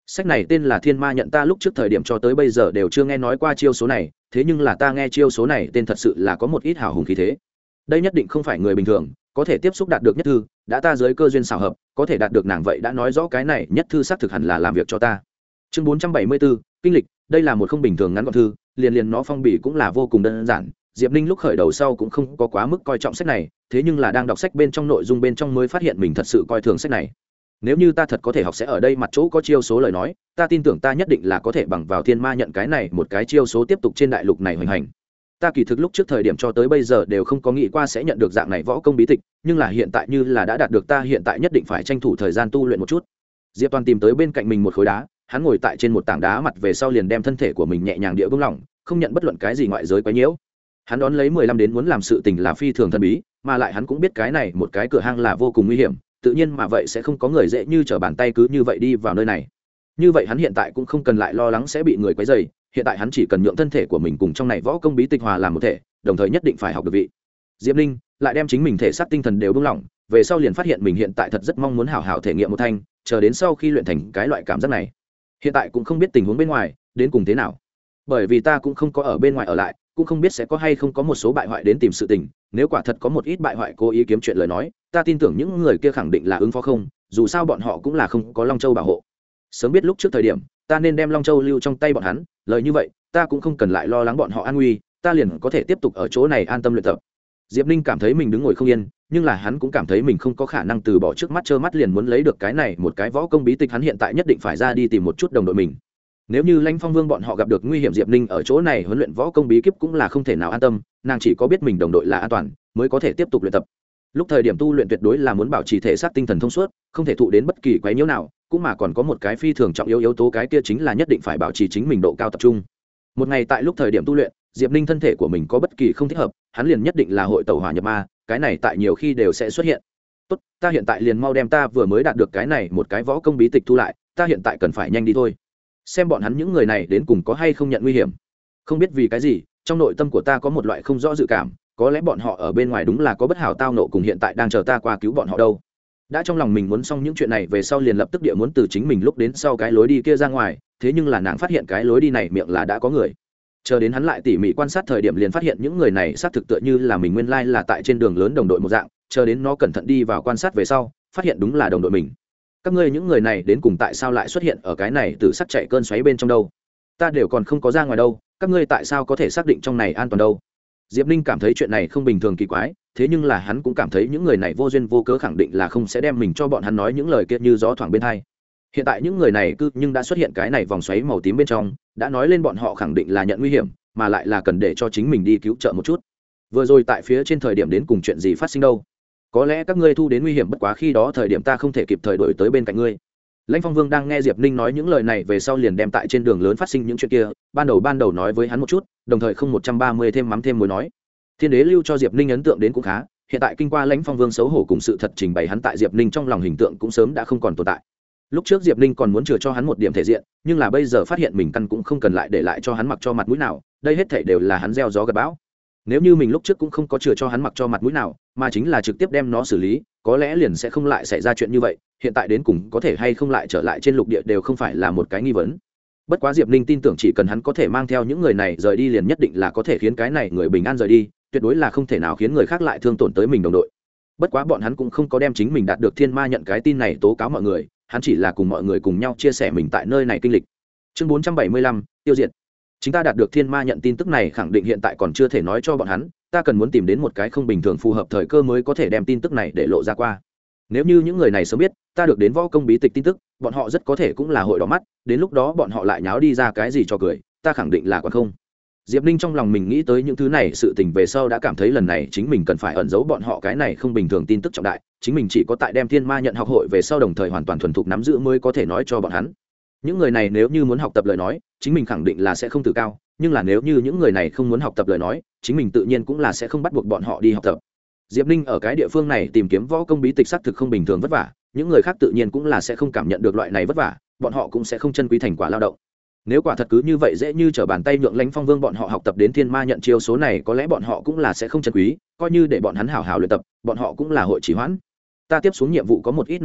Sách này tên là Thiên Ma Nhận, ta lúc trước thời điểm cho tới bây giờ đều chưa nghe nói qua chiêu số này, thế nhưng là ta nghe chiêu số này tên thật sự là có một ít hào hùng khí thế. Đây nhất định không phải người bình thường có thể tiếp xúc đạt được nhất thư, đã ta dưới cơ duyên xảo hợp có thể đạt được nàng, vậy đã nói rõ cái này nhất thư xác thực hẳn là làm việc cho ta. Chương 474, kinh lịch, đây là một không bình thường ngắn gọn thư, liền nó phong bì cũng là vô cùng đơn giản. Diệp Ninh lúc khởi đầu sau cũng không có quá mức coi trọng sách này, thế nhưng là đang đọc sách bên trong nội dung bên trong mới phát hiện mình thật sự coi thường sách này. Nếu như ta thật có thể học sẽ ở đây mặt chỗ có chiêu số lời nói, ta tin tưởng ta nhất định là có thể bằng vào Thiên Ma Nhận cái này một cái chiêu số tiếp tục trên đại lục này hoành hành. Ta kỳ thực lúc trước thời điểm cho tới bây giờ đều không có nghĩ qua sẽ nhận được dạng này võ công bí tịch, nhưng là hiện tại như là đã đạt được, ta hiện tại nhất định phải tranh thủ thời gian tu luyện một chút. Diệp Toàn tìm tới bên cạnh mình một khối đá, hắn ngồi tại trên một tảng đá mặt về sau liền đem thân thể của mình nhẹ nhàng địa buông lỏng, không nhận bất luận cái gì ngoại giới quấy nhiễu. Hắn đón lấy 15 đến muốn làm sự tình là phi thường thần bí, mà lại hắn cũng biết cái này một cái cửa hang là vô cùng nguy hiểm, tự nhiên mà vậy sẽ không có người dễ như trở bàn tay cứ như vậy đi vào nơi này. Như vậy hắn hiện tại cũng không cần lại lo lắng sẽ bị người quấy rầy, hiện tại hắn chỉ cần nhượng thân thể của mình cùng trong này võ công bí tịch hòa làm một thể, đồng thời nhất định phải học được vị. Diệp Ninh lại đem chính mình thể xác tinh thần đều buông lỏng, về sau liền phát hiện mình hiện tại thật rất mong muốn hảo hảo thể nghiệm một thanh, chờ đến sau khi luyện thành cái loại cảm giác này. Hiện tại cũng không biết tình huống bên ngoài đến cùng thế nào, bởi vì ta cũng không có ở bên ngoài ở lại, cũng không biết sẽ có hay không có một số bại hoại đến tìm sự tình, nếu quả thật có một ít bại hoại cố ý kiếm chuyện lời nói, ta tin tưởng những người kia khẳng định là ứng phó không, dù sao bọn họ cũng là không có Long Châu bảo hộ. Sớm biết lúc trước thời điểm ta nên đem Long Châu lưu trong tay bọn hắn, lời như vậy ta cũng không cần lại lo lắng bọn họ an nguy, ta liền có thể tiếp tục ở chỗ này an tâm luyện tập. Diệp Ninh cảm thấy mình đứng ngồi không yên, nhưng là hắn cũng cảm thấy mình không có khả năng từ bỏ trước mắt, trơ mắt liền muốn lấy được cái này một cái võ công bí tịch, hắn hiện tại nhất định phải ra đi tìm một chút đồng đội mình. Nếu như Lãnh Phong Vương bọn họ gặp được nguy hiểm, Diệp Ninh ở chỗ này huấn luyện võ công bí kíp cũng là không thể nào an tâm, nàng chỉ có biết mình đồng đội là an toàn mới có thể tiếp tục luyện tập. Lúc thời điểm tu luyện tuyệt đối là muốn bảo trì thể xác tinh thần thông suốt, không thể thụ đến bất kỳ quấy nhiễu nào, cũng mà còn có một cái phi thường trọng yếu tố, cái kia chính là nhất định phải bảo trì chính mình độ cao tập trung. Một ngày tại lúc thời điểm tu luyện, Diệp Ninh thân thể của mình có bất kỳ không thích hợp, hắn liền nhất định là hội tẩu hỏa nhập ma, cái này tại nhiều khi đều sẽ xuất hiện. Tốt, ta hiện tại liền mau đem ta vừa mới đạt được cái này một cái võ công bí tịch thu lại, ta hiện tại cần phải nhanh đi thôi. Xem bọn hắn những người này đến cùng có hay không nhận nguy hiểm. Không biết vì cái gì, trong nội tâm của ta có một loại không rõ dự cảm, có lẽ bọn họ ở bên ngoài đúng là có bất hảo tao nộ, cùng hiện tại đang chờ ta qua cứu bọn họ đâu. Đã trong lòng mình muốn xong những chuyện này về sau, liền lập tức địa muốn từ chính mình lúc đến sau cái lối đi kia ra ngoài, thế nhưng là nàng phát hiện cái lối đi này miệng là đã có người. Chờ đến hắn lại tỉ mỉ quan sát thời điểm, liền phát hiện những người này xác thực tựa như là mình nguyên lai là tại trên đường lớn đồng đội một dạng, chờ đến nó cẩn thận đi vào quan sát về sau, phát hiện đúng là đồng đội mình. Các ngươi những người này đến cùng tại sao lại xuất hiện ở cái này từ sắc chạy cơn xoáy bên trong đâu? Ta đều còn không có ra ngoài đâu, các ngươi tại sao có thể xác định trong này an toàn đâu? Diệp Ninh cảm thấy chuyện này không bình thường kỳ quái, thế nhưng là hắn cũng cảm thấy những người này vô duyên vô cớ khẳng định là không sẽ đem mình cho bọn hắn nói những lời kia như gió thoảng bên tai. Hiện tại những người này nhưng đã xuất hiện cái này vòng xoáy màu tím bên trong, đã nói lên bọn họ khẳng định là nhận nguy hiểm, mà lại là cần để cho chính mình đi cứu trợ một chút. Vừa rồi tại phía trên thời điểm đến cùng chuyện gì phát sinh đâu? Có lẽ các ngươi thu đến nguy hiểm, bất quá khi đó thời điểm ta không thể kịp thời đổi tới bên cạnh ngươi. Lãnh Phong Vương đang nghe Diệp Ninh nói những lời này về sau, liền đem tại trên đường lớn phát sinh những chuyện kia ban đầu nói với hắn một chút, đồng thời không 130 thêm mắm thêm muối nói. Thiên đế lưu cho Diệp Ninh ấn tượng đến cũng khá, hiện tại kinh qua Lãnh Phong Vương xấu hổ cùng sự thật trình bày, hắn tại Diệp Ninh trong lòng hình tượng cũng sớm đã không còn tồn tại. Lúc trước Diệp Ninh còn muốn chừa cho hắn một điểm thể diện, nhưng là bây giờ phát hiện mình căn cũng không cần lại để lại cho hắn mặc cho mặt mũi nào, đây hết thảy đều là hắn gieo gió gặt bão. Nếu như mình lúc trước cũng không có chừa cho hắn mặc cho mặt mũi nào, mà chính là trực tiếp đem nó xử lý, có lẽ liền sẽ không lại xảy ra chuyện như vậy, hiện tại đến cùng có thể hay không lại trở lại trên lục địa đều không phải là một cái nghi vấn. Bất quá Diệp Ninh tin tưởng chỉ cần hắn có thể mang theo những người này rời đi, liền nhất định là có thể khiến cái này người bình an rời đi, tuyệt đối là không thể nào khiến người khác lại thương tổn tới mình đồng đội. Bất quá bọn hắn cũng không có đem chính mình đạt được Thiên Ma Nhận cái tin này tố cáo mọi người, hắn chỉ là cùng mọi người cùng nhau chia sẻ mình tại nơi này kinh lịch. Chương 475, tiêu diệt. Chúng ta đạt được Thiên Ma Nhận tin tức này khẳng định hiện tại còn chưa thể nói cho bọn hắn, ta cần muốn tìm đến một cái không bình thường phù hợp thời cơ mới có thể đem tin tức này để lộ ra qua. Nếu như những người này sớm biết ta được đến võ công bí tịch tin tức, bọn họ rất có thể cũng là hội đỏ mắt, đến lúc đó bọn họ lại nháo đi ra cái gì cho cười, ta khẳng định là còn không. Diệp Ninh trong lòng mình nghĩ tới những thứ này sự tình về sau đã cảm thấy lần này chính mình cần phải ẩn giấu bọn họ cái này không bình thường tin tức trọng đại, chính mình chỉ có tại đem Thiên Ma Nhận học hội về sau đồng thời hoàn toàn thuần thục nắm giữ mới có thể nói cho bọn hắn. Những người này nếu như muốn học tập lời nói, chính mình khẳng định là sẽ không tự cao, nhưng là nếu như những người này không muốn học tập lời nói, chính mình tự nhiên cũng là sẽ không bắt buộc bọn họ đi học tập. Diệp Ninh ở cái địa phương này tìm kiếm võ công bí tịch xác thực không bình thường vất vả, những người khác tự nhiên cũng là sẽ không cảm nhận được loại này vất vả, bọn họ cũng sẽ không trân quý thành quả lao động. Nếu quả thật cứ như vậy dễ như trở bàn tay nhượng Lãnh Phong Vương bọn họ học tập đến Thiên Ma Nhận chiêu số này, có lẽ bọn họ cũng là sẽ không trân quý, coi như để bọn hắn hảo hảo luyện tập, bọn họ cũng là hội trì hoãn. Ta tiếp xuống nhiệm vụ có một ít nặng nề,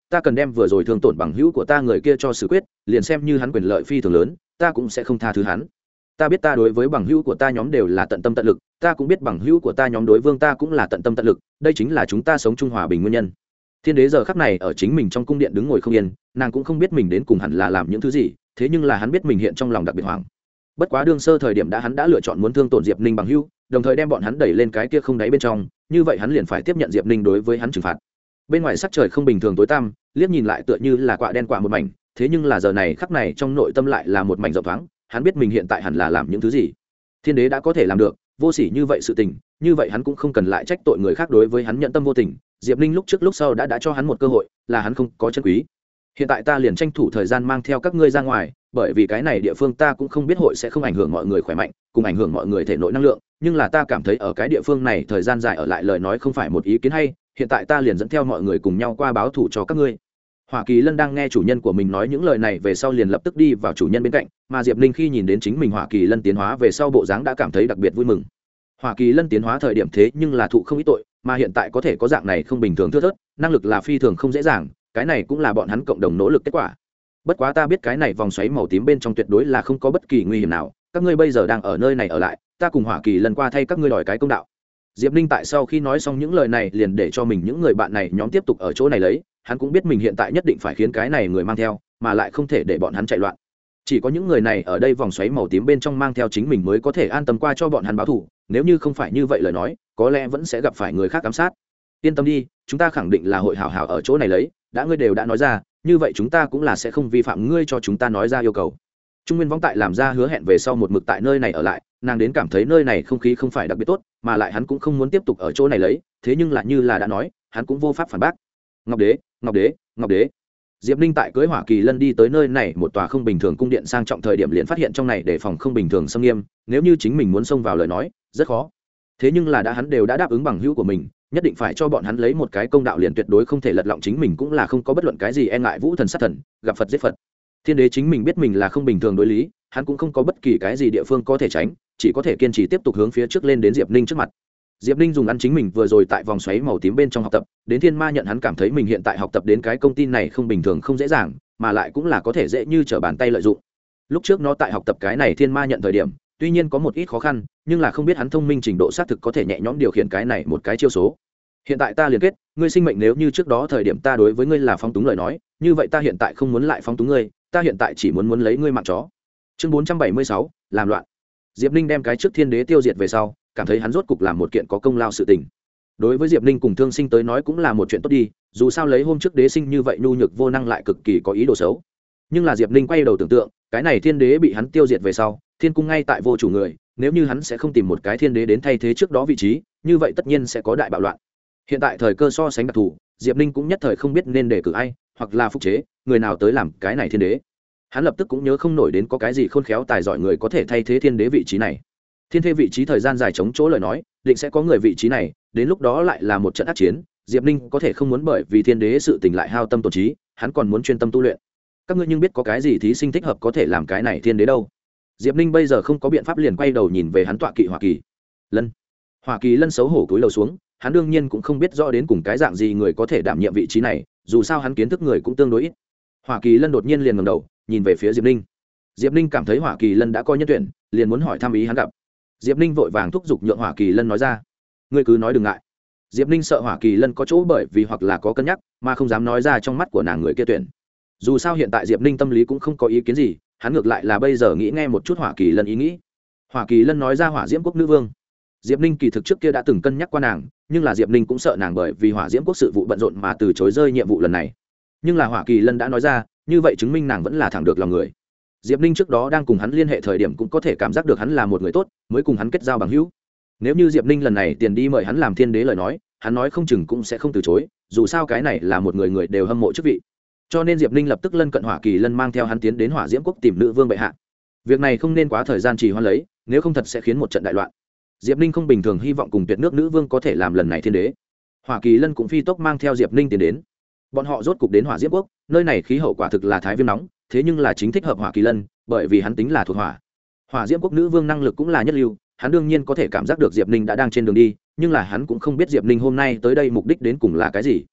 ta cần đem vừa rồi thương tổn bằng hữu của ta người kia cho xử quyết, liền xem như hắn quyền lợi phi thường lớn ta cũng sẽ không tha thứ hắn. Ta biết ta đối với bằng hữu của ta nhóm đều là tận tâm tận lực, ta cũng biết bằng hữu của ta nhóm đối vương ta cũng là tận tâm tận lực, đây chính là chúng ta sống chung hòa bình nguyên nhân. Thiên đế giờ khắc này ở chính mình trong cung điện đứng ngồi không yên, nàng cũng không biết mình đến cùng hẳn là làm những thứ gì, thế nhưng là hắn biết mình hiện trong lòng đặc biệt hoảng. Bất quá đương sơ thời điểm hắn đã lựa chọn muốn thương tổn Diệp Ninh bằng hữu, đồng thời đem bọn hắn đẩy lên cái kia không đáy bên trong, như vậy hắn liền phải tiếp nhận Diệp Ninh đối với hắn trừng phạt. Bên ngoài sắc trời không bình thường tối tăm, liếc nhìn lại tựa như là quạ đen quạ một mảnh, thế nhưng là giờ này khắc này trong nội tâm lại là một mảnh rộng thoáng, hắn biết mình hiện tại hẳn là làm những thứ gì. Thiên đế đã có thể làm được vô sỉ như vậy sự tình, như vậy hắn cũng không cần lại trách tội người khác đối với hắn nhận tâm vô tình. Diệp Ninh lúc trước lúc sau đã cho hắn một cơ hội, là hắn không có chân quý. Hiện tại ta liền tranh thủ thời gian mang theo các ngươi ra ngoài, bởi vì cái này địa phương ta cũng không biết hội sẽ không ảnh hưởng mọi người khỏe mạnh, cùng ảnh hưởng mọi người thể nội năng lượng, nhưng là ta cảm thấy ở cái địa phương này thời gian dài ở lại lời nói không phải một ý kiến hay, hiện tại ta liền dẫn theo mọi người cùng nhau qua báo thù cho các ngươi. Hỏa Kỳ Lân đang nghe chủ nhân của mình nói những lời này về sau liền lập tức đi vào chủ nhân bên cạnh, mà Diệp Ninh khi nhìn đến chính mình Hỏa Kỳ Lân tiến hóa về sau bộ dáng đã cảm thấy đặc biệt vui mừng. Hỏa Kỳ Lân tiến hóa thời điểm thế nhưng là thụ không ít tội, mà hiện tại có thể có dạng này không bình thường thưa thớt, năng lực là phi thường không dễ dàng, cái này cũng là bọn hắn cộng đồng nỗ lực kết quả. Bất quá ta biết cái này vòng xoáy màu tím bên trong tuyệt đối là không có bất kỳ nguy hiểm nào, các ngươi bây giờ đang ở nơi này ở lại, ta cùng Hỏa Kỳ Lân qua thay các ngươi đòi cái công đạo. Diệp Ninh tại sau khi nói xong những lời này liền để cho mình những người bạn này nhóm tiếp tục ở chỗ này lấy, hắn cũng biết mình hiện tại nhất định phải khiến cái này người mang theo, mà lại không thể để bọn hắn chạy loạn. Chỉ có những người này ở đây vòng xoáy màu tím bên trong mang theo chính mình mới có thể an tâm qua cho bọn hắn báo thù, nếu như không phải như vậy lời nói, có lẽ vẫn sẽ gặp phải người khác ám sát. Yên tâm đi, chúng ta khẳng định là hội hảo hảo ở chỗ này lấy, đã ngươi đều đã nói ra, như vậy chúng ta cũng là sẽ không vi phạm ngươi cho chúng ta nói ra yêu cầu. Trung Nguyên Võng tại làm ra hứa hẹn về sau một mực tại nơi này ở lại, nàng đến cảm thấy nơi này không khí không phải đặc biệt tốt, mà lại hắn cũng không muốn tiếp tục ở chỗ này lấy, thế nhưng lại như là đã nói, hắn cũng vô pháp phản bác. Ngọc Đế, Ngọc Đế, Ngọc Đế. Diệp Ninh tại cưới Hỏa Kỳ Lân đi tới nơi này một tòa không bình thường cung điện sang trọng thời điểm liền phát hiện trong này đề phòng không bình thường xâm nghiêm, nếu như chính mình muốn xông vào lời nói, rất khó. Thế nhưng là hắn đều đã đáp ứng bằng hữu của mình, nhất định phải cho bọn hắn lấy một cái công đạo liền tuyệt đối không thể lật lọng chính mình cũng là không có bất luận cái gì e ngại vũ thần sát thần, gặp Phật giết Phật. Thiên đế chính mình biết mình là không bình thường đối lý, hắn cũng không có bất kỳ cái gì địa phương có thể tránh, chỉ có thể kiên trì tiếp tục hướng phía trước lên đến Diệp Ninh trước mặt. Diệp Ninh dùng ăn chính mình vừa rồi tại vòng xoáy màu tím bên trong học tập, đến Thiên Ma nhận hắn cảm thấy mình hiện tại học tập đến cái công ty này không bình thường không dễ dàng, mà lại cũng là có thể dễ như trở bàn tay lợi dụng. Lúc trước nó tại học tập cái này Thiên Ma nhận thời điểm, tuy nhiên có một ít khó khăn, nhưng là không biết hắn thông minh trình độ xác thực có thể nhẹ nhõm điều khiển cái này một cái chiêu số. Hiện tại ta liên kết, ngươi sinh mệnh nếu như trước đó thời điểm ta đối với ngươi là phóng túng lời nói, như vậy ta hiện tại không muốn lại phóng túng ngươi, ta hiện tại chỉ muốn lấy ngươi mạng chó. Chương 476, làm loạn. Diệp Ninh đem cái trước Thiên đế tiêu diệt về sau, cảm thấy hắn rốt cục làm một kiện có công lao sự tình. Đối với Diệp Ninh cùng Thương Sinh tới nói cũng là một chuyện tốt đi, dù sao lấy hôm trước đế sinh như vậy nhu nhược vô năng lại cực kỳ có ý đồ xấu. Nhưng là Diệp Ninh quay đầu tưởng tượng, cái này Thiên đế bị hắn tiêu diệt về sau, thiên cung ngay tại vô chủ người, nếu như hắn sẽ không tìm một cái Thiên đế đến thay thế trước đó vị trí, như vậy tất nhiên sẽ có đại bạo loạn. Hiện tại thời cơ so sánh đặc thù, Diệp Ninh cũng nhất thời không biết nên đề cử ai, hoặc là phục chế người nào tới làm cái này Thiên đế. Hắn lập tức cũng nhớ không nổi đến có cái gì khôn khéo tài giỏi người có thể thay thế Thiên đế vị trí này. Thiên thê vị trí thời gian dài chống chỗ lời nói, định sẽ có người vị trí này, đến lúc đó lại là một trận ác chiến, Diệp Ninh có thể không muốn bởi vì Thiên đế sự tình lại hao tâm tổn trí, hắn còn muốn chuyên tâm tu luyện. Các ngươi nhưng biết có cái gì thí sinh thích hợp có thể làm cái này Thiên đế đâu? Diệp Ninh bây giờ không có biện pháp liền quay đầu nhìn về hắn tọa kỵ Hỏa Kỳ Lân. Hỏa Kỳ Lân xấu hổ cúi đầu xuống, hắn đương nhiên cũng không biết rõ đến cùng cái dạng gì người có thể đảm nhiệm vị trí này, dù sao hắn kiến thức người cũng tương đối ít. Hỏa Kỳ Lân đột nhiên liền ngẩng đầu, nhìn về phía Diệp Ninh. Diệp Ninh cảm thấy Hỏa Kỳ Lân đã coi nhân tuyển, liền muốn hỏi thăm ý hắn gặp. Diệp Ninh vội vàng thúc giục nhượng Hỏa Kỳ Lân nói ra. Ngươi cứ nói đừng ngại. Diệp Ninh sợ Hỏa Kỳ Lân có chỗ bởi vì hoặc là có cân nhắc, mà không dám nói ra trong mắt của nàng người kia tuyển. Dù sao hiện tại Diệp Ninh tâm lý cũng không có ý kiến gì, hắn ngược lại là bây giờ nghĩ nghe một chút Hỏa Kỳ Lân ý nghĩ. Hỏa Kỳ Lân nói ra Hỏa Diễm Quốc nữ vương. Diệp Ninh kỳ thực trước kia đã từng cân nhắc qua nàng, nhưng là Diệp Ninh cũng sợ nàng bởi vì Hỏa Diễm Quốc sự vụ bận rộn mà từ chối rơi nhiệm vụ lần này. Nhưng là Hỏa Kỳ Lân đã nói ra, như vậy chứng minh nàng vẫn là thẳng được lòng người. Diệp Ninh trước đó đang cùng hắn liên hệ thời điểm cũng có thể cảm giác được hắn là một người tốt, mới cùng hắn kết giao bằng hữu. Nếu như Diệp Ninh lần này tiền đi mời hắn làm Thiên đế lời nói, hắn nói không chừng cũng sẽ không từ chối, dù sao cái này là một người đều hâm mộ chức vị. Cho nên Diệp Ninh lập tức lân cận Hỏa Kỳ Lân mang theo hắn tiến đến Hỏa Diễm Quốc tìm nữ vương bệ hạ. Việc này không nên quá thời gian trì hoãn lấy, nếu không thật sẽ khiến một trận đại loạn. Diệp Ninh không bình thường hy vọng cùng Tuyệt Nước nữ vương có thể làm lần này Thiên đế. Hỏa Kỳ Lân cũng phi tốc mang theo Diệp Ninh tiến đến. Bọn họ rốt cục đến Hỏa Diễm Quốc, nơi này khí hậu quả thực là thái viêm nóng, thế nhưng là chính thích hợp Hỏa Kỳ Lân, bởi vì hắn tính là thuộc hỏa. Hỏa Diễm Quốc nữ vương năng lực cũng là nhất lưu, hắn đương nhiên có thể cảm giác được Diệp Ninh đã đang trên đường đi, nhưng là hắn cũng không biết Diệp Ninh hôm nay tới đây mục đích đến cùng là cái gì.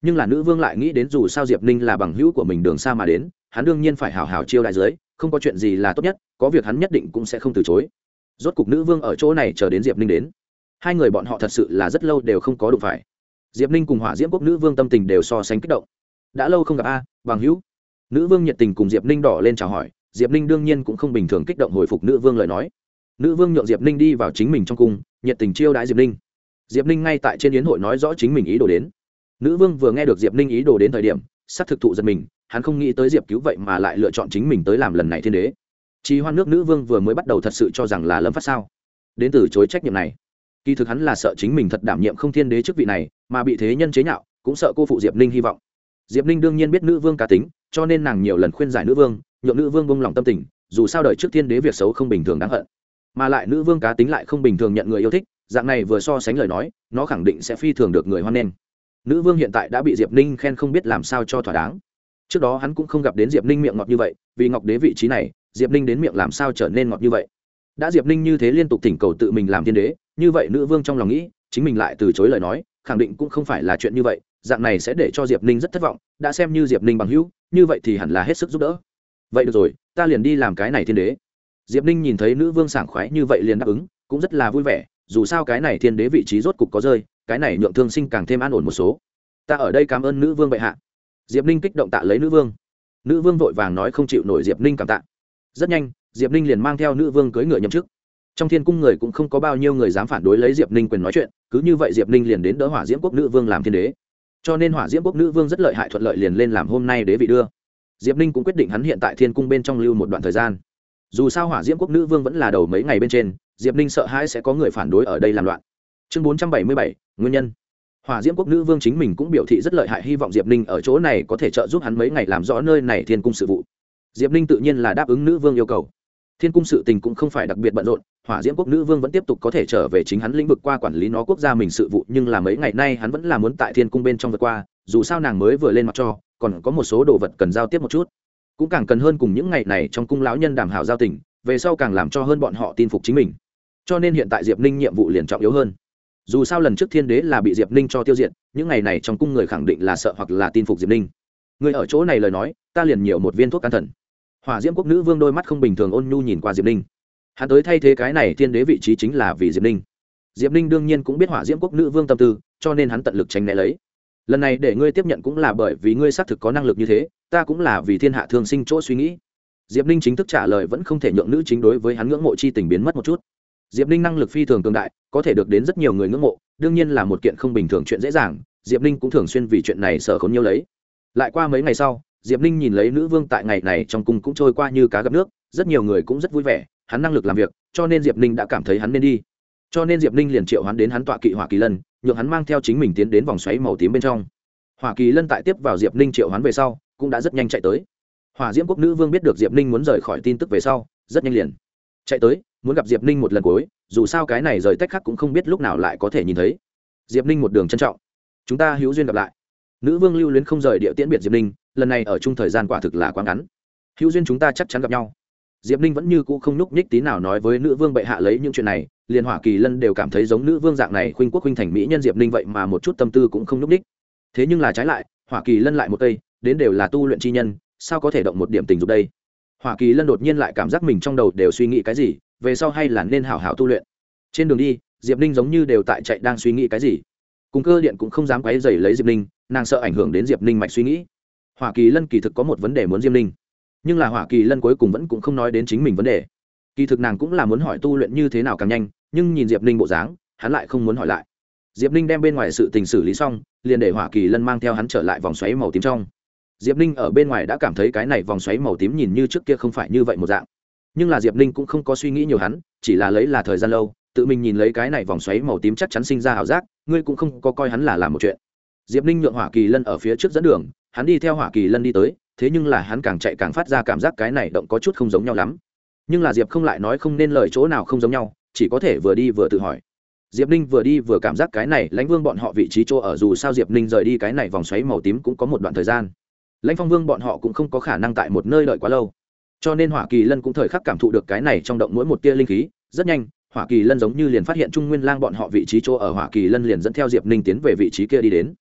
nhưng là nữ vương lại nghĩ đến dù sao diệp ninh là bằng hữu của mình đường xa mà đến, hắn đương nhiên phải hào hào chiêu đại dưới, không có chuyện gì là tốt nhất, có việc hắn nhất định cũng sẽ không từ chối. Rốt cục nữ vương ở chỗ này chờ đến diệp ninh đến, hai người bọn họ thật sự là rất lâu đều không có đụng phải. Diệp ninh cùng hỏa diễm quốc nữ vương tâm tình đều so sánh kích động. Đã lâu không gặp a, bằng hữu. Nữ vương nhiệt tình cùng diệp ninh đỏ lên chào hỏi. Diệp ninh đương nhiên cũng không bình thường kích động hồi phục nữ vương lời nói. Nữ vương nhượng diệp ninh đi vào chính mình trong cung, nhiệt tình chiêu đãi diệp ninh. Diệp ninh ngay tại trên yến hội nói rõ chính mình ý đồ đến. Nữ vương vừa nghe được diệp ninh ý đồ đến thời điểm sắc thực thụ giật mình, hắn không nghĩ tới diệp cứu vậy mà lại lựa chọn chính mình tới làm lần này thiên đế. Trì hoan nước nữ vương vừa mới bắt đầu thật sự cho rằng là Lâm Phát sao đến từ chối trách nhiệm này, kỳ thực hắn là sợ chính mình thật đảm nhiệm không thiên đế chức vị này mà bị thế nhân chế nhạo, cũng sợ cô phụ diệp ninh hy vọng. Diệp ninh đương nhiên biết nữ vương cá tính, cho nên nàng nhiều lần khuyên giải nữ vương, nhượng nữ vương bông lòng tâm tình, dù sao đời trước thiên đế việc xấu không bình thường đáng hận, mà lại nữ vương cá tính lại không bình thường nhận người yêu thích, dạng này vừa so sánh lời nói nó khẳng định sẽ phi thường được người hoan nghênh. Nữ vương hiện tại đã bị diệp ninh khen không biết làm sao cho thỏa đáng. Trước đó hắn cũng không gặp đến diệp ninh miệng ngọt như vậy, vì ngọc đế vị trí này diệp ninh đến miệng làm sao trở nên ngọt như vậy. Đã diệp ninh như thế liên tục thỉnh cầu tự mình làm thiên đế, như vậy nữ vương trong lòng nghĩ chính mình lại từ chối lời nói khẳng định cũng không phải là chuyện như vậy, dạng này sẽ để cho diệp ninh rất thất vọng. Đã xem như diệp ninh bằng hữu như vậy thì hẳn là hết sức giúp đỡ. Vậy được rồi, ta liền đi làm cái này thiên đế. Diệp ninh nhìn thấy nữ vương sảng khoái như vậy liền đáp ứng, cũng rất là vui vẻ, dù sao cái này thiên đế vị trí rốt cục có rơi, cái này nhượng thương sinh càng thêm an ổn một số. Ta ở đây cảm ơn nữ vương bệ hạ. Diệp ninh kích động tạ lấy nữ vương. Nữ vương vội vàng nói không chịu nổi diệp ninh cảm tạ. Rất nhanh diệp ninh liền mang theo nữ vương cưỡi ngựa nhậm chức. Trong thiên cung người cũng không có bao nhiêu người dám phản đối lấy diệp ninh quyền nói chuyện, cứ như vậy diệp ninh liền đến đỡ hỏa diễm quốc nữ vương làm thiên đế. Cho nên hỏa diễm quốc nữ vương rất lợi hại, thuận lợi liền lên làm hôm nay đế vị đưa. Diệp ninh cũng quyết định hắn hiện tại thiên cung bên trong lưu một đoạn thời gian. Dù sao hỏa diễm quốc nữ vương vẫn là đầu mấy ngày bên trên, diệp ninh sợ hãi sẽ có người phản đối ở đây làm loạn. Chương 477, nguyên nhân. Hỏa diễm quốc nữ vương chính mình cũng biểu thị rất lợi hại, hy vọng diệp ninh ở chỗ này có thể trợ giúp hắn mấy ngày làm rõ nơi này thiên cung sự vụ. Diệp ninh tự nhiên là đáp ứng nữ vương yêu cầu. Thiên cung sự tình cũng không phải đặc biệt bận rộn, hỏa diễm quốc nữ vương vẫn tiếp tục có thể trở về chính hắn lĩnh vực qua quản lý nó quốc gia mình sự vụ, nhưng là mấy ngày nay hắn vẫn là muốn tại thiên cung bên trong vượt qua, dù sao nàng mới vừa lên mặt cho, còn có một số đồ vật cần giao tiếp một chút, cũng càng cần hơn cùng những ngày này trong cung lão nhân đàm hảo giao tình, về sau càng làm cho hơn bọn họ tin phục chính mình. Cho nên hiện tại diệp ninh nhiệm vụ liền trọng yếu hơn. Dù sao lần trước thiên đế là bị diệp ninh cho tiêu diệt, những ngày này trong cung người khẳng định là sợ hoặc là tin phục diệp ninh. Người ở chỗ này lời nói ta liền nhiều một viên thuốc can thần. Hỏa diễm quốc nữ vương đôi mắt không bình thường ôn nhu nhìn qua diệp ninh. Hắn tới thay thế cái này thiên đế vị trí chính là vì diệp ninh. Diệp ninh đương nhiên cũng biết hỏa diễm quốc nữ vương tâm tư, cho nên hắn tận lực tránh né lấy. Lần này để ngươi tiếp nhận cũng là bởi vì ngươi xác thực có năng lực như thế, ta cũng là vì thiên hạ thương sinh chỗ suy nghĩ. Diệp ninh chính thức trả lời vẫn không thể nhượng nữ chính đối với hắn ngưỡng mộ chi tình biến mất một chút. Diệp ninh năng lực phi thường cường đại, có thể được đến rất nhiều người ngưỡng mộ, đương nhiên là một kiện không bình thường chuyện dễ dàng. Diệp ninh cũng thường xuyên vì chuyện này sợ khốn nhiều lấy. Lại qua mấy ngày sau, diệp ninh nhìn lấy nữ vương tại ngày này trong cung cũng trôi qua như cá gặp nước, rất nhiều người cũng rất vui vẻ, hắn năng lực làm việc, cho nên diệp ninh đã cảm thấy hắn nên đi. Cho nên diệp ninh liền triệu hắn đến hắn tọa kỵ hỏa kỳ lân, nhượng hắn mang theo chính mình tiến đến vòng xoáy màu tím bên trong. Hỏa kỳ lân tại tiếp vào diệp ninh triệu hắn về sau cũng đã rất nhanh chạy tới. Hỏa diễm quốc nữ vương biết được diệp ninh muốn rời khỏi tin tức về sau rất nhanh liền chạy tới, muốn gặp diệp ninh một lần cuối, dù sao cái này rời tách khác cũng không biết lúc nào lại có thể nhìn thấy. Diệp ninh một đường trân trọng, chúng ta hữu duyên gặp lại. Nữ vương lưu luyến không rời địa tiễn biệt diệp ninh, lần này ở chung thời gian quả thực là quá ngắn, hữu duyên chúng ta chắc chắn gặp nhau. Diệp ninh vẫn như cũ không nhúc nhích tí nào nói với nữ vương bệ hạ lấy những chuyện này, liền hỏa kỳ lân đều cảm thấy giống nữ vương dạng này khuynh quốc khuynh thành mỹ nhân diệp ninh vậy mà một chút tâm tư cũng không nhúc nhích. Thế nhưng là trái lại hỏa kỳ lân lại một cây đến đều là tu luyện chi nhân, sao có thể động một điểm tình dục đây. Hỏa kỳ lân đột nhiên lại cảm giác mình trong đầu đều suy nghĩ cái gì, về sau hay là nên hảo hảo tu luyện. Trên đường đi diệp ninh giống như đều tại chạy đang suy nghĩ cái gì, cùng cơ điện cũng không dám quấy rầy lấy diệp ninh, nàng sợ ảnh hưởng đến diệp ninh mạch suy nghĩ. Hỏa kỳ lân kỳ thực có một vấn đề muốn diệp ninh, nhưng là hỏa kỳ lân cuối cùng vẫn cũng không nói đến chính mình vấn đề. Kỳ thực nàng cũng là muốn hỏi tu luyện như thế nào càng nhanh, nhưng nhìn diệp ninh bộ dáng hắn lại không muốn hỏi lại. Diệp ninh đem bên ngoài sự tình xử lý xong, liền để hỏa kỳ lân mang theo hắn trở lại vòng xoáy màu tím trong. Diệp ninh ở bên ngoài đã cảm thấy cái này vòng xoáy màu tím nhìn như trước kia không phải như vậy một dạng, nhưng là diệp ninh cũng không có suy nghĩ nhiều, hắn chỉ là lấy là thời gian lâu tự mình nhìn lấy cái này vòng xoáy màu tím chắc chắn sinh ra ảo giác, ngươi cũng không có coi hắn là làm một chuyện. Diệp ninh nhượng hỏa kỳ lân ở phía trước dẫn đường, hắn đi theo hỏa kỳ lân đi tới, thế nhưng là hắn càng chạy càng phát ra cảm giác cái này động có chút không giống nhau lắm. Nhưng là diệp không lại nói không nên lời chỗ nào không giống nhau, chỉ có thể vừa đi vừa tự hỏi. Diệp ninh vừa đi vừa cảm giác cái này lãnh vương bọn họ vị trí chỗ ở, dù sao diệp ninh rời đi cái này vòng xoáy màu tím cũng có một đoạn thời gian, lãnh phong vương bọn họ cũng không có khả năng tại một nơi đợi quá lâu, cho nên hỏa kỳ lân cũng thời khắc cảm thụ được cái này trong động mỗi một tia linh khí. Rất nhanh hỏa kỳ lân giống như liền phát hiện trung nguyên lang bọn họ vị trí chỗ ở, hỏa kỳ lân liền dẫn theo diệp ninh tiến về vị trí kia đi đến.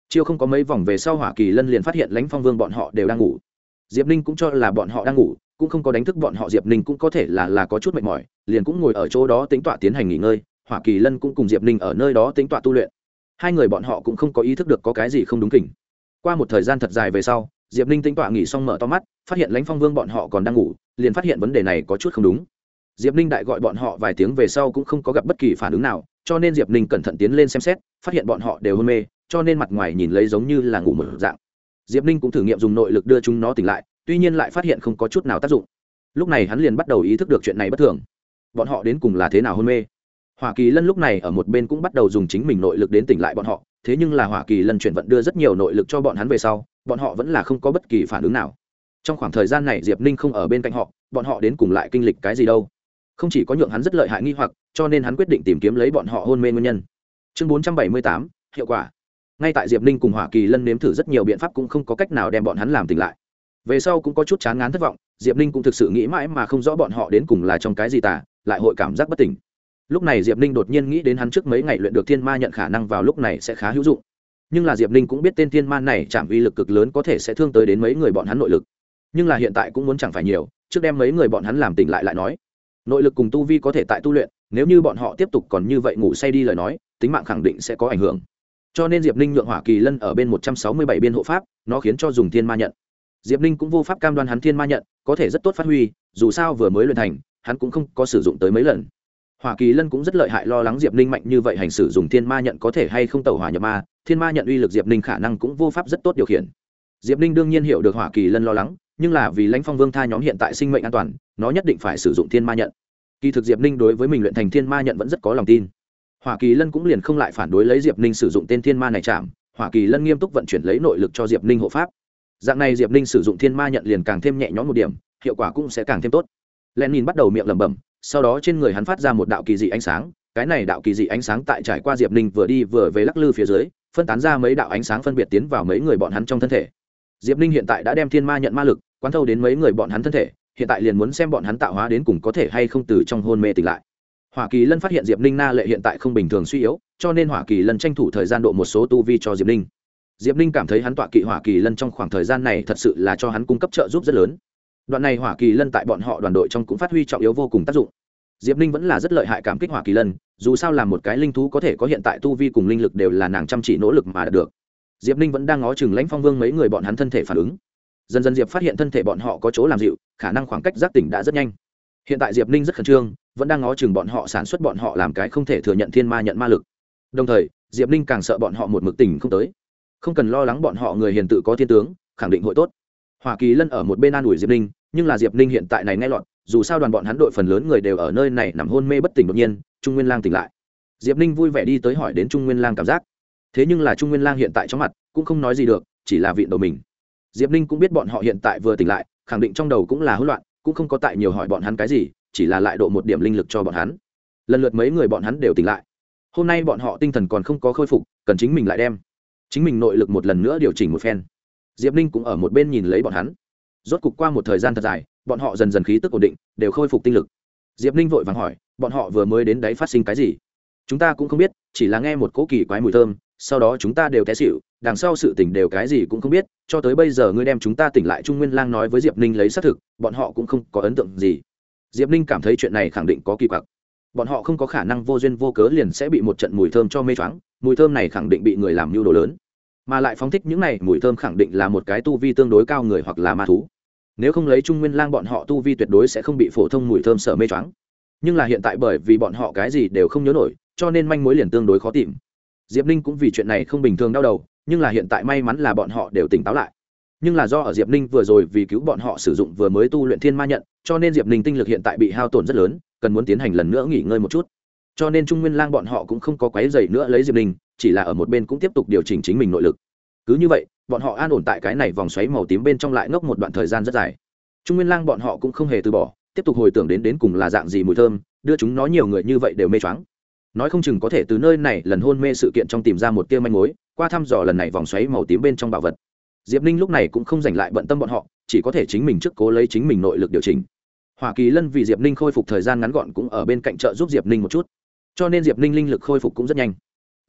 chiêu không có mấy vòng về sau, hỏa kỳ lân liền phát hiện Lãnh Phong Vương bọn họ đều đang ngủ. Diệp Ninh cũng cho là bọn họ đang ngủ, cũng không có đánh thức bọn họ. Diệp Ninh cũng có thể là có chút mệt mỏi, liền cũng ngồi ở chỗ đó tính tọa tiến hành nghỉ ngơi. Hỏa kỳ lân cũng cùng Diệp Ninh ở nơi đó tính tọa tu luyện. Hai người bọn họ cũng không có ý thức được có cái gì không đúng kỉnh. Qua một thời gian thật dài về sau, Diệp Ninh tính tọa nghỉ xong mở to mắt, phát hiện Lãnh Phong Vương bọn họ còn đang ngủ, liền phát hiện vấn đề này có chút không đúng. Diệp Ninh đại gọi bọn họ vài tiếng về sau cũng không có gặp bất kỳ phản ứng nào, cho nên Diệp Ninh cẩn thận tiến lên xem xét, phát hiện bọn họ đều hôn mê, cho nên mặt ngoài nhìn lấy giống như là ngủ một dạng. Diệp Ninh cũng thử nghiệm dùng nội lực đưa chúng nó tỉnh lại, tuy nhiên lại phát hiện không có chút nào tác dụng. Lúc này hắn liền bắt đầu ý thức được chuyện này bất thường. Bọn họ đến cùng là thế nào hôn mê? Hỏa Kỳ Lân lúc này ở một bên cũng bắt đầu dùng chính mình nội lực đến tỉnh lại bọn họ, thế nhưng là Hỏa Kỳ Lân chuyển vận đưa rất nhiều nội lực cho bọn hắn về sau, bọn họ vẫn là không có bất kỳ phản ứng nào. Trong khoảng thời gian này Diệp Ninh không ở bên cạnh họ, bọn họ đến cùng lại kinh lịch cái gì đâu? Không chỉ có nhượng hắn rất lợi hại nghi hoặc, cho nên hắn quyết định tìm kiếm lấy bọn họ hôn mê nguyên nhân. Chương 478, hiệu quả. Ngay tại Diệp Ninh cùng Hỏa Kỳ Lân nếm thử rất nhiều biện pháp cũng không có cách nào đem bọn hắn làm tỉnh lại. Về sau cũng có chút chán ngán thất vọng, Diệp Ninh cũng thực sự nghĩ mãi mà không rõ bọn họ đến cùng là trong cái gì tả, lại hội cảm giác bất tỉnh. Lúc này Diệp Ninh đột nhiên nghĩ đến hắn trước mấy ngày luyện được thiên ma nhận khả năng vào lúc này sẽ khá hữu dụng. Nhưng là Diệp Ninh cũng biết tên thiên ma này chạm uy lực cực lớn, có thể sẽ thương tới đến mấy người bọn hắn nội lực. Nhưng là hiện tại cũng muốn chẳng phải nhiều, trước đem mấy người bọn hắn làm tỉnh lại lại nói. Nội lực cùng tu vi có thể tại tu luyện, nếu như bọn họ tiếp tục còn như vậy ngủ say đi lời nói, tính mạng khẳng định sẽ có ảnh hưởng. Cho nên Diệp Ninh nhượng Hỏa Kỳ Lân ở bên 167 biên hộ pháp, nó khiến cho dùng thiên ma nhận. Diệp Ninh cũng vô pháp cam đoan hắn thiên ma nhận có thể rất tốt phát huy, dù sao vừa mới luyện thành, hắn cũng không có sử dụng tới mấy lần. Hỏa Kỳ Lân cũng rất lợi hại, lo lắng Diệp Ninh mạnh như vậy hành sử dùng thiên ma nhận có thể hay không tẩu hỏa nhập ma, thiên ma nhận uy lực Diệp Ninh khả năng cũng vô pháp rất tốt điều khiển. Diệp Ninh đương nhiên hiểu được Hỏa Kỳ Lân lo lắng, nhưng là vì Lãnh Phong Vương tha nhóm hiện tại sinh mệnh an toàn, nó nhất định phải sử dụng thiên ma nhận. Kỳ thực Diệp Ninh đối với mình luyện thành thiên ma nhận vẫn rất có lòng tin. Hỏa Kỳ Lân cũng liền không lại phản đối lấy Diệp Ninh sử dụng tên thiên ma này chạm, Hỏa Kỳ Lân nghiêm túc vận chuyển lấy nội lực cho Diệp Ninh hộ pháp. Dạng này Diệp Ninh sử dụng thiên ma nhận liền càng thêm nhẹ nhõm một điểm, hiệu quả cũng sẽ càng thêm tốt. Lenin bắt đầu miệng lẩm bẩm, sau đó trên người hắn phát ra một đạo kỳ dị ánh sáng, cái này đạo kỳ dị ánh sáng tại trải qua Diệp Ninh vừa đi vừa về lắc lư phía dưới, phân tán ra mấy đạo ánh sáng phân biệt tiến vào mấy người bọn hắn trong thân thể. Diệp Ninh hiện tại đã đem thiên ma nhận ma lực quán thâu đến mấy người bọn hắn thân thể, hiện tại liền muốn xem bọn hắn tạo hóa đến cùng có thể hay không từ trong hôn mê tỉnh lại. Hỏa Kỳ Lân phát hiện Diệp Ninh na lệ hiện tại không bình thường suy yếu, cho nên Hỏa Kỳ Lân tranh thủ thời gian độ một số tu vi cho Diệp Ninh. Diệp Ninh cảm thấy hắn tọa kỵ Hỏa Kỳ Lân trong khoảng thời gian này thật sự là cho hắn cung cấp trợ giúp rất lớn. Đoạn này Hỏa Kỳ Lân tại bọn họ đoàn đội trong cũng phát huy trọng yếu vô cùng tác dụng. Diệp Ninh vẫn là rất lợi hại cảm kích Hỏa Kỳ Lân, dù sao là một cái linh thú có thể có hiện tại tu vi cùng linh lực đều là nàng chăm chỉ nỗ lực mà đạt được. Diệp Ninh vẫn đang ngó chừng Lãnh Phong Vương mấy người bọn hắn thân thể phản ứng. Dần dần Diệp phát hiện thân thể bọn họ có chỗ làm dịu, khả năng khoảng cách giác tỉnh đã rất nhanh. Hiện tại Diệp Ninh rất khẩn trương, vẫn đang ngó chừng bọn họ sản xuất bọn họ làm cái không thể thừa nhận thiên ma nhận ma lực. Đồng thời, Diệp Ninh càng sợ bọn họ một mực tỉnh không tới. Không cần lo lắng, bọn họ người hiền tự có thiên tướng, khẳng định hội tốt. Hỏa Kỳ Lân ở một bên an ủi Diệp Ninh, nhưng là Diệp Ninh hiện tại này nghe lọt, dù sao đoàn bọn hắn đội phần lớn người đều ở nơi này nằm hôn mê bất tỉnh, đột nhiên Trung Nguyên Lang tỉnh lại. Diệp Ninh vui vẻ đi tới hỏi đến Trung Nguyên Lang cảm giác. Thế nhưng là Trung Nguyên Lang hiện tại trong mặt cũng không nói gì được, chỉ là vịn đầu mình. Diệp Ninh cũng biết bọn họ hiện tại vừa tỉnh lại, khẳng định trong đầu cũng là hỗn loạn, cũng không có tại nhiều hỏi bọn hắn cái gì, chỉ là lại độ một điểm linh lực cho bọn hắn. Lần lượt mấy người bọn hắn đều tỉnh lại. Hôm nay bọn họ tinh thần còn không có khôi phục, cần chính mình lại đem chính mình nội lực một lần nữa điều chỉnh một phen. Diệp Ninh cũng ở một bên nhìn lấy bọn hắn. Rốt cục qua một thời gian thật dài, bọn họ dần dần khí tức ổn định, đều khôi phục tinh lực. Diệp Ninh vội vàng hỏi, bọn họ vừa mới đến đấy phát sinh cái gì? Chúng ta cũng không biết, chỉ là nghe một cỗ kỳ quái mùi thơm, sau đó chúng ta đều té xỉu, đằng sau sự tình đều cái gì cũng không biết, cho tới bây giờ ngươi đem chúng ta tỉnh lại. Trung Nguyên Lang nói với Diệp Ninh lấy xác thực, bọn họ cũng không có ấn tượng gì. Diệp Ninh cảm thấy chuyện này khẳng định có kỳ quặc. Bọn họ không có khả năng vô duyên vô cớ liền sẽ bị một trận mùi thơm cho mê choáng, mùi thơm này khẳng định bị người làm mưu đồ lớn, mà lại phóng thích những này mùi thơm khẳng định là một cái tu vi tương đối cao người hoặc là ma thú. Nếu không lấy Trung Nguyên Lang bọn họ tu vi tuyệt đối sẽ không bị phổ thông mùi thơm sợ mê choáng. Nhưng là hiện tại bởi vì bọn họ cái gì đều không nhớ nổi, cho nên manh mối liền tương đối khó tìm. Diệp Ninh cũng vì chuyện này không bình thường đau đầu, nhưng là hiện tại may mắn là bọn họ đều tỉnh táo lại. Nhưng là do ở Diệp Ninh vừa rồi vì cứu bọn họ sử dụng vừa mới tu luyện thiên ma nhận, cho nên Diệp Ninh tinh lực hiện tại bị hao tổn rất lớn, cần muốn tiến hành lần nữa nghỉ ngơi một chút. Cho nên Trung Nguyên Lang bọn họ cũng không có quấy rầy nữa lấy Diệp Ninh, chỉ là ở một bên cũng tiếp tục điều chỉnh chính mình nội lực. Cứ như vậy, bọn họ an ổn tại cái này vòng xoáy màu tím bên trong lại ngốc một đoạn thời gian rất dài. Trung Nguyên Lang bọn họ cũng không hề từ bỏ, tiếp tục hồi tưởng đến cùng là dạng gì mùi thơm, đưa chúng nó nhiều người như vậy đều mê choáng. Nói không chừng có thể từ nơi này lần hôn mê sự kiện trong tìm ra một tia manh mối, qua thăm dò lần này vòng xoáy màu tím bên trong bảo vật. Diệp Ninh lúc này cũng không dành lại bận tâm bọn họ, chỉ có thể chính mình trước cố lấy chính mình nội lực điều chỉnh. Hỏa Kỳ Lân vì Diệp Ninh khôi phục thời gian ngắn gọn cũng ở bên cạnh trợ giúp Diệp Ninh một chút, cho nên Diệp Ninh linh lực khôi phục cũng rất nhanh.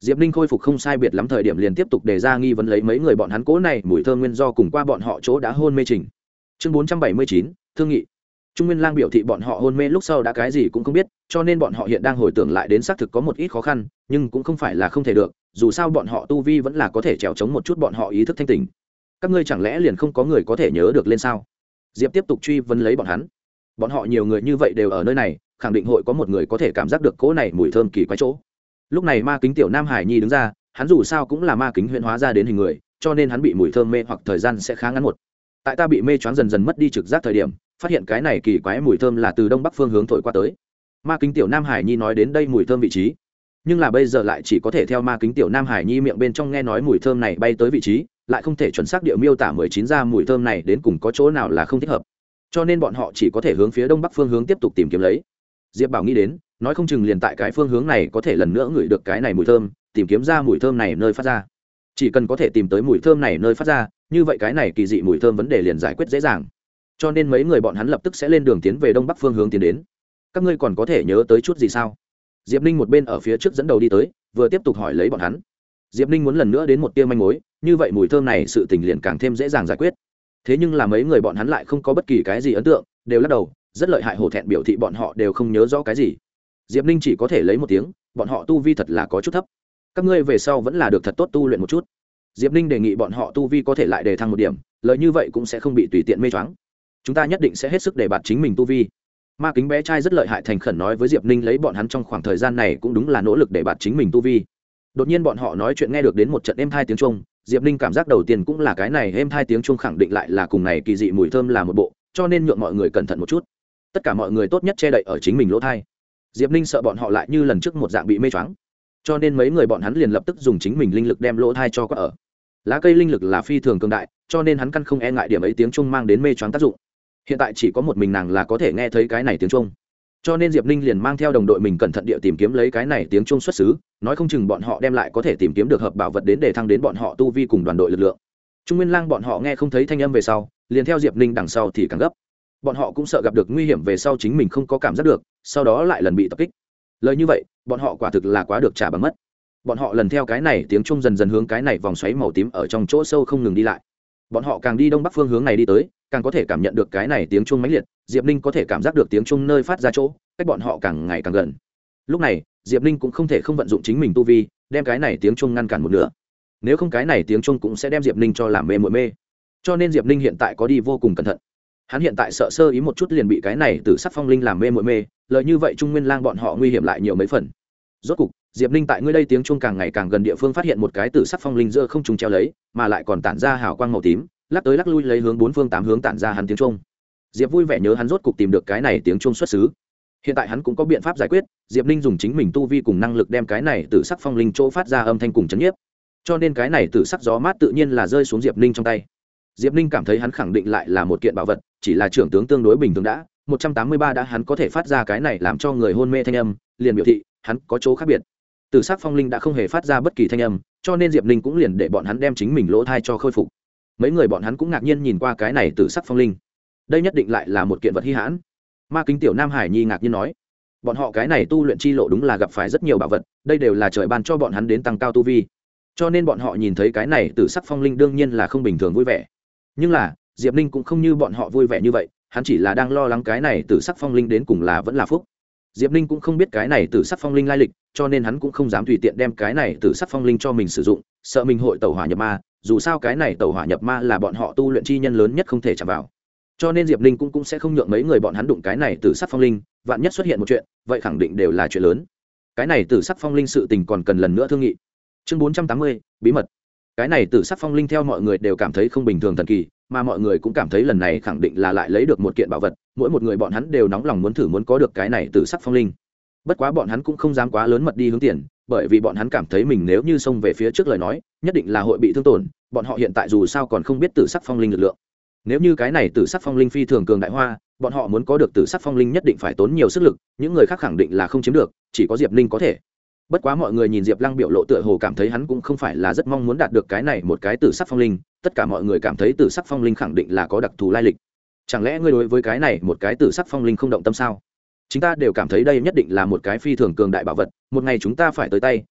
Diệp Ninh khôi phục không sai biệt lắm thời điểm liền tiếp tục đề ra nghi vấn lấy mấy người bọn hắn cố này mùi thơm nguyên do cùng qua bọn họ chỗ đã hôn mê trình. Chương 479, thương nghị. Trung Nguyên Lang biểu thị bọn họ hôn mê lúc sau đã cái gì cũng không biết, cho nên bọn họ hiện đang hồi tưởng lại đến xác thực có một ít khó khăn, nhưng cũng không phải là không thể được, dù sao bọn họ tu vi vẫn là có thể trèo chống một chút bọn họ ý thức thanh tỉnh. Các ngươi chẳng lẽ liền không có người có thể nhớ được lên sao? Diệp tiếp tục truy vấn lấy bọn hắn. Bọn họ nhiều người như vậy đều ở nơi này, khẳng định hội có một người có thể cảm giác được cỗ này mùi thơm kỳ quái chỗ. Lúc này Ma Kính tiểu Nam Hải Nhi đứng ra, hắn dù sao cũng là ma kính huyễn hóa ra đến hình người, cho nên hắn bị mùi thơm mê hoặc thời gian sẽ khá ngắn một. Tại ta bị mê choáng dần dần mất đi trực giác thời điểm, phát hiện cái này kỳ quái mùi thơm là từ đông bắc phương hướng thổi qua tới. Ma Kính tiểu Nam Hải Nhi nói đến đây mùi thơm vị trí, nhưng là bây giờ lại chỉ có thể theo Ma Kính tiểu Nam Hải Nhi miệng bên trong nghe nói mùi thơm này bay tới vị trí, lại không thể chuẩn xác địa miêu tả 19 ra mùi thơm này đến cùng có chỗ nào là không thích hợp, cho nên bọn họ chỉ có thể hướng phía đông bắc phương hướng tiếp tục tìm kiếm lấy. Diệp Bảo nghĩ đến, nói không chừng liền tại cái phương hướng này có thể lần nữa ngửi được cái này mùi thơm, tìm kiếm ra mùi thơm này nơi phát ra. Chỉ cần có thể tìm tới mùi thơm này nơi phát ra, như vậy cái này kỳ dị mùi thơm vấn đề liền giải quyết dễ dàng. Cho nên mấy người bọn hắn lập tức sẽ lên đường tiến về đông bắc phương hướng tiến đến. Các ngươi còn có thể nhớ tới chút gì sao? Diệp Ninh một bên ở phía trước dẫn đầu đi tới, vừa tiếp tục hỏi lấy bọn hắn. Diệp Ninh muốn lần nữa đến một tia manh mối, như vậy mùi thơm này sự tình liền càng thêm dễ dàng giải quyết. Thế nhưng là mấy người bọn hắn lại không có bất kỳ cái gì ấn tượng, đều lắc đầu, rất lợi hại hổ thẹn biểu thị bọn họ đều không nhớ rõ cái gì. Diệp Ninh chỉ có thể lấy một tiếng, bọn họ tu vi thật là có chút thấp. Các ngươi về sau vẫn là được thật tốt tu luyện một chút. Diệp Ninh đề nghị bọn họ tu vi có thể lại đề thăng một điểm, lợi như vậy cũng sẽ không bị tùy tiện mê choáng. Chúng ta nhất định sẽ hết sức để bạt chính mình tu vi. Ma Kính bé trai rất lợi hại thành khẩn nói với Diệp Ninh lấy bọn hắn trong khoảng thời gian này cũng đúng là nỗ lực để bạt chính mình tu vi. Đột nhiên bọn họ nói chuyện nghe được đến một trận êm thai tiếng chuông, Diệp Ninh cảm giác đầu tiên cũng là cái này êm thai tiếng chuông khẳng định lại là cùng này kỳ dị mùi thơm là một bộ, cho nên nhượng mọi người cẩn thận một chút. Tất cả mọi người tốt nhất che đậy ở chính mình lỗ tai. Diệp Ninh sợ bọn họ lại như lần trước một dạng bị mê choáng, cho nên mấy người bọn hắn liền lập tức dùng chính mình linh lực đem lỗ thai cho có ở. Lá cây linh lực là phi thường cường đại, cho nên hắn căn không e ngại điểm ấy tiếng chuông mang đến mê choáng tác dụng. Hiện tại chỉ có một mình nàng là có thể nghe thấy cái này tiếng chuông, cho nên Diệp Ninh liền mang theo đồng đội mình cẩn thận địa tìm kiếm lấy cái này tiếng chuông xuất xứ, nói không chừng bọn họ đem lại có thể tìm kiếm được hợp bảo vật đến để thăng đến bọn họ tu vi cùng đoàn đội lực lượng. Trung Nguyên Lang bọn họ nghe không thấy thanh âm về sau, liền theo Diệp Ninh đằng sau thì càng gấp. Bọn họ cũng sợ gặp được nguy hiểm về sau chính mình không có cảm giác được, sau đó lại lần bị tập kích. Lời như vậy, bọn họ quả thực là quá được trả bằng mất. Bọn họ lần theo cái này tiếng chuông dần dần hướng cái này vòng xoáy màu tím ở trong chỗ sâu không ngừng đi lại. Bọn họ càng đi đông bắc phương hướng này đi tới, càng có thể cảm nhận được cái này tiếng chuông mãnh liệt. Diệp Ninh có thể cảm giác được tiếng chuông nơi phát ra chỗ, cách bọn họ càng ngày càng gần. Lúc này, Diệp Ninh cũng không thể không vận dụng chính mình tu vi, đem cái này tiếng chuông ngăn cản một nửa. Nếu không cái này tiếng chuông cũng sẽ đem Diệp Ninh cho làm mê muội mê. Cho nên Diệp Ninh hiện tại có đi vô cùng cẩn thận. Hắn hiện tại sợ sơ ý một chút liền bị cái này Tử Sắc Phong Linh làm mê muội mê, lời như vậy Trung Nguyên Lang bọn họ nguy hiểm lại nhiều mấy phần. Rốt cục, Diệp Ninh tại ngươi đây tiếng chuông càng ngày càng gần địa phương phát hiện một cái Tử Sắc Phong Linh giữa không trung treo lấy, mà lại còn tản ra hào quang màu tím, lắc tới lắc lui lấy hướng bốn phương tám hướng tản ra hắn tiếng chuông. Diệp vui vẻ nhớ hắn rốt cục tìm được cái này tiếng chuông xuất xứ. Hiện tại hắn cũng có biện pháp giải quyết, Diệp Ninh dùng chính mình tu vi cùng năng lực đem cái này Tử Sắc Phong Linh chỗ phát ra âm thanh cùng chấn nhiếp. Cho nên cái này Tử Sắc gió mát tự nhiên là rơi xuống Diệp Ninh trong tay. Diệp Ninh cảm thấy hắn khẳng định lại là một kiện bảo vật, chỉ là trưởng tướng tương đối bình thường đã, 183 đã hắn có thể phát ra cái này làm cho người hôn mê thanh âm, liền biểu thị hắn có chỗ khác biệt. Tử Sắc Phong Linh đã không hề phát ra bất kỳ thanh âm, cho nên Diệp Ninh cũng liền để bọn hắn đem chính mình lỗ thai cho khôi phục. Mấy người bọn hắn cũng ngạc nhiên nhìn qua cái này Tử Sắc Phong Linh. Đây nhất định lại là một kiện vật hi hãn. Ma Kính tiểu Nam Hải Nhi ngạc nhiên nói, bọn họ cái này tu luyện chi lộ đúng là gặp phải rất nhiều bảo vật, đây đều là trời ban cho bọn hắn đến tăng cao tu vi. Cho nên bọn họ nhìn thấy cái này Tử Sắc Phong Linh đương nhiên là không bình thường vui vẻ. Nhưng là Diệp Ninh cũng không như bọn họ vui vẻ như vậy, hắn chỉ là đang lo lắng cái này Tử Sắc Phong Linh đến cùng là vẫn là phúc. Diệp Ninh cũng không biết cái này Tử Sắc Phong Linh lai lịch, cho nên hắn cũng không dám tùy tiện đem cái này Tử Sắc Phong Linh cho mình sử dụng, sợ mình hội tẩu hỏa nhập ma, dù sao cái này tẩu hỏa nhập ma là bọn họ tu luyện chi nhân lớn nhất không thể chạm vào. Cho nên Diệp Ninh cũng sẽ không nhượng mấy người bọn hắn đụng cái này Tử Sắc Phong Linh, vạn nhất xuất hiện một chuyện, vậy khẳng định đều là chuyện lớn. Cái này Tử Sắc Phong Linh sự tình còn cần lần nữa thương nghị. Chương 480, bí mật. Cái này Tử Sắc Phong Linh theo mọi người đều cảm thấy không bình thường thần kỳ, mà mọi người cũng cảm thấy lần này khẳng định là lại lấy được một kiện bảo vật, mỗi một người bọn hắn đều nóng lòng muốn thử muốn có được cái này Tử Sắc Phong Linh. Bất quá bọn hắn cũng không dám quá lớn mật đi hướng tiền, bởi vì bọn hắn cảm thấy mình nếu như xông về phía trước lời nói, nhất định là hội bị thương tổn, bọn họ hiện tại dù sao còn không biết Tử Sắc Phong Linh lực lượng. Nếu như cái này Tử Sắc Phong Linh phi thường cường đại hoa, bọn họ muốn có được Tử Sắc Phong Linh nhất định phải tốn nhiều sức lực, những người khác khẳng định là không chiếm được, chỉ có Diệp Ninh có thể. Bất quá mọi người nhìn Diệp Lăng biểu lộ tựa hồ cảm thấy hắn cũng không phải là rất mong muốn đạt được cái này một cái Tử Sắc Phong Linh, tất cả mọi người cảm thấy Tử Sắc Phong Linh khẳng định là có đặc thù lai lịch. Chẳng lẽ ngươi đối với cái này một cái Tử Sắc Phong Linh không động tâm sao? Chúng ta đều cảm thấy đây nhất định là một cái phi thường cường đại bảo vật, một ngày chúng ta phải tới tay,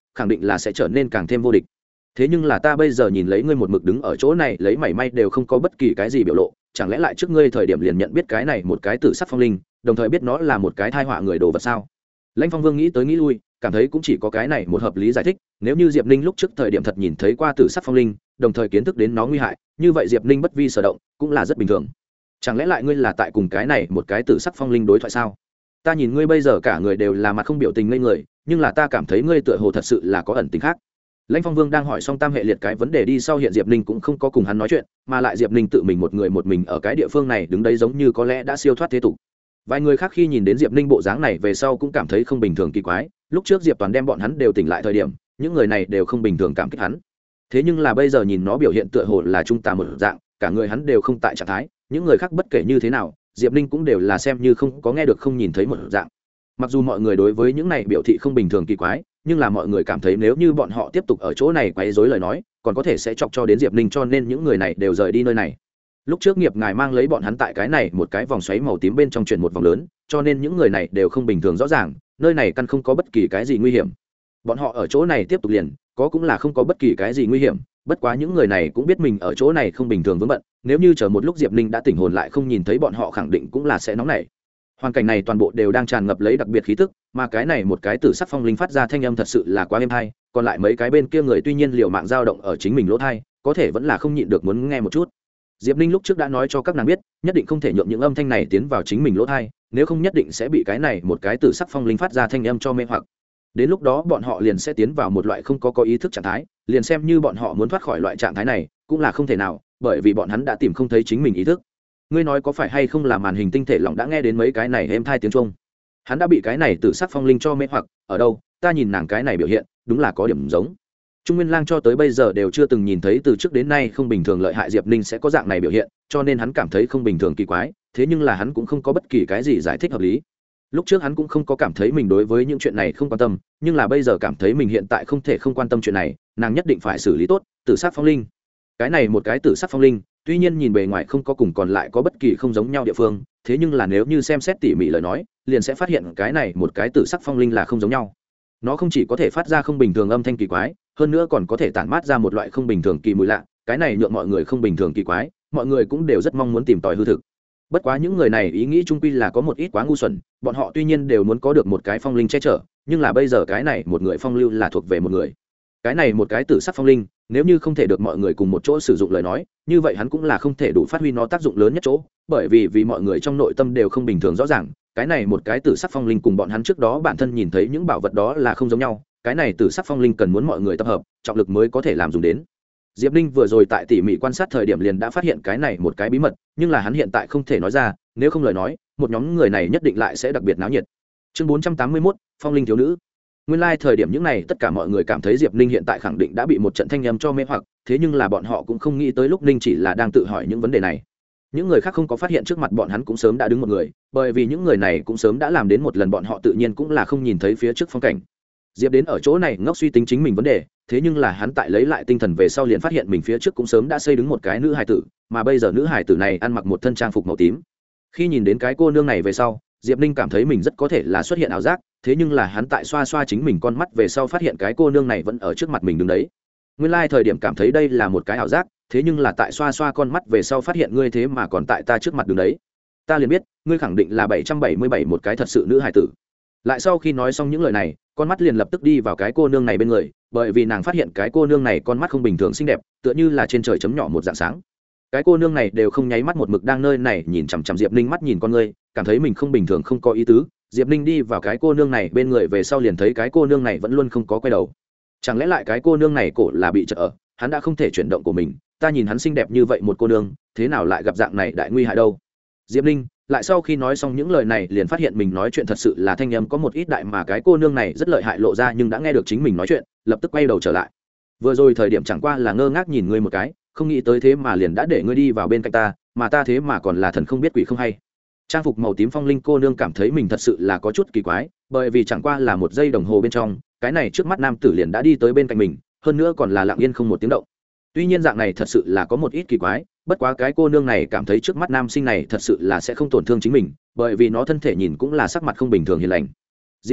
khẳng định là sẽ trở nên càng thêm vô địch. Thế nhưng là ta bây giờ nhìn lấy ngươi một mực đứng ở chỗ này lấy mảy may đều không có bất kỳ cái gì biểu lộ, chẳng lẽ lại trước ngươi thời điểm liền nhận biết cái này một cái tử sắc phong linh, đồng thời biết nó là một cái thai họa người đồ vật sao? Lãnh Phong Vương nghĩ tới nghĩ lui, cảm thấy cũng chỉ có cái này một hợp lý giải thích. Nếu như Diệp Ninh lúc trước thời điểm thật nhìn thấy qua tử sắc phong linh, đồng thời kiến thức đến nó nguy hại, như vậy Diệp Ninh bất vi sở động cũng là rất bình thường. Chẳng lẽ lại ngươi là tại cùng cái này một cái tử sắc phong linh đối thoại sao? Ta nhìn ngươi bây giờ cả người đều là mặt không biểu tình ngây người, nhưng là ta cảm thấy ngươi tựa hồ thật sự là có ẩn tình khác. Lãnh Phong Vương đang hỏi xong tam hệ liệt cái vấn đề đi sau, hiện Diệp Ninh cũng không có cùng hắn nói chuyện, mà lại Diệp Ninh tự mình một mình ở cái địa phương này đứng đấy, giống như có lẽ đã siêu thoát thế tục. Vài người khác khi nhìn đến Diệp Ninh bộ dáng này về sau cũng cảm thấy không bình thường kỳ quái. Lúc trước Diệp Toàn đem bọn hắn đều tỉnh lại thời điểm, những người này đều không bình thường cảm kích hắn. Thế nhưng là bây giờ nhìn nó biểu hiện tựa hồ là trung tà một dạng, cả người hắn đều không tại trạng thái, những người khác bất kể như thế nào, Diệp Ninh cũng đều là xem như không có nghe được không nhìn thấy một dạng. Mặc dù mọi người đối với những này biểu thị không bình thường kỳ quái, nhưng là mọi người cảm thấy nếu như bọn họ tiếp tục ở chỗ này quấy rối lời nói, còn có thể sẽ chọc cho đến Diệp Ninh, cho nên những người này đều rời đi nơi này. Lúc trước Nghiệp Ngài mang lấy bọn hắn tại cái này một cái vòng xoáy màu tím bên trong chuyển một vòng lớn, cho nên những người này đều không bình thường rõ ràng, nơi này căn không có bất kỳ cái gì nguy hiểm. Bọn họ ở chỗ này tiếp tục liền, có cũng là không có bất kỳ cái gì nguy hiểm, bất quá những người này cũng biết mình ở chỗ này không bình thường vướng bận, nếu như chờ một lúc Diệp Ninh đã tỉnh hồn lại không nhìn thấy bọn họ, khẳng định cũng là sẽ nóng nảy. Hoàn cảnh này toàn bộ đều đang tràn ngập lấy đặc biệt khí tức, mà cái này một cái tử sắc phong linh phát ra thanh âm thật sự là quá êm hay, còn lại mấy cái bên kia người tuy nhiên liều mạng dao động ở chính mình lỗ tai, có thể vẫn là không nhịn được muốn nghe một chút. Diệp Ninh lúc trước đã nói cho các nàng biết, nhất định không thể nhượng những âm thanh này tiến vào chính mình lỗ tai, nếu không nhất định sẽ bị cái này một cái tử sắc phong linh phát ra thanh âm cho mê hoặc. Đến lúc đó bọn họ liền sẽ tiến vào một loại không có ý thức trạng thái, liền xem như bọn họ muốn thoát khỏi loại trạng thái này, cũng là không thể nào, bởi vì bọn hắn đã tìm không thấy chính mình ý thức. Ngươi nói có phải hay không là màn hình tinh thể lỏng đã nghe đến mấy cái này êm thai tiếng Trung? Hắn đã bị cái này tử sắc phong linh cho mê hoặc, ở đâu? Ta nhìn nàng cái này biểu hiện, đúng là có điểm giống. Trung Nguyên Lang cho tới bây giờ đều chưa từng nhìn thấy từ trước đến nay không bình thường lợi hại Diệp Ninh sẽ có dạng này biểu hiện, cho nên hắn cảm thấy không bình thường kỳ quái, thế nhưng là hắn cũng không có bất kỳ cái gì giải thích hợp lý. Lúc trước hắn cũng không có cảm thấy mình đối với những chuyện này không quan tâm, nhưng là bây giờ cảm thấy mình hiện tại không thể không quan tâm chuyện này, nàng nhất định phải xử lý tốt. Tử sắc phong linh, cái này một cái tử sắc phong linh, tuy nhiên nhìn bề ngoài không có cùng còn lại có bất kỳ không giống nhau địa phương, thế nhưng là nếu như xem xét tỉ mỉ lời nói, liền sẽ phát hiện cái này một cái tử sắc phong linh là không giống nhau. Nó không chỉ có thể phát ra không bình thường âm thanh kỳ quái, hơn nữa còn có thể tản mát ra một loại không bình thường kỳ mùi lạ, cái này nhượng mọi người không bình thường kỳ quái, mọi người cũng đều rất mong muốn tìm tòi hư thực. Bất quá những người này ý nghĩ chung quy là có một ít quá ngu xuẩn, bọn họ tuy nhiên đều muốn có được một cái phong linh che chở, nhưng là bây giờ cái này một người phong lưu là thuộc về một người. Cái này một cái tử sắc phong linh, nếu như không thể được mọi người cùng một chỗ sử dụng lời nói, như vậy hắn cũng là không thể đủ phát huy nó tác dụng lớn nhất chỗ, bởi vì mọi người trong nội tâm đều không bình thường rõ ràng, cái này một cái tử sắc phong linh cùng bọn hắn trước đó bản thân nhìn thấy những bảo vật đó là không giống nhau, cái này tử sắc phong linh cần muốn mọi người tập hợp, trọng lực mới có thể làm dùng đến. Diệp Ninh vừa rồi tại tỉ mỉ quan sát thời điểm liền đã phát hiện cái này một cái bí mật, nhưng là hắn hiện tại không thể nói ra, nếu không lời nói, một nhóm người này nhất định lại sẽ đặc biệt náo nhiệt. Chương 481, Phong linh thiếu nữ. Nguyên lai thời điểm những này tất cả mọi người cảm thấy Diệp Ninh hiện tại khẳng định đã bị một trận thanh âm cho mê hoặc, thế nhưng là bọn họ cũng không nghĩ tới lúc Ninh chỉ là đang tự hỏi những vấn đề này. Những người khác không có phát hiện trước mặt bọn hắn cũng sớm đã đứng một người, bởi vì những người này cũng sớm đã làm đến một lần, bọn họ tự nhiên cũng là không nhìn thấy phía trước phong cảnh. Diệp đến ở chỗ này ngốc suy tính chính mình vấn đề, thế nhưng là hắn tại lấy lại tinh thần về sau liền phát hiện mình phía trước cũng sớm đã xây đứng một cái nữ hài tử, mà bây giờ nữ hài tử này ăn mặc một thân trang phục màu tím. Khi nhìn đến cái cô nương này về sau, Diệp Ninh cảm thấy mình rất có thể là xuất hiện ảo giác, thế nhưng là hắn tại xoa xoa chính mình con mắt về sau phát hiện cái cô nương này vẫn ở trước mặt mình đứng đấy. Nguyên lai thời điểm cảm thấy đây là một cái ảo giác, thế nhưng là tại xoa xoa con mắt về sau phát hiện ngươi thế mà còn tại ta trước mặt đứng đấy. Ta liền biết, ngươi khẳng định là 777 một cái thật sự nữ hài tử. Lại sau khi nói xong những lời này, con mắt liền lập tức đi vào cái cô nương này bên người, bởi vì nàng phát hiện cái cô nương này con mắt không bình thường xinh đẹp, tựa như là trên trời chấm nhỏ một dạng sáng. Cái cô nương này đều không nháy mắt một mực đang nơi này nhìn chằm chằm Diệp Ninh, mắt nhìn con ngươi, cảm thấy mình không bình thường không có ý tứ. Diệp Ninh đi vào cái cô nương này bên người về sau liền thấy cái cô nương này vẫn luôn không có quay đầu. Chẳng lẽ lại cái cô nương này cổ là bị chật ở, hắn đã không thể chuyển động của mình, ta nhìn hắn xinh đẹp như vậy một cô nương, thế nào lại gặp dạng này đại nguy hại đâu. Diệp Ninh lại sau khi nói xong những lời này liền phát hiện mình nói chuyện thật sự là thanh âm có một ít đại, mà cái cô nương này rất lợi hại lộ ra, nhưng đã nghe được chính mình nói chuyện, lập tức quay đầu trở lại. Vừa rồi thời điểm chẳng qua là ngơ ngác nhìn ngươi một cái, không nghĩ tới thế mà liền đã để ngươi đi vào bên cạnh ta, mà ta thế mà còn là thần không biết quỷ không hay. Trang phục màu tím phong linh cô nương cảm thấy mình thật sự là có chút kỳ quái, bởi vì chẳng qua là một giây đồng hồ bên trong, cái này trước mắt nam tử liền đã đi tới bên cạnh mình, hơn nữa còn là lặng yên không một tiếng động. Tuy nhiên dạng này thật sự là có một ít kỳ quái, bất quá cái cô nương này cảm thấy trước mắt nam sinh này thật sự là sẽ không tổn thương chính mình, bởi vì nó thân thể nhìn cũng là sắc mặt không bình thường hiền lành. Diệp Ninh,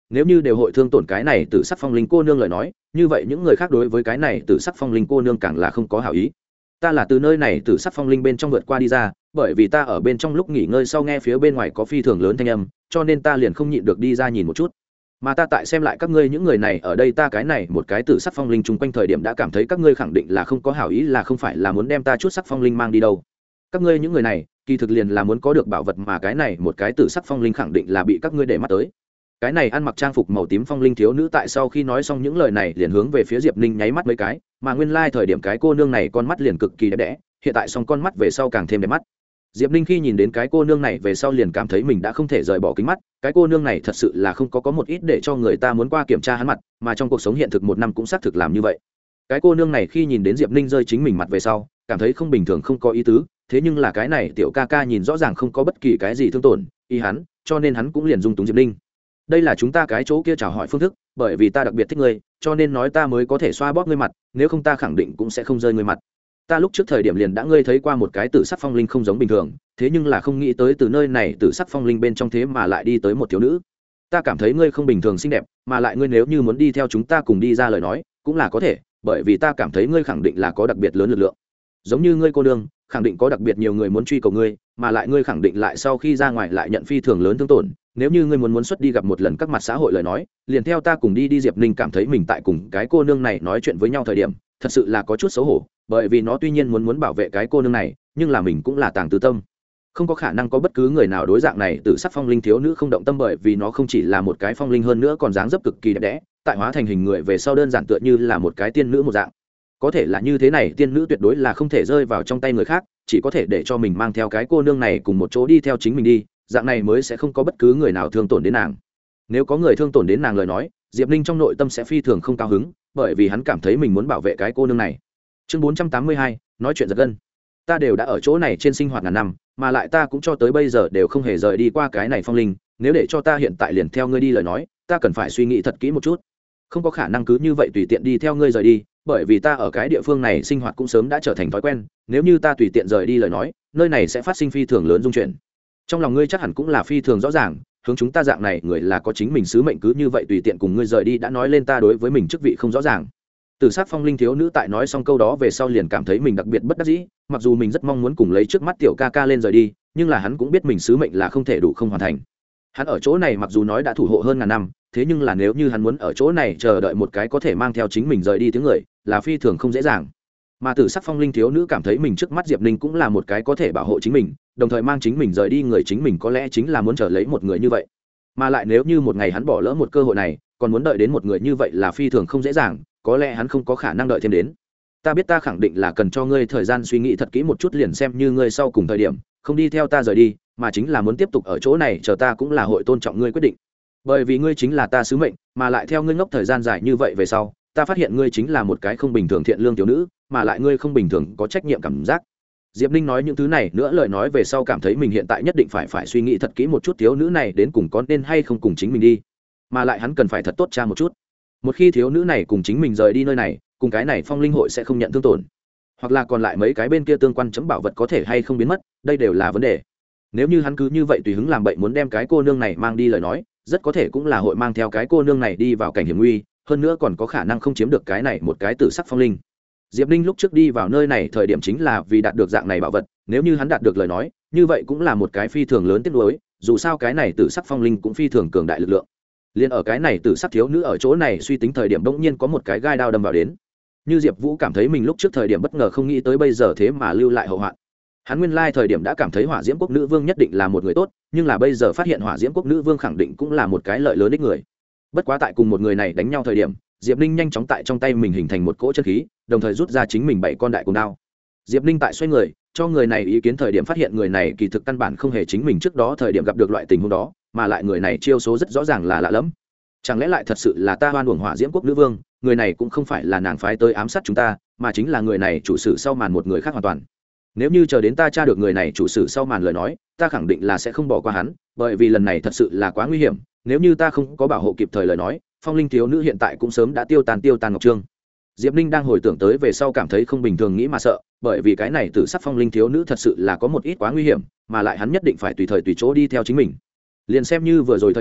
nếu như đều hội thương tổn cái này tử sắc phong linh cô nương lời nói, như vậy những người khác đối với cái này tử sắc phong linh cô nương càng là không có hảo ý. Ta là từ nơi này tử sắc phong linh bên trong vượt qua đi ra, bởi vì ta ở bên trong lúc nghỉ ngơi sau nghe phía bên ngoài có phi thường lớn thanh âm, cho nên ta liền không nhịn được đi ra nhìn một chút. Mà ta tại xem lại các ngươi những người này ở đây, ta cái này một cái tử sắc phong linh chung quanh thời điểm đã cảm thấy các ngươi khẳng định là không có hảo ý, là không phải là muốn đem ta chút sắc phong linh mang đi đâu. Các ngươi những người này kỳ thực liền là muốn có được bảo vật, mà cái này một cái tử sắc phong linh khẳng định là bị các ngươi để mắt tới. Cái này ăn mặc trang phục màu tím phong linh thiếu nữ tại sau khi nói xong những lời này liền hướng về phía Diệp Ninh nháy mắt mấy cái, mà nguyên lai thời điểm cái cô nương này con mắt liền cực kỳ đẹp đẽ, hiện tại xong con mắt về sau càng thêm đẹp mắt. Diệp Ninh khi nhìn đến cái cô nương này về sau liền cảm thấy mình đã không thể rời bỏ kính mắt, cái cô nương này thật sự là không có một ít để cho người ta muốn qua kiểm tra hắn mặt, mà trong cuộc sống hiện thực một năm cũng xác thực làm như vậy. Cái cô nương này khi nhìn đến Diệp Ninh rơi chính mình mặt về sau, cảm thấy không bình thường, không có ý tứ, thế nhưng là cái này tiểu ca ca nhìn rõ ràng không có bất kỳ cái gì thương tổn ý hắn, cho nên hắn cũng liền dung túng Diệp Ninh. Đây là chúng ta cái chỗ kia chào hỏi phương thức, bởi vì ta đặc biệt thích ngươi, cho nên nói ta mới có thể xoa bóp ngươi mặt, nếu không ta khẳng định cũng sẽ không rơi ngươi mặt. Ta lúc trước thời điểm liền đã ngươi thấy qua một cái tử sắc phong linh không giống bình thường, thế nhưng là không nghĩ tới từ nơi này tử sắc phong linh bên trong thế mà lại đi tới một thiếu nữ. Ta cảm thấy ngươi không bình thường xinh đẹp, mà lại ngươi nếu như muốn đi theo chúng ta cùng đi ra lời nói cũng là có thể, bởi vì ta cảm thấy ngươi khẳng định là có đặc biệt lớn lực lượng, giống như ngươi cô nương khẳng định có đặc biệt nhiều người muốn truy cầu ngươi, mà lại ngươi khẳng định lại sau khi ra ngoài lại nhận phi thường lớn thương tổn, nếu như ngươi muốn xuất đi gặp một lần các mặt xã hội lời nói liền theo ta cùng đi. Diệp Ninh cảm thấy mình tại cùng cái cô nương này nói chuyện với nhau thời điểm thật sự là có chút xấu hổ, bởi vì nó tuy nhiên muốn bảo vệ cái cô nương này, nhưng là mình cũng là tàng tư tâm, không có khả năng có bất cứ người nào đối dạng này từ sắc phong linh thiếu nữ không động tâm, bởi vì nó không chỉ là một cái phong linh, hơn nữa còn dáng dấp cực kỳ đẹp đẽ, tại hóa thành hình người về sau đơn giản tựa như là một cái tiên nữ một dạng. Có thể là như thế này tiên nữ tuyệt đối là không thể rơi vào trong tay người khác, chỉ có thể để cho mình mang theo cái cô nương này cùng một chỗ đi theo chính mình đi, dạng này mới sẽ không có bất cứ người nào thương tổn đến nàng. Nếu có người thương tổn đến nàng lời nói, Diệp Ninh trong nội tâm sẽ phi thường không cao hứng, bởi vì hắn cảm thấy mình muốn bảo vệ cái cô nương này. Chương 482, nói chuyện giật gân. Ta đều đã ở chỗ này trên sinh hoạt ngàn năm, mà lại ta cũng cho tới bây giờ đều không hề rời đi qua cái này phong linh, nếu để cho ta hiện tại liền theo ngươi đi lời nói, ta cần phải suy nghĩ thật kỹ một chút. Không có khả năng cứ như vậy tùy tiện đi theo ngươi rời đi, bởi vì ta ở cái địa phương này sinh hoạt cũng sớm đã trở thành thói quen, nếu như ta tùy tiện rời đi lời nói, nơi này sẽ phát sinh phi thường lớn dung chuyển. Trong lòng ngươi chắc hẳn cũng là phi thường rõ ràng, hướng chúng ta dạng này người là có chính mình sứ mệnh, cứ như vậy tùy tiện cùng ngươi rời đi đã nói lên ta đối với mình chức vị không rõ ràng. Từ sát phong linh thiếu nữ tại nói xong câu đó về sau liền cảm thấy mình đặc biệt bất đắc dĩ, mặc dù mình rất mong muốn cùng lấy trước mắt tiểu ca ca lên rời đi, nhưng là hắn cũng biết mình sứ mệnh là không thể đủ không hoàn thành. Hắn ở chỗ này mặc dù nói đã thủ hộ hơn ngàn năm, thế nhưng là nếu như hắn muốn ở chỗ này chờ đợi một cái có thể mang theo chính mình rời đi tiếng người là phi thường không dễ dàng. Mà Tử sắc phong linh thiếu nữ cảm thấy mình trước mắt Diệp Ninh cũng là một cái có thể bảo hộ chính mình, đồng thời mang chính mình rời đi người chính mình có lẽ chính là muốn chờ lấy một người như vậy. Mà lại nếu như một ngày hắn bỏ lỡ một cơ hội này, còn muốn đợi đến một người như vậy là phi thường không dễ dàng, có lẽ hắn không có khả năng đợi thêm đến. Ta biết ta khẳng định là cần cho ngươi thời gian suy nghĩ thật kỹ một chút, liền xem như ngươi sau cùng thời điểm không đi theo ta rời đi, mà chính là muốn tiếp tục ở chỗ này chờ ta, cũng là hội tôn trọng ngươi quyết định. Bởi vì ngươi chính là ta sứ mệnh, mà lại theo ngươi ngốc thời gian dài như vậy về sau, ta phát hiện ngươi chính là một cái không bình thường thiện lương thiếu nữ, mà lại ngươi không bình thường có trách nhiệm cảm giác. Diệp Ninh nói những thứ này nữa lời nói về sau cảm thấy mình hiện tại nhất định phải suy nghĩ thật kỹ một chút, thiếu nữ này đến cùng có nên hay không cùng chính mình đi, mà lại hắn cần phải thật tốt tra một chút. Một khi thiếu nữ này cùng chính mình rời đi nơi này, cùng cái này phong linh hội sẽ không nhận thương tổn, hoặc là còn lại mấy cái bên kia tương quan chấm bảo vật có thể hay không biến mất, đây đều là vấn đề. Nếu như hắn cứ như vậy tùy hứng làm bậy muốn đem cái cô nương này mang đi lời nói, rất có thể cũng là hội mang theo cái cô nương này đi vào cảnh hiểm nguy, hơn nữa còn có khả năng không chiếm được cái này một cái tử sắc phong linh. Diệp Ninh lúc trước đi vào nơi này thời điểm chính là vì đạt được dạng này bảo vật, nếu như hắn đạt được lời nói, như vậy cũng là một cái phi thường lớn tiếc nuối, dù sao cái này tử sắc phong linh cũng phi thường cường đại lực lượng. Liên ở cái này tử sắc thiếu nữ ở chỗ này suy tính thời điểm bỗng nhiên có một cái gai đao đâm vào đến. Như Diệp Vũ cảm thấy mình lúc trước thời điểm bất ngờ không nghĩ tới bây giờ thế mà lưu lại hậu hoạn. Hắn nguyên lai thời điểm đã cảm thấy Hỏa Diễm Quốc nữ vương nhất định là một người tốt, nhưng là bây giờ phát hiện Hỏa Diễm Quốc nữ vương khẳng định cũng là một cái lợi lớn đích người. Bất quá tại cùng một người này đánh nhau thời điểm, Diệp Ninh nhanh chóng tại trong tay mình hình thành một cỗ chân khí, đồng thời rút ra chính mình 7 con đại cuồng đao. Diệp Ninh tại xoay người, cho người này ý kiến thời điểm phát hiện người này kỳ thực căn bản không hề chính mình trước đó thời điểm gặp được loại tình huống đó, mà lại người này chiêu số rất rõ ràng là lạ lẫm. Chẳng lẽ lại thật sự là ta hoan uổng Hỏa Diễm Quốc nữ vương, người này cũng không phải là nàng phái tới ám sát chúng ta, mà chính là người này chủ sử sau màn một người khác hoàn toàn. Nếu như chờ đến ta tra được người này chủ sử sau màn lời nói, ta khẳng định là sẽ không bỏ qua hắn, bởi vì lần này thật sự là quá nguy hiểm, nếu như ta không có bảo hộ kịp thời lời nói, phong linh thiếu nữ hiện tại cũng sớm đã tiêu tan ngọc trương. Diệp Ninh đang hồi tưởng tới về sau cảm thấy không bình thường nghĩ mà sợ, bởi vì cái này tử sắc phong linh thiếu nữ thật sự là có một ít quá nguy hiểm, mà lại hắn nhất định phải tùy thời tùy chỗ đi theo chính mình. Liền xem như vừa rồi thời điểm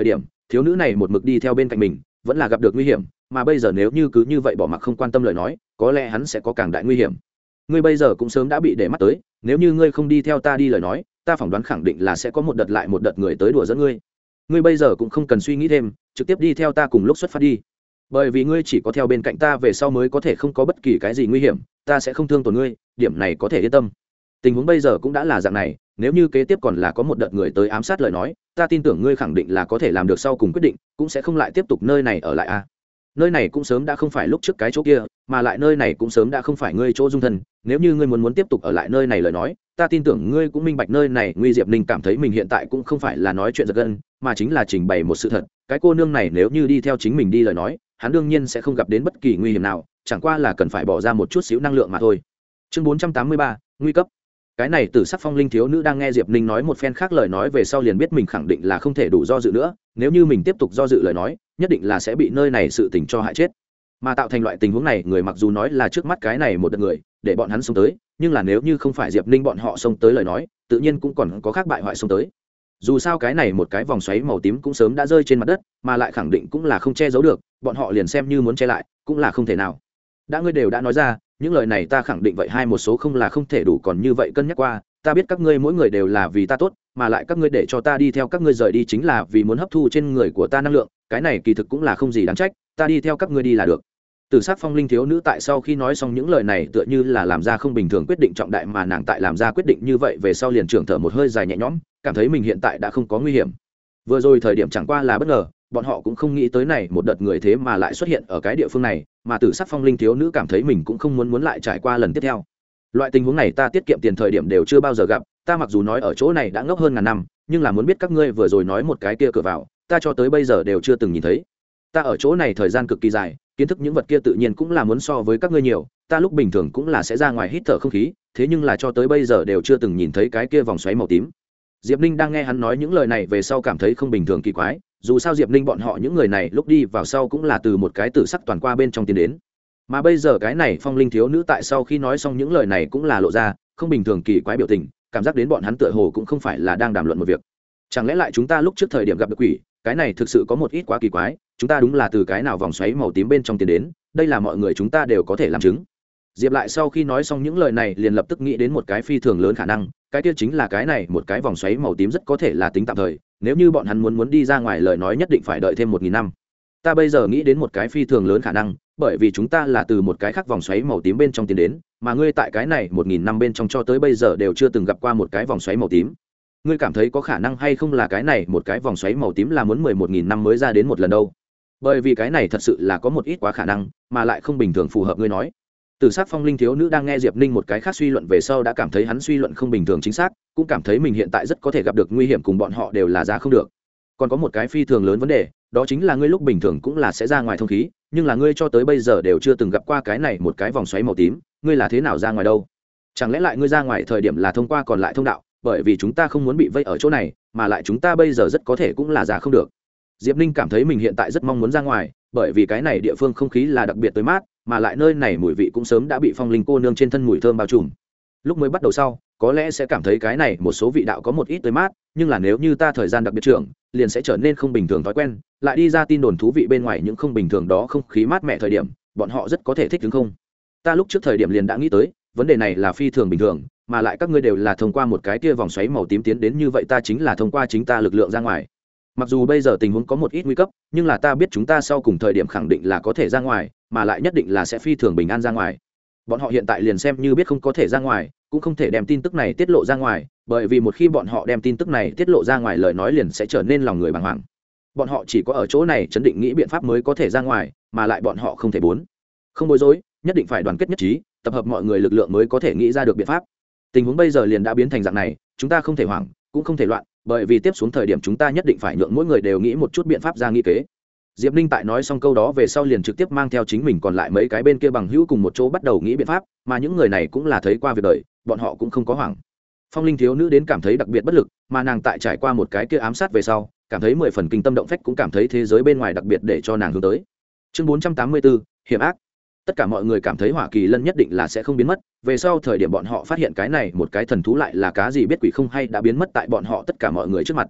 thiếu nữ này một mực đi theo bên cạnh mình vẫn là gặp được nguy hiểm, mà bây giờ nếu như cứ như vậy bỏ mặc không quan tâm lời nói, có lẽ hắn sẽ có càng đại nguy hiểm. Ngươi bây giờ cũng sớm đã bị để mắt tới, nếu như ngươi không đi theo ta đi lời nói, ta phỏng đoán khẳng định là sẽ có một đợt lại một đợt người tới đùa dẫn ngươi. Ngươi bây giờ cũng không cần suy nghĩ thêm, trực tiếp đi theo ta cùng lúc xuất phát đi, bởi vì ngươi chỉ có theo bên cạnh ta về sau mới có thể không có bất kỳ cái gì nguy hiểm, ta sẽ không thương tổn ngươi, điểm này có thể yên tâm. Tình huống bây giờ cũng đã là dạng này, nếu như kế tiếp còn là có một đợt người tới ám sát lời nói, ta tin tưởng ngươi khẳng định là có thể làm được sau cùng quyết định, cũng sẽ không lại tiếp tục nơi này ở lại a. Nơi này cũng sớm đã không phải lúc trước cái chỗ kia, mà lại nơi này cũng sớm đã không phải ngươi chỗ dung thân, nếu như ngươi muốn tiếp tục ở lại nơi này lời nói, ta tin tưởng ngươi cũng minh bạch nơi này. Nguy Diệp Ninh cảm thấy mình hiện tại cũng không phải là nói chuyện giật gân, mà chính là trình bày một sự thật, cái cô nương này nếu như đi theo chính mình đi lời nói, hắn đương nhiên sẽ không gặp đến bất kỳ nguy hiểm nào, chẳng qua là cần phải bỏ ra một chút xíu năng lượng mà thôi. Chương 483, nguy cấp. Cái này Tử Sắc Phong Linh thiếu nữ đang nghe Diệp Ninh nói một phen khác lời nói về sau liền biết mình khẳng định là không thể đủ do dự nữa, nếu như mình tiếp tục do dự lời nói, nhất định là sẽ bị nơi này sự tình cho hại chết. Mà tạo thành loại tình huống này, người mặc dù nói là trước mắt cái này một đợt người để bọn hắn xông tới, nhưng là nếu như không phải Diệp Ninh bọn họ xông tới lời nói, tự nhiên cũng còn có khác bại hoại xông tới. Dù sao cái này một cái vòng xoáy màu tím cũng sớm đã rơi trên mặt đất, mà lại khẳng định cũng là không che giấu được, bọn họ liền xem như muốn che lại cũng là không thể nào. Đã ngươi đều đã nói ra những lời này, ta khẳng định vậy hai một số không là không thể đủ, còn như vậy cân nhắc qua, ta biết các ngươi mỗi người đều là vì ta tốt, mà lại các ngươi để cho ta đi theo các ngươi rời đi chính là vì muốn hấp thu trên người của ta năng lượng, cái này kỳ thực cũng là không gì đáng trách, ta đi theo các ngươi đi là được. Tử Sắc Phong Linh thiếu nữ tại sau khi nói xong những lời này tựa như là làm ra không bình thường quyết định trọng đại, mà nàng tại làm ra quyết định như vậy về sau liền trưởng thở một hơi dài nhẹ nhõm, cảm thấy mình hiện tại đã không có nguy hiểm. Vừa rồi thời điểm chẳng qua là bất ngờ, bọn họ cũng không nghĩ tới này một đợt người thế mà lại xuất hiện ở cái địa phương này, mà Tử Sắc Phong Linh thiếu nữ cảm thấy mình cũng không muốn lại trải qua lần tiếp theo. Loại tình huống này ta tiết kiệm tiền thời điểm đều chưa bao giờ gặp, ta mặc dù nói ở chỗ này đã ngốc hơn ngàn năm, nhưng là muốn biết các ngươi vừa rồi nói một cái kia cửa vào, ta cho tới bây giờ đều chưa từng nhìn thấy. Ta ở chỗ này thời gian cực kỳ dài, kiến thức những vật kia tự nhiên cũng là muốn so với các ngươi nhiều, ta lúc bình thường cũng là sẽ ra ngoài hít thở không khí, thế nhưng là cho tới bây giờ đều chưa từng nhìn thấy cái kia vòng xoáy màu tím. Diệp Ninh đang nghe hắn nói những lời này về sau cảm thấy không bình thường kỳ quái, dù sao Diệp Ninh bọn họ những người này lúc đi vào sau cũng là từ một cái tử sắc toàn qua bên trong tiến đến, mà bây giờ cái này Phong Linh thiếu nữ tại sau khi nói xong những lời này cũng là lộ ra không bình thường kỳ quái biểu tình, cảm giác đến bọn hắn tựa hồ cũng không phải là đang đàm luận một việc. Chẳng lẽ lại chúng ta lúc trước thời điểm gặp được quỷ, cái này thực sự có một ít quá kỳ quái, chúng ta đúng là từ cái nào vòng xoáy màu tím bên trong tiến đến, đây là mọi người chúng ta đều có thể làm chứng. Diệp lại sau khi nói xong những lời này liền lập tức nghĩ đến một cái phi thường lớn khả năng, cái kia chính là cái này một cái vòng xoáy màu tím rất có thể là tính tạm thời, nếu như bọn hắn muốn đi ra ngoài lời nói nhất định phải đợi thêm 1000 năm. Ta bây giờ nghĩ đến một cái phi thường lớn khả năng, bởi vì chúng ta là từ một cái khác vòng xoáy màu tím bên trong tiến đến, mà ngươi tại cái này 1000 năm bên trong cho tới bây giờ đều chưa từng gặp qua một cái vòng xoáy màu tím. Ngươi cảm thấy có khả năng hay không là cái này một cái vòng xoáy màu tím là muốn 11.000 năm mới ra đến một lần đâu? Bởi vì cái này thật sự là có một ít quá khả năng, mà lại không bình thường phù hợp ngươi nói. Tử Sắc Phong Linh thiếu nữ đang nghe Diệp Ninh một cái khác suy luận về sau đã cảm thấy hắn suy luận không bình thường chính xác, cũng cảm thấy mình hiện tại rất có thể gặp được nguy hiểm cùng bọn họ đều là ra không được. Còn có một cái phi thường lớn vấn đề, đó chính là ngươi lúc bình thường cũng là sẽ ra ngoài thông khí, nhưng là ngươi cho tới bây giờ đều chưa từng gặp qua cái này một cái vòng xoáy màu tím, ngươi là thế nào ra ngoài đâu? Chẳng lẽ lại ngươi ra ngoài thời điểm là thông qua còn lại thông đạo, bởi vì chúng ta không muốn bị vây ở chỗ này, mà lại chúng ta bây giờ rất có thể cũng là ra không được. Diệp Ninh cảm thấy mình hiện tại rất mong muốn ra ngoài, bởi vì cái này địa phương không khí là đặc biệt tươi mát, mà lại nơi này mùi vị cũng sớm đã bị Phong Linh cô nương trên thân mùi thơm bao trùm. Lúc mới bắt đầu sau, có lẽ sẽ cảm thấy cái này một số vị đạo có một ít tươi mát, nhưng là nếu như ta thời gian đặc biệt trưởng, liền sẽ trở nên không bình thường thói quen, lại đi ra tin đồn thú vị bên ngoài những không bình thường đó không khí mát mẻ thời điểm, bọn họ rất có thể thích ứng không. Ta lúc trước thời điểm liền đã nghĩ tới, vấn đề này là phi thường bình thường, mà lại các ngươi đều là thông qua một cái tia vòng xoáy màu tím tiến đến, như vậy ta chính là thông qua chính ta lực lượng ra ngoài. Mặc dù bây giờ tình huống có một ít nguy cấp, nhưng là ta biết chúng ta sau cùng thời điểm khẳng định là có thể ra ngoài, mà lại nhất định là sẽ phi thường bình an ra ngoài. Bọn họ hiện tại liền xem như biết không có thể ra ngoài, cũng không thể đem tin tức này tiết lộ ra ngoài, bởi vì một khi bọn họ đem tin tức này tiết lộ ra ngoài lời nói liền sẽ trở nên lòng người bàng hoàng. Bọn họ chỉ có ở chỗ này chấn định nghĩ biện pháp mới có thể ra ngoài, mà lại bọn họ không thể không bối rối, nhất định phải đoàn kết nhất trí, tập hợp mọi người lực lượng mới có thể nghĩ ra được biện pháp. Tình huống bây giờ liền đã biến thành dạng này, chúng ta không thể hoảng, cũng không thể loạn, bởi vì tiếp xuống thời điểm chúng ta nhất định phải nhượng mỗi người đều nghĩ một chút biện pháp ra nghĩ kế. Diệp Ninh tại nói xong câu đó về sau liền trực tiếp mang theo chính mình còn lại mấy cái bên kia bằng hữu cùng một chỗ bắt đầu nghĩ biện pháp, mà những người này cũng là thấy qua việc đời, bọn họ cũng không có hoảng. Phong Linh thiếu nữ đến cảm thấy đặc biệt bất lực, mà nàng tại trải qua một cái kia ám sát về sau, cảm thấy 10 phần kinh tâm động phách, cũng cảm thấy thế giới bên ngoài đặc biệt để cho nàng hướng tới. Chương 484, hiểm ác. Tất cả mọi người cảm thấy Hỏa Kỳ Lân nhất định là sẽ không biến mất, về sau thời điểm bọn họ phát hiện cái này một cái thần thú lại là cá gì biết quỷ không hay đã biến mất tại bọn họ tất cả mọi người trước mặt.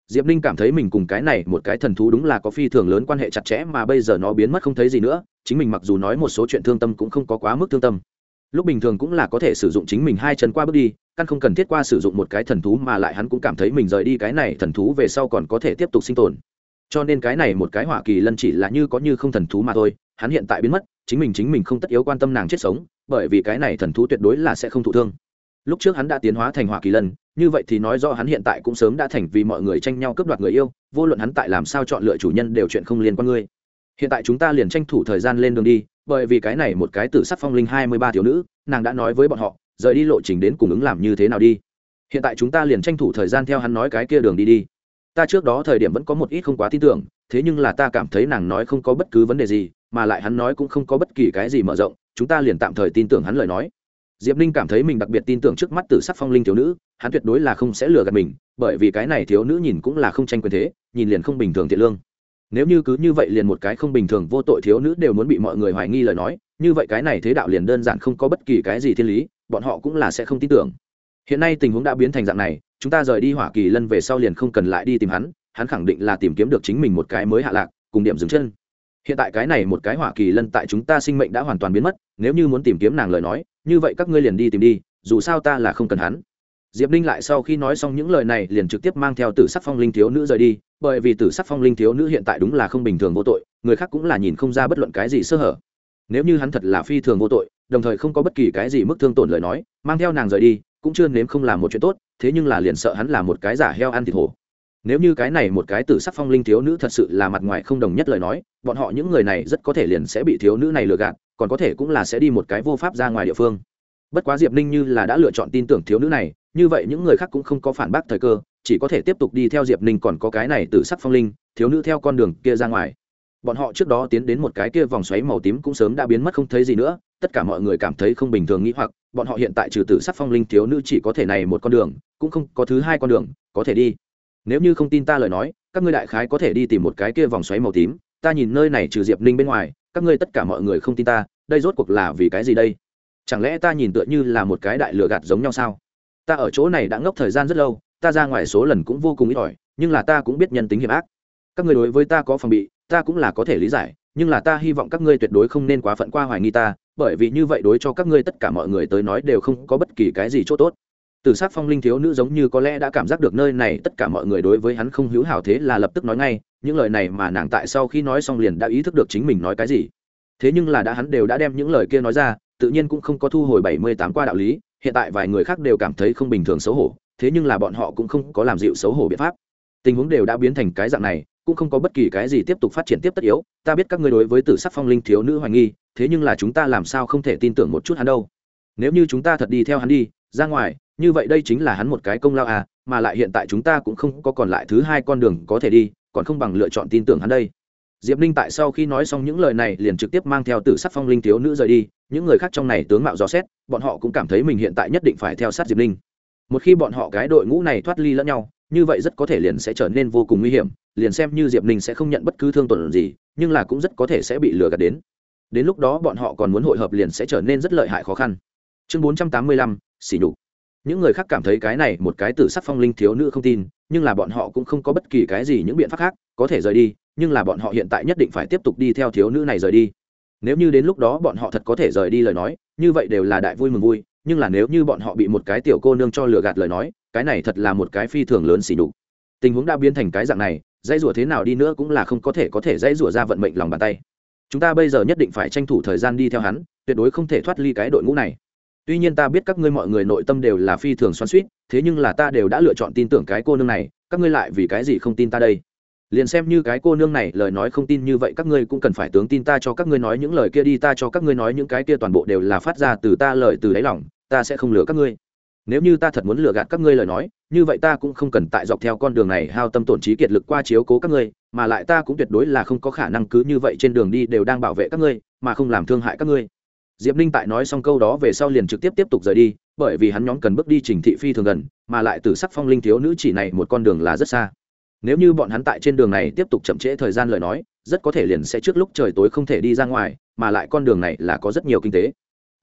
Diệp Ninh cảm thấy mình cùng cái này một cái thần thú đúng là có phi thường lớn quan hệ chặt chẽ, mà bây giờ nó biến mất không thấy gì nữa, chính mình mặc dù nói một số chuyện thương tâm cũng không có quá mức thương tâm. Lúc bình thường cũng là có thể sử dụng chính mình hai chân qua bước đi, căn không cần thiết qua sử dụng một cái thần thú, mà lại hắn cũng cảm thấy mình rời đi cái này thần thú về sau còn có thể tiếp tục sinh tồn. Cho nên cái này một cái hỏa kỳ lân chỉ là như có như không thần thú mà thôi, hắn hiện tại biến mất, chính mình không tất yếu quan tâm nàng chết sống, bởi vì cái này thần thú tuyệt đối là sẽ không thụ thương. Lúc trước hắn đã tiến hóa thành hỏa kỳ lân, như vậy thì nói rõ hắn hiện tại cũng sớm đã thành vì mọi người tranh nhau cướp đoạt người yêu, vô luận hắn tại làm sao chọn lựa chủ nhân đều chuyện không liên quan ngươi. Hiện tại chúng ta liền tranh thủ thời gian lên đường đi, bởi vì cái này một cái tử sắc phong linh 23 thiếu nữ, nàng đã nói với bọn họ, rời đi lộ trình đến cùng ứng làm như thế nào đi. Hiện tại chúng ta liền tranh thủ thời gian theo hắn nói cái kia đường đi đi. Ta trước đó thời điểm vẫn có một ít không quá tin tưởng, thế nhưng là ta cảm thấy nàng nói không có bất cứ vấn đề gì, mà lại hắn nói cũng không có bất kỳ cái gì mở rộng, chúng ta liền tạm thời tin tưởng hắn lời nói. Diệp Ninh cảm thấy mình đặc biệt tin tưởng trước mắt tử sắc phong linh thiếu nữ, hắn tuyệt đối là không sẽ lừa gạt mình, bởi vì cái này thiếu nữ nhìn cũng là không tranh quyền thế, nhìn liền không bình thường thiện lương. Nếu như cứ như vậy liền một cái không bình thường vô tội thiếu nữ đều muốn bị mọi người hoài nghi lời nói, như vậy cái này thế đạo liền đơn giản không có bất kỳ cái gì thiên lý, bọn họ cũng là sẽ không tin tưởng. Hiện nay tình huống đã biến thành dạng này, chúng ta rời đi hỏa kỳ lân về sau liền không cần lại đi tìm hắn, hắn khẳng định là tìm kiếm được chính mình một cái mới hạ lạc, cùng điểm dừng chân. Hiện tại cái này một cái hỏa kỳ lân tại chúng ta sinh mệnh đã hoàn toàn biến mất, nếu như muốn tìm kiếm nàng lời nói, như vậy các ngươi liền đi tìm đi, dù sao ta là không cần hắn. Diệp Ninh lại sau khi nói xong những lời này liền trực tiếp mang theo tử sắc phong linh thiếu nữ rời đi, bởi vì tử sắc phong linh thiếu nữ hiện tại đúng là không bình thường vô tội, người khác cũng là nhìn không ra bất luận cái gì sơ hở. Nếu như hắn thật là phi thường vô tội, đồng thời không có bất kỳ cái gì mức thương tổn lời nói, mang theo nàng rời đi, cũng chưa nếm không làm một chuyện tốt, thế nhưng là liền sợ hắn là một cái giả heo ăn thịt hổ. Nếu như cái này một cái tử sắc phong linh thiếu nữ thật sự là mặt ngoài không đồng nhất lời nói, bọn họ những người này rất có thể liền sẽ bị thiếu nữ này lừa gạt, còn có thể cũng là sẽ đi một cái vô pháp ra ngoài địa phương. Bất quá Diệp Ninh như là đã lựa chọn tin tưởng thiếu nữ này, như vậy những người khác cũng không có phản bác thời cơ, chỉ có thể tiếp tục đi theo Diệp Ninh còn có cái này tử sắc phong linh thiếu nữ theo con đường kia ra ngoài. Bọn họ trước đó tiến đến một cái kia vòng xoáy màu tím cũng sớm đã biến mất không thấy gì nữa, tất cả mọi người cảm thấy không bình thường nghĩ hoặc bọn họ hiện tại trừ tử sắc phong linh thiếu nữ chỉ có thể này một con đường, cũng không có thứ hai con đường có thể đi. Nếu như không tin ta lời nói, các ngươi đại khái có thể đi tìm một cái kia vòng xoáy màu tím, ta nhìn nơi này trừ Diệp Ninh bên ngoài, các ngươi tất cả mọi người không tin ta, đây rốt cuộc là vì cái gì đây? Chẳng lẽ ta nhìn tựa như là một cái đại lừa gạt giống nhau sao? Ta ở chỗ này đã ngốc thời gian rất lâu, ta ra ngoài số lần cũng vô cùng ít ỏi, nhưng là ta cũng biết nhân tính hiểm ác. Các ngươi đối với ta có phòng bị, ta cũng là có thể lý giải, nhưng là ta hy vọng các ngươi tuyệt đối không nên quá phận qua hoài nghi ta, bởi vì như vậy đối cho các ngươi tất cả mọi người tới nói đều không có bất kỳ cái gì chỗ tốt. Tử sắc phong linh thiếu nữ giống như có lẽ đã cảm giác được nơi này tất cả mọi người đối với hắn không hữu hảo, thế là lập tức nói ngay những lời này, mà nàng tại sau khi nói xong liền đã ý thức được chính mình nói cái gì. Thế nhưng là hắn đều đã đem những lời kia nói ra, tự nhiên cũng không có thu hồi 78 qua đạo lý. Hiện tại vài người khác đều cảm thấy không bình thường xấu hổ, thế nhưng là bọn họ cũng không có làm dịu xấu hổ biện pháp. Tình huống đều đã biến thành cái dạng này, cũng không có bất kỳ cái gì tiếp tục phát triển tiếp tất yếu. Ta biết các ngươi đối với tử sắc phong linh thiếu nữ hoài nghi, thế nhưng là chúng ta làm sao không thể tin tưởng một chút hắn đâu. Nếu như chúng ta thật đi theo hắn đi ra ngoài, như vậy đây chính là hắn một cái công lao à, mà lại hiện tại chúng ta cũng không có còn lại thứ hai con đường có thể đi, còn không bằng lựa chọn tin tưởng hắn đây. Diệp Ninh tại sau khi nói xong những lời này liền trực tiếp mang theo tử sắc phong linh thiếu nữ rời đi, những người khác trong này tướng mạo dò xét, bọn họ cũng cảm thấy mình hiện tại nhất định phải theo sát Diệp Ninh. Một khi bọn họ cái đội ngũ này thoát ly lẫn nhau, như vậy rất có thể liền sẽ trở nên vô cùng nguy hiểm, liền xem như Diệp Ninh sẽ không nhận bất cứ thương tổn gì, nhưng là cũng rất có thể sẽ bị lừa gạt đến. Đến lúc đó bọn họ còn muốn hội hợp liền sẽ trở nên rất lợi hại khó khăn. Chương 485, xỉ nhục. Những người khác cảm thấy cái này một cái tử sắc phong linh thiếu nữ không tin, nhưng là bọn họ cũng không có bất kỳ cái gì những biện pháp khác có thể rời đi, nhưng là bọn họ hiện tại nhất định phải tiếp tục đi theo thiếu nữ này rời đi. Nếu như đến lúc đó bọn họ thật có thể rời đi lời nói, như vậy đều là đại vui mừng vui, nhưng là nếu như bọn họ bị một cái tiểu cô nương cho lừa gạt lời nói, cái này thật là một cái phi thường lớn xỉ nhục. Tình huống đã biến thành cái dạng này, dãy rủa thế nào đi nữa cũng là không có thể dãy rủa ra vận mệnh lòng bàn tay. Chúng ta bây giờ nhất định phải tranh thủ thời gian đi theo hắn, tuyệt đối không thể thoát ly cái đội ngũ này. Tuy nhiên ta biết các ngươi mọi người nội tâm đều là phi thường xoắn xuýt, thế nhưng là ta đều đã lựa chọn tin tưởng cái cô nương này, các ngươi lại vì cái gì không tin ta đây? Liền xem như cái cô nương này lời nói không tin như vậy, các ngươi cũng cần phải tướng tin ta cho các ngươi nói những lời kia đi, ta cho các ngươi nói những cái kia toàn bộ đều là phát ra từ ta lời từ đáy lòng, ta sẽ không lừa các ngươi. Nếu như ta thật muốn lừa gạt các ngươi lời nói, như vậy ta cũng không cần tại dọc theo con đường này hao tâm tổn trí kiệt lực qua chiếu cố các ngươi, mà lại ta cũng tuyệt đối là không có khả năng cứ như vậy trên đường đi đều đang bảo vệ các ngươi, mà không làm thương hại các ngươi. Diệp Ninh tại nói xong câu đó về sau liền trực tiếp tục rời đi, bởi vì hắn nhóm cần bước đi trình thị phi thường gần, mà lại tử sắc phong linh thiếu nữ chỉ này một con đường là rất xa. Nếu như bọn hắn tại trên đường này tiếp tục chậm trễ thời gian lời nói, rất có thể liền sẽ trước lúc trời tối không thể đi ra ngoài, mà lại con đường này là có rất nhiều kinh tế.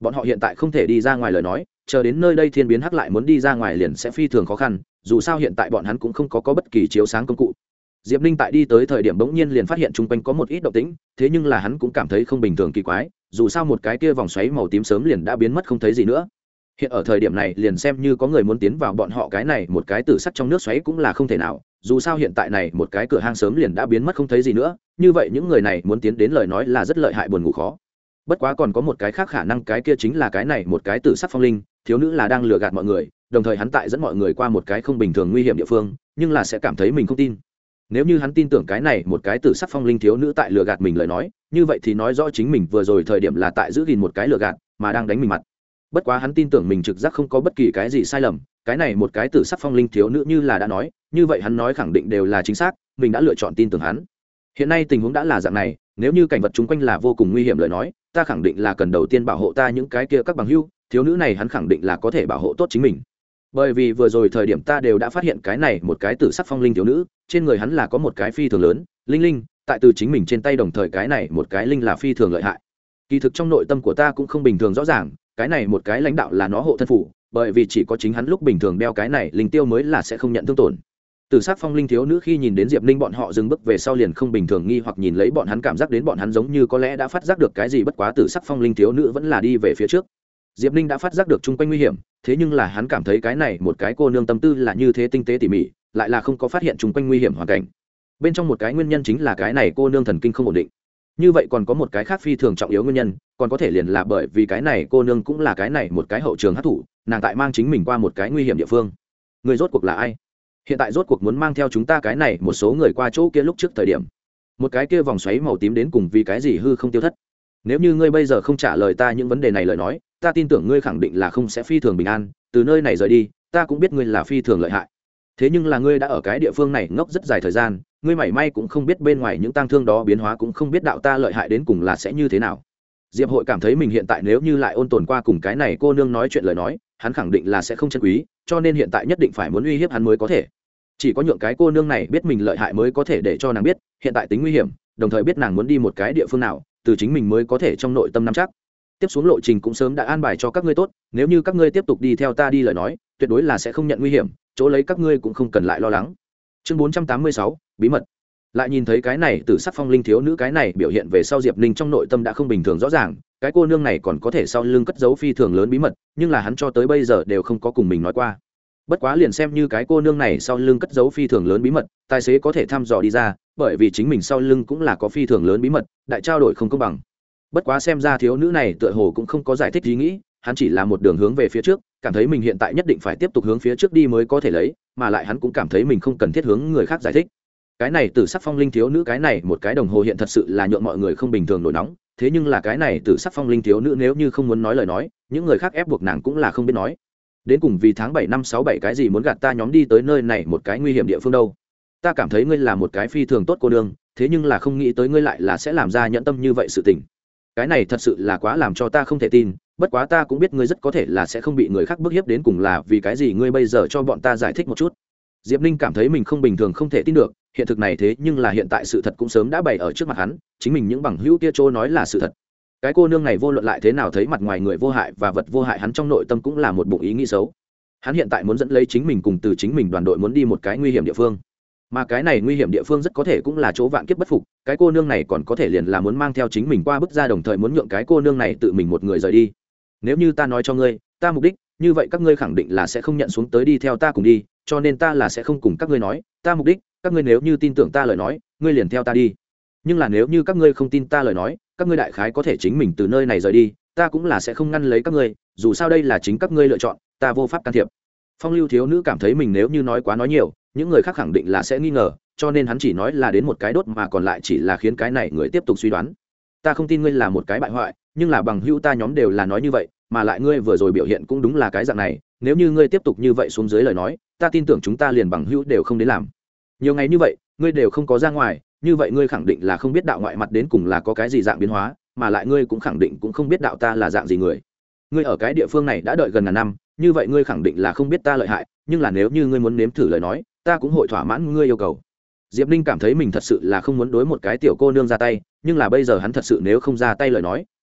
bọn họ hiện tại không thể đi ra ngoài lời nói, chờ đến nơi đây thiên biến hắc lại muốn đi ra ngoài liền sẽ phi thường khó khăn, dù sao hiện tại bọn hắn cũng không có bất kỳ chiếu sáng công cụ. Diệp Ninh tại đi tới thời điểm bỗng nhiên liền phát hiện chung quanh có một ít động tĩnh, thế nhưng là hắn cũng cảm thấy không bình thường kỳ quái, dù sao một cái kia vòng xoáy màu tím sớm liền đã biến mất không thấy gì nữa. Hiện ở thời điểm này liền xem như có người muốn tiến vào bọn họ cái này một cái tử sắc trong nước xoáy cũng là không thể nào, dù sao hiện tại này một cái cửa hang sớm liền đã biến mất không thấy gì nữa, như vậy những người này muốn tiến đến lời nói là rất lợi hại buồn ngủ khó. Bất quá còn có một cái khác khả năng, cái kia chính là cái này một cái tử sắc phong linh thiếu nữ là đang lừa gạt mọi người, đồng thời hắn tại dẫn mọi người qua một cái không bình thường nguy hiểm địa phương, nhưng là sẽ cảm thấy mình không tin. Nếu như hắn tin tưởng cái này một cái tử sắc phong linh thiếu nữ tại lừa gạt mình lời nói, như vậy thì nói rõ chính mình vừa rồi thời điểm là tại giữ gìn một cái lừa gạt mà đang đánh mình mặt. Bất quá hắn tin tưởng mình trực giác không có bất kỳ cái gì sai lầm, cái này một cái tử sắc phong linh thiếu nữ như là đã nói, như vậy hắn nói khẳng định đều là chính xác, mình đã lựa chọn tin tưởng hắn. Hiện nay tình huống đã là dạng này, nếu như cảnh vật chung quanh là vô cùng nguy hiểm lời nói, ta khẳng định là cần đầu tiên bảo hộ ta những cái kia các bằng hữu, thiếu nữ này hắn khẳng định là có thể bảo hộ tốt chính mình. Bởi vì vừa rồi thời điểm ta đều đã phát hiện cái này một cái tử sắc phong linh thiếu nữ, trên người hắn là có một cái phi thường lớn, linh, tại từ chính mình trên tay đồng thời cái này một cái linh là phi thường lợi hại. Kỳ thực trong nội tâm của ta cũng không bình thường rõ ràng, cái này một cái lãnh đạo là nó hộ thân phủ, bởi vì chỉ có chính hắn lúc bình thường đeo cái này linh tiêu mới là sẽ không nhận thương tổn. Tử sắc phong linh thiếu nữ khi nhìn đến Diệp Ninh bọn họ dừng bước về sau liền không bình thường nghi hoặc nhìn lấy bọn hắn, cảm giác đến bọn hắn giống như có lẽ đã phát giác được cái gì, bất quá tử sắc phong linh thiếu nữ vẫn là đi về phía trước. Diệp Ninh đã phát giác được chung quanh nguy hiểm, thế nhưng là hắn cảm thấy cái này một cái cô nương tâm tư là như thế tinh tế tỉ mỉ, lại là không có phát hiện chung quanh nguy hiểm hoàn cảnh. Bên trong một cái nguyên nhân chính là cái này cô nương thần kinh không ổn định. Như vậy còn có một cái khác phi thường trọng yếu nguyên nhân, còn có thể liền là bởi vì cái này cô nương cũng là cái này một cái hậu trường hắc thủ, nàng tại mang chính mình qua một cái nguy hiểm địa phương. Người rốt cuộc là ai? Hiện tại rốt cuộc muốn mang theo chúng ta cái này một số người qua chỗ kia lúc trước thời điểm. Một cái kia vòng xoáy màu tím đến cùng vì cái gì hư không tiêu thất? Nếu như ngươi bây giờ không trả lời ta những vấn đề này lời nói, ta tin tưởng ngươi khẳng định là không sẽ phi thường bình an, từ nơi này rời đi, ta cũng biết ngươi là phi thường lợi hại. Thế nhưng là ngươi đã ở cái địa phương này ngốc rất dài thời gian, ngươi mảy may cũng không biết bên ngoài những tang thương đó biến hóa, cũng không biết đạo ta lợi hại đến cùng là sẽ như thế nào. Diệp Hội cảm thấy mình hiện tại nếu như lại ôn tồn qua cùng cái này cô nương nói chuyện lời nói, hắn khẳng định là sẽ không chân quý, cho nên hiện tại nhất định phải muốn uy hiếp hắn mới có thể. Chỉ có nhượng cái cô nương này biết mình lợi hại mới có thể để cho nàng biết hiện tại tính nguy hiểm, đồng thời biết nàng muốn đi một cái địa phương nào, từ chính mình mới có thể trong nội tâm nắm chắc. Tiếp xuống lộ trình cũng sớm đã an bài cho các ngươi tốt, nếu như các ngươi tiếp tục đi theo ta đi lời nói, tuyệt đối là sẽ không nhận nguy hiểm, chỗ lấy các ngươi cũng không cần lại lo lắng. Chương 486, bí mật. Lại nhìn thấy cái này Tử sắc phong linh thiếu nữ cái này biểu hiện về sau, Diệp Ninh trong nội tâm đã không bình thường rõ ràng, cái cô nương này còn có thể sau lưng cất giấu phi thường lớn bí mật, nhưng là hắn cho tới bây giờ đều không có cùng mình nói qua. Bất quá liền xem như cái cô nương này sau lưng cất giấu phi thường lớn bí mật, tài xế có thể thăm dò đi ra, bởi vì chính mình sau lưng cũng là có phi thường lớn bí mật, đại trao đổi không công bằng. Bất quá xem ra thiếu nữ này tựa hồ cũng không có giải thích ý nghĩ, hắn chỉ là một đường hướng về phía trước, cảm thấy mình hiện tại nhất định phải tiếp tục hướng phía trước đi mới có thể lấy, mà lại hắn cũng cảm thấy mình không cần thiết hướng người khác giải thích. Cái này Tử sắc phong linh thiếu nữ cái này một cái đồng hồ hiện thật sự là nhượng mọi người không bình thường nổi nóng, thế nhưng là cái này Tử sắc phong linh thiếu nữ nếu như không muốn nói lời nói, những người khác ép buộc nàng cũng là không biết nói. Đến cùng vì tháng 7 năm 67 cái gì muốn gạt ta nhóm đi tới nơi này một cái nguy hiểm địa phương đâu? Ta cảm thấy ngươi là một cái phi thường tốt cô nương, thế nhưng là không nghĩ tới ngươi lại là sẽ làm ra nhẫn tâm như vậy sự tình. Cái này thật sự là quá làm cho ta không thể tin, bất quá ta cũng biết ngươi rất có thể là sẽ không bị người khác bức hiếp, đến cùng là vì cái gì ngươi bây giờ cho bọn ta giải thích một chút. Diệp Ninh cảm thấy mình không bình thường không thể tin được, hiện thực này thế nhưng là hiện tại sự thật cũng sớm đã bày ở trước mặt hắn, chính mình những bằng hữu kia chỗ nói là sự thật. Cái cô nương này vô luận lại thế nào thấy mặt ngoài người vô hại và vật vô hại, hắn trong nội tâm cũng là một bụng ý nghĩ xấu. Hắn hiện tại muốn dẫn lấy chính mình cùng từ chính mình đoàn đội muốn đi một cái nguy hiểm địa phương, mà cái này nguy hiểm địa phương rất có thể cũng là chỗ vạn kiếp bất phục, cái cô nương này còn có thể liền là muốn mang theo chính mình qua bức ra, đồng thời muốn nhượng cái cô nương này tự mình một người rời đi. Nếu như ta nói cho ngươi ta mục đích, như vậy các ngươi khẳng định là sẽ không nhận xuống tới đi theo ta cùng đi, cho nên ta là sẽ không cùng các ngươi nói ta mục đích, các ngươi nếu như tin tưởng ta lời nói, ngươi liền theo ta đi. Nhưng là nếu như các ngươi không tin ta lời nói, các ngươi đại khái có thể chính mình từ nơi này rời đi, ta cũng là sẽ không ngăn lấy các ngươi, dù sao đây là chính các ngươi lựa chọn, ta vô pháp can thiệp. Phong lưu thiếu nữ cảm thấy mình nếu như nói quá nói nhiều, những người khác khẳng định là sẽ nghi ngờ, cho nên hắn chỉ nói là đến một cái đốt, mà còn lại chỉ là khiến cái này người tiếp tục suy đoán. Ta không tin ngươi là một cái bại hoại, nhưng là bằng hữu ta nhóm đều là nói như vậy, mà lại ngươi vừa rồi biểu hiện cũng đúng là cái dạng này, nếu như ngươi tiếp tục như vậy xuống dưới lời nói, ta tin tưởng chúng ta liền bằng hữu đều không đến làm. Nhiều ngày như vậy ngươi đều không có ra ngoài, như vậy ngươi khẳng định là không biết đạo ngoại mặt đến cùng là có cái gì dạng biến hóa, mà lại ngươi cũng khẳng định cũng không biết đạo ta là dạng gì người. Ngươi ở cái địa phương này đã đợi gần ngàn năm, như vậy ngươi khẳng định là không biết ta lợi hại, nhưng là nếu như ngươi muốn nếm thử lời nói, ta cũng hội thỏa mãn ngươi yêu cầu. Diệp Ninh cảm thấy mình thật sự là không muốn đối một cái tiểu cô nương ra tay, nhưng là bây giờ hắn thật sự nếu không ra tay lời nói,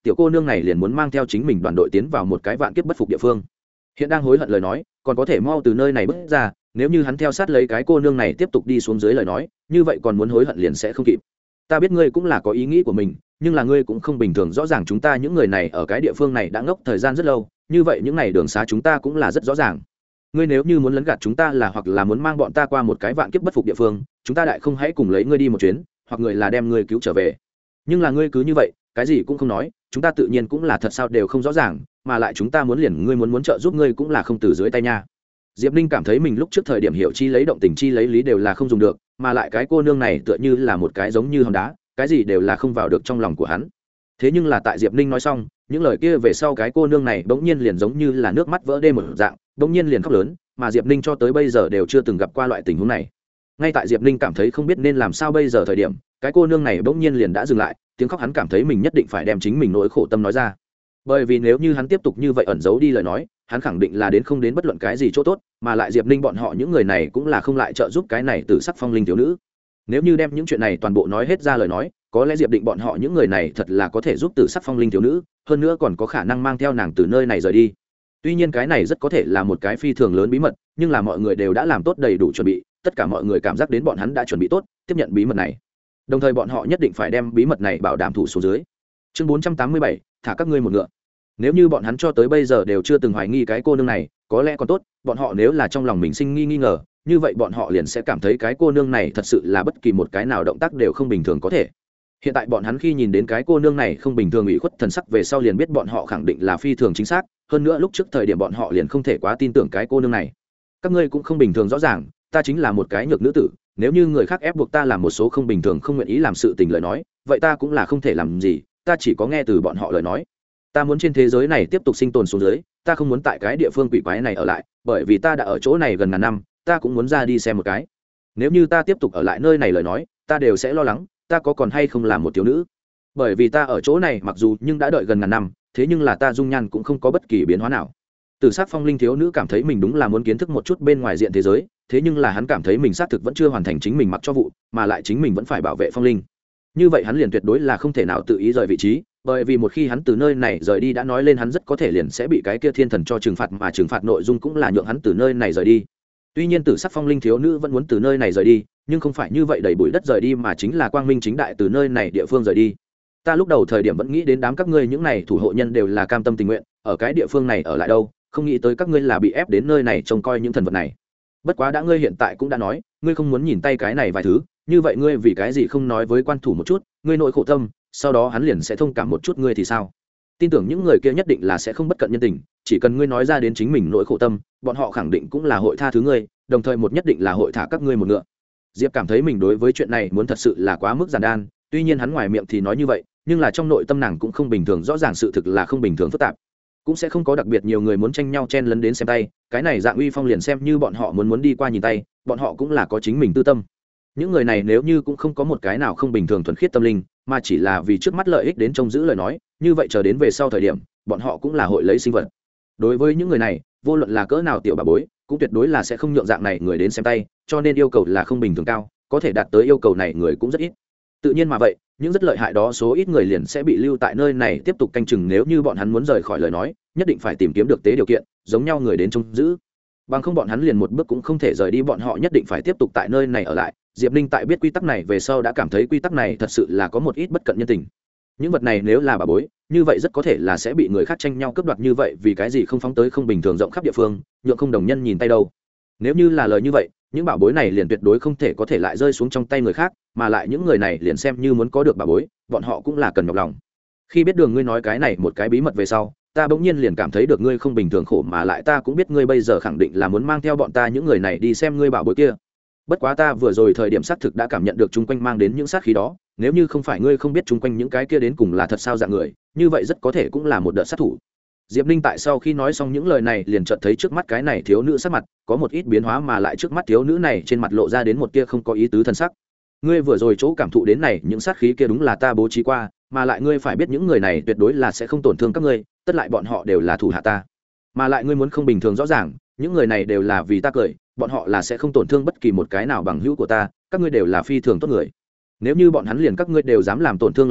tiểu cô nương này liền muốn mang theo chính mình đoàn đội tiến vào một cái vạn kiếp bất phục địa phương. Hiện đang hối hận lời nói còn có thể mau từ nơi này bước ra, nếu như hắn theo sát lấy cái cô nương này tiếp tục đi xuống dưới lời nói, như vậy còn muốn hối hận liền sẽ không kịp. Ta biết ngươi cũng là có ý nghĩ của mình, nhưng là ngươi cũng không bình thường rõ ràng chúng ta những người này ở cái địa phương này đã ngốc thời gian rất lâu, như vậy những ngày đường xá chúng ta cũng là rất rõ ràng. Ngươi nếu như muốn lấn gạt chúng ta là hoặc là muốn mang bọn ta qua một cái vạn kiếp bất phục địa phương, chúng ta đại không hãy cùng lấy ngươi đi một chuyến, hoặc người là đem ngươi cứu trở về. Nhưng là ngươi cứ như vậy, cái gì cũng không nói, chúng ta tự nhiên cũng là thật sao đều không rõ ràng, mà lại chúng ta muốn liền ngươi muốn trợ giúp ngươi cũng là không từ dưới tay nha. Diệp Ninh cảm thấy mình lúc trước thời điểm hiểu chi lấy động tình chi lấy lý đều là không dùng được, mà lại cái cô nương này tựa như là một cái giống như hòn đá, cái gì đều là không vào được trong lòng của hắn. Thế nhưng là tại Diệp Ninh nói xong những lời kia về sau, cái cô nương này bỗng nhiên liền giống như là nước mắt vỡ đê một dạng, bỗng nhiên liền khóc lớn, mà Diệp Ninh cho tới bây giờ đều chưa từng gặp qua loại tình huống này. Ngay tại Diệp Ninh cảm thấy không biết nên làm sao bây giờ thời điểm, cái cô nương này bỗng nhiên liền đã dừng lại, tiếng khóc hắn cảm thấy mình nhất định phải đem chính mình nỗi khổ tâm nói ra. Bởi vì nếu như hắn tiếp tục như vậy ẩn giấu đi lời nói, hắn khẳng định là đến không đến bất luận cái gì chỗ tốt, mà lại Diệp Ninh bọn họ những người này cũng là không lại trợ giúp cái này Tử Sắc Phong Linh thiếu nữ. Nếu như đem những chuyện này toàn bộ nói hết ra lời nói, có lẽ Diệp Định bọn họ những người này thật là có thể giúp Tử Sắc Phong Linh thiếu nữ, hơn nữa còn có khả năng mang theo nàng từ nơi này rời đi. Tuy nhiên cái này rất có thể là một cái phi thường lớn bí mật, nhưng là mọi người đều đã làm tốt đầy đủ chuẩn bị, tất cả mọi người cảm giác đến bọn hắn đã chuẩn bị tốt tiếp nhận bí mật này. Đồng thời bọn họ nhất định phải đem bí mật này bảo đảm thủ số dưới. Chương 487, thả các ngươi một ngựa. Nếu như bọn hắn cho tới bây giờ đều chưa từng hoài nghi cái cô nương này, có lẽ còn tốt, bọn họ nếu là trong lòng mình sinh nghi ngờ, như vậy bọn họ liền sẽ cảm thấy cái cô nương này thật sự là bất kỳ một cái nào động tác đều không bình thường có thể. Hiện tại bọn hắn khi nhìn đến cái cô nương này không bình thường ủy khuất thần sắc về sau liền biết bọn họ khẳng định là phi thường chính xác, hơn nữa lúc trước thời điểm bọn họ liền không thể quá tin tưởng cái cô nương này. Các ngươi cũng không bình thường rõ ràng, ta chính là một cái nhược nữ tử, nếu như người khác ép buộc ta làm một số không bình thường không nguyện ý làm sự tình lời nói, vậy ta cũng là không thể làm gì, ta chỉ có nghe từ bọn họ lời nói. Ta muốn trên thế giới này tiếp tục sinh tồn xuống dưới, ta không muốn tại cái địa phương quỷ quái này ở lại, bởi vì ta đã ở chỗ này gần ngàn năm, ta cũng muốn ra đi xem một cái. Nếu như ta tiếp tục ở lại nơi này lời nói, ta đều sẽ lo lắng ta có còn hay không làm một thiếu nữ, bởi vì ta ở chỗ này mặc dù nhưng đã đợi gần ngàn năm, thế nhưng là ta dung nhan cũng không có bất kỳ biến hóa nào. Tử Sắc Phong Linh thiếu nữ cảm thấy mình đúng là muốn kiến thức một chút bên ngoài diện thế giới, thế nhưng là hắn cảm thấy mình xác thực vẫn chưa hoàn thành chính mình mặc cho vụ, mà lại chính mình vẫn phải bảo vệ phong linh. Như vậy hắn liền tuyệt đối là không thể nào tự ý rời vị trí, bởi vì một khi hắn từ nơi này rời đi đã nói lên hắn rất có thể liền sẽ bị cái kia thiên thần cho trừng phạt, mà trừng phạt nội dung cũng là nhượng hắn từ nơi này rời đi. Tuy nhiên Tử Sắc Phong Linh thiếu nữ vẫn muốn từ nơi này rời đi, nhưng không phải như vậy đầy bụi đất rời đi, mà chính là quang minh chính đại từ nơi này địa phương rời đi. Ta lúc đầu thời điểm vẫn nghĩ đến đám các ngươi những này thủ hộ nhân đều là cam tâm tình nguyện ở cái địa phương này ở lại đâu, không nghĩ tới các ngươi là bị ép đến nơi này trông coi những thần vật này. Bất quá đã ngươi hiện tại cũng đã nói ngươi không muốn nhìn tay cái này vài thứ, như vậy ngươi vì cái gì không nói với quan thủ một chút ngươi nỗi khổ tâm, sau đó hắn liền sẽ thông cảm một chút ngươi thì sao? Tin tưởng những người kia nhất định là sẽ không bất cận nhân tình, chỉ cần ngươi nói ra đến chính mình nỗi khổ tâm, bọn họ khẳng định cũng là hội tha thứ ngươi, đồng thời một nhất định là hội thả các ngươi một ngựa. Diệp cảm thấy mình đối với chuyện này muốn thật sự là quá mức giản đan, tuy nhiên hắn ngoài miệng thì nói như vậy, nhưng là trong nội tâm nàng cũng không bình thường rõ ràng sự thực là không bình thường phức tạp, cũng sẽ không có đặc biệt nhiều người muốn tranh nhau chen lấn đến xem tay, cái này dạng uy phong liền xem như bọn họ muốn đi qua nhìn tay, bọn họ cũng là có chính mình tư tâm. Những người này nếu như cũng không có một cái nào không bình thường thuần khiết tâm linh, mà chỉ là vì trước mắt lợi ích đến trông giữ lời nói, như vậy chờ đến về sau thời điểm bọn họ cũng là hội lấy sinh vật. Đối với những người này vô luận là cỡ nào tiểu bà bối cũng tuyệt đối là sẽ không nhượng dạng này người đến xem tay, cho nên yêu cầu là không bình thường cao, có thể đạt tới yêu cầu này người cũng rất ít. Tự nhiên mà vậy, những rất lợi hại đó số ít người liền sẽ bị lưu tại nơi này tiếp tục canh chừng, nếu như bọn hắn muốn rời khỏi lời nói, nhất định phải tìm kiếm được tế điều kiện giống nhau người đến trông giữ, bằng không bọn hắn liền một bước cũng không thể rời đi, bọn họ nhất định phải tiếp tục tại nơi này ở lại. Diệp Ninh tại biết quy tắc này về sau đã cảm thấy quy tắc này thật sự là có một ít bất cận nhân tình. Những vật này nếu là bà bối, như vậy rất có thể là sẽ bị người khác tranh nhau cướp đoạt, như vậy vì cái gì không phóng tới không bình thường rộng khắp địa phương, nhượng không đồng nhân nhìn tay đâu. Nếu như là lời như vậy, những bảo bối này liền tuyệt đối không thể có thể lại rơi xuống trong tay người khác, mà lại những người này liền xem như muốn có được bảo bối, bọn họ cũng là cần nhọc lòng. Khi biết Đường ngươi nói cái này một cái bí mật về sau, ta bỗng nhiên liền cảm thấy được ngươi không bình thường khổ, mà lại ta cũng biết ngươi bây giờ khẳng định là muốn mang theo bọn ta những người này đi xem ngươi bảo bối kia. Bất quá ta vừa rồi thời điểm xác thực đã cảm nhận được chung quanh mang đến những sát khí đó, nếu như không phải ngươi không biết chung quanh những cái kia đến cùng là thật sao dạng người, như vậy rất có thể cũng là một đợt sát thủ. Diệp Ninh tại sau khi nói xong những lời này liền chợt thấy trước mắt cái này thiếu nữ sắc mặt có một ít biến hóa, mà lại trước mắt thiếu nữ này trên mặt lộ ra đến một tia không có ý tứ thân sắc. Ngươi vừa rồi chỗ cảm thụ đến này những sát khí kia đúng là ta bố trí qua, mà lại ngươi phải biết những người này tuyệt đối là sẽ không tổn thương các ngươi, tất lại bọn họ đều là thủ hạ ta. Mà lại ngươi muốn không bình thường rõ ràng, những người này đều là vì ta cười, bọn họ là sẽ không tổn thương bất kỳ một cái nào bằng hữu của ta, các ngươi đều là phi thường tốt người. Nếu như bọn hắn liền các ngươi đều dám làm tổn thương lời nói,